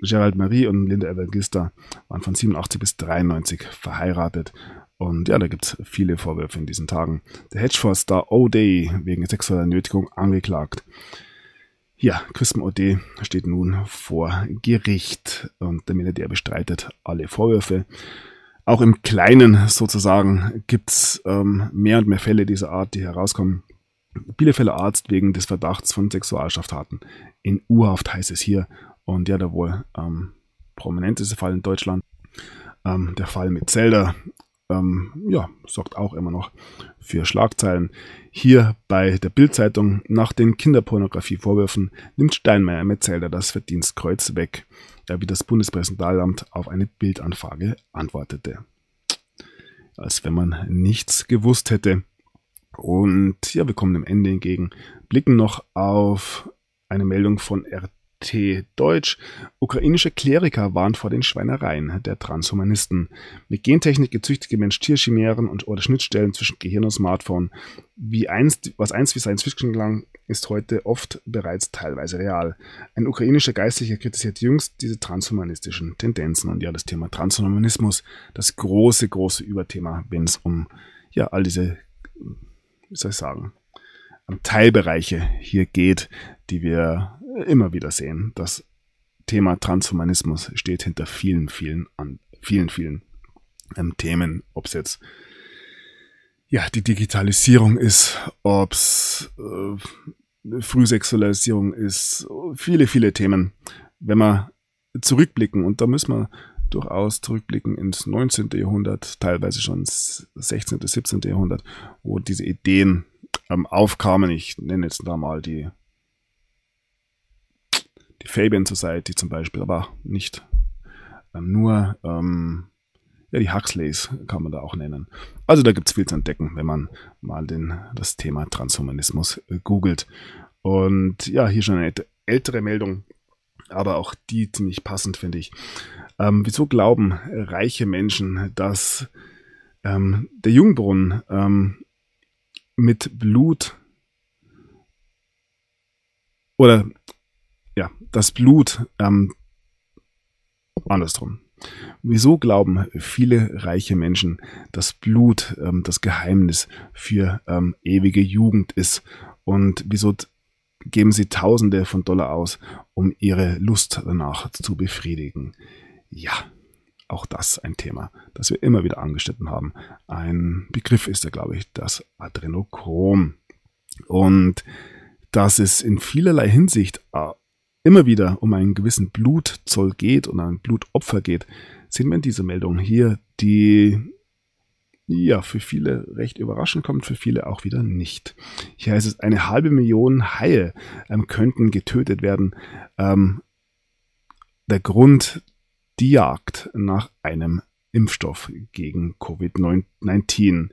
Gerald Marie und Linda Evangelista waren von 87 bis 93 verheiratet. Und ja, da gibt es viele Vorwürfe in diesen Tagen. Der Hedgefonds-Star O'Day wegen sexueller Nötigung angeklagt. Ja, Crispin O'Day steht nun vor Gericht und der Milliardär bestreitet alle Vorwürfe. Auch im Kleinen sozusagen gibt es mehr und mehr Fälle dieser Art, die herauskommen. Bielefelder Arzt wegen des Verdachts von Sexualstraftaten in U-Haft, heißt es hier. Und ja, der wohl prominenteste Fall in Deutschland, der Fall mit Zelda, sorgt auch immer noch für Schlagzeilen. Hier bei der Bild-Zeitung: Nach den Kinderpornografie-Vorwürfen nimmt Steinmeier Metzelder das Verdienstkreuz weg, wie das Bundespräsidialamt auf eine Bildanfrage antwortete. Als wenn man nichts gewusst hätte. Und ja, wir kommen dem Ende entgegen, blicken noch auf eine Meldung von RT Deutsch. Ukrainische Kleriker warnt vor den Schweinereien der Transhumanisten. Mit Gentechnik gezüchtete Mensch-Tier-Chimären oder Schnittstellen zwischen Gehirn und Smartphone. Was einst wie Science Fiction klang, ist heute oft bereits teilweise real. Ein ukrainischer Geistlicher kritisiert jüngst diese transhumanistischen Tendenzen. Und ja, das Thema Transhumanismus, das große, große Überthema, wenn es um all diese, Teilbereiche hier geht, die wir immer wieder sehen. Das Thema Transhumanismus steht hinter vielen Themen, ob es jetzt die Digitalisierung ist, ob es Frühsexualisierung ist, viele Themen. Wenn wir zurückblicken, und da müssen wir durchaus zurückblicken ins 19. Jahrhundert, teilweise schon ins 16., 17. Jahrhundert, wo diese Ideen aufkamen. Ich nenne jetzt da mal die Fabian Society zum Beispiel, aber nicht nur die Huxleys kann man da auch nennen. Also da gibt es viel zu entdecken, wenn man mal das Thema Transhumanismus googelt. Und ja, hier schon eine ältere Meldung, aber auch die ziemlich passend, finde ich. Wieso glauben reiche Menschen, dass der Jungbrunnen mit Blut das Blut andersrum. Wieso glauben viele reiche Menschen, dass Blut das Geheimnis für ewige Jugend ist? Und wieso geben sie Tausende von Dollar aus, um ihre Lust danach zu befriedigen? Ja, auch das ein Thema, das wir immer wieder angeschnitten haben. Ein Begriff ist ja, glaube ich, das Adrenochrom. Und dass es in vielerlei Hinsicht immer wieder um einen gewissen Blutzoll geht und ein Blutopfer geht, sehen wir in dieser Meldung hier, die für viele recht überraschend kommt, für viele auch wieder nicht. Hier heißt es, 500.000 Haie könnten getötet werden. Der Grund: die Jagd nach einem Impfstoff gegen Covid-19.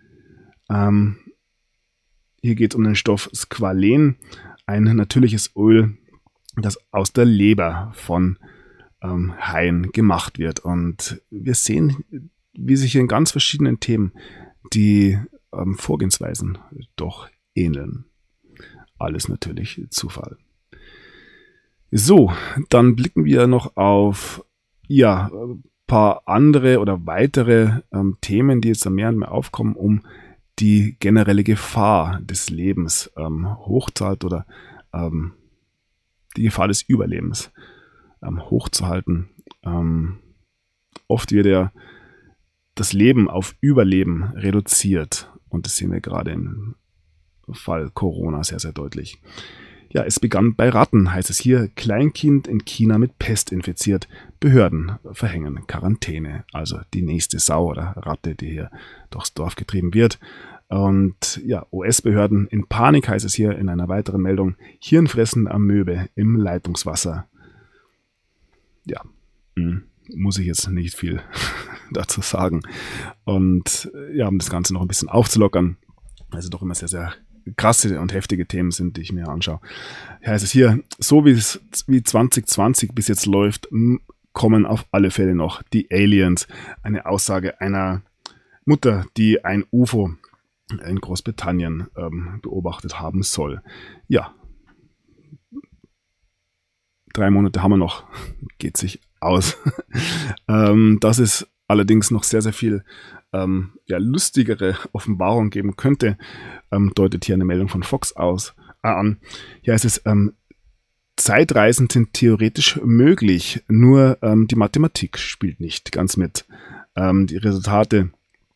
Hier geht es um den Stoff Squalen, ein natürliches Öl, das aus der Leber von Haien gemacht wird. Und wir sehen, wie sich in ganz verschiedenen Themen die Vorgehensweisen doch ähneln. Alles natürlich Zufall. So, dann blicken wir noch auf ein paar andere oder weitere Themen, die jetzt mehr und mehr aufkommen, um die generelle Gefahr des Lebens hochzuhalten oder die Gefahr des Überlebens hochzuhalten. Oft wird das Leben auf Überleben reduziert, und das sehen wir gerade im Fall Corona sehr, sehr deutlich. Ja, es begann bei Ratten, heißt es hier. Kleinkind in China mit Pest infiziert. Behörden verhängen Quarantäne. Also die nächste Sau oder Ratte, die hier durchs Dorf getrieben wird. Und ja, US-Behörden in Panik, heißt es hier in einer weiteren Meldung. Hirnfressende Amöbe im Leitungswasser. Ja, muss ich jetzt nicht viel dazu sagen. Und ja, um das Ganze noch ein bisschen aufzulockern, also doch immer sehr, sehr krasse und heftige Themen sind, die ich mir anschaue. Ja, heißt es hier, so wie 2020 bis jetzt läuft, kommen auf alle Fälle noch die Aliens. Eine Aussage einer Mutter, die ein UFO in Großbritannien beobachtet haben soll. Ja, 3 Monate haben wir noch, geht sich aus. Dass es allerdings noch sehr, sehr viel lustigere Offenbarung geben könnte, deutet hier eine Meldung von Fox an. Hier heißt es, Zeitreisen sind theoretisch möglich, nur die Mathematik spielt nicht ganz mit. Die Resultate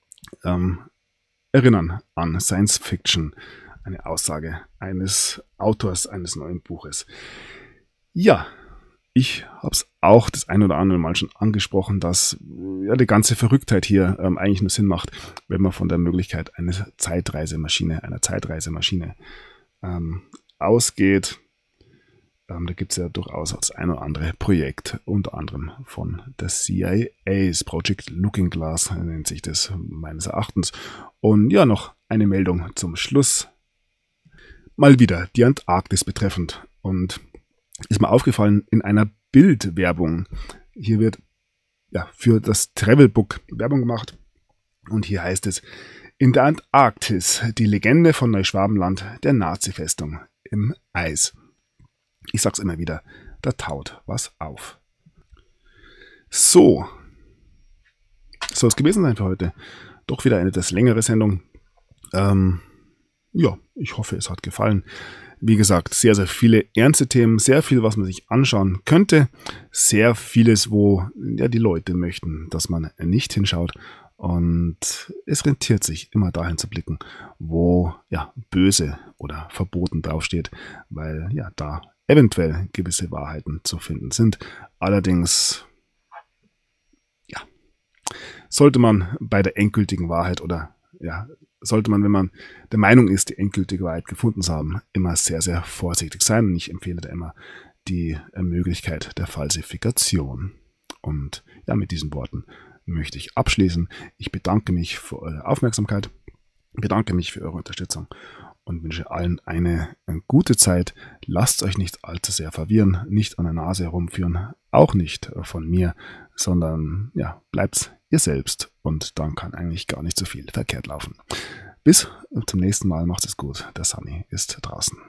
erinnern an Science Fiction, eine Aussage eines Autors eines neuen Buches. Ja, ich habe es auch das ein oder andere Mal schon angesprochen, dass die ganze Verrücktheit hier eigentlich nur Sinn macht, wenn man von der Möglichkeit einer Zeitreisemaschine ausgeht. Da gibt es ja durchaus das ein oder andere Projekt, unter anderem von der CIA, das Project Looking Glass nennt sich das meines Erachtens. Und ja, noch eine Meldung zum Schluss. Mal wieder die Antarktis betreffend. Und ist mir aufgefallen, in einer Bildwerbung, hier wird für das Travelbook Werbung gemacht. Und hier heißt es, in der Antarktis, die Legende von Neuschwabenland, der Nazi-Festung im Eis. Ich sag's immer wieder, da taut was auf. So. Soll es gewesen sein für heute. Doch wieder eine etwas längere Sendung. Ich hoffe, es hat gefallen. Wie gesagt, sehr, sehr viele ernste Themen, sehr viel, was man sich anschauen könnte. Sehr vieles, wo die Leute möchten, dass man nicht hinschaut. Und es rentiert sich, immer dahin zu blicken, wo böse oder verboten draufsteht, weil da eventuell gewisse Wahrheiten zu finden sind. Allerdings sollte man bei der endgültigen Wahrheit sollte man, wenn man der Meinung ist, die endgültige Wahrheit gefunden zu haben, immer sehr, sehr vorsichtig sein. Und ich empfehle da immer die Möglichkeit der Falsifikation. Und mit diesen Worten möchte ich abschließen. Ich bedanke mich für eure Aufmerksamkeit, bedanke mich für eure Unterstützung und wünsche allen eine gute Zeit. Lasst euch nicht allzu sehr verwirren, nicht an der Nase herumführen, auch nicht von mir, sondern bleibt ihr selbst und dann kann eigentlich gar nicht so viel verkehrt laufen. Bis zum nächsten Mal, macht es gut. Der Sunny ist draußen.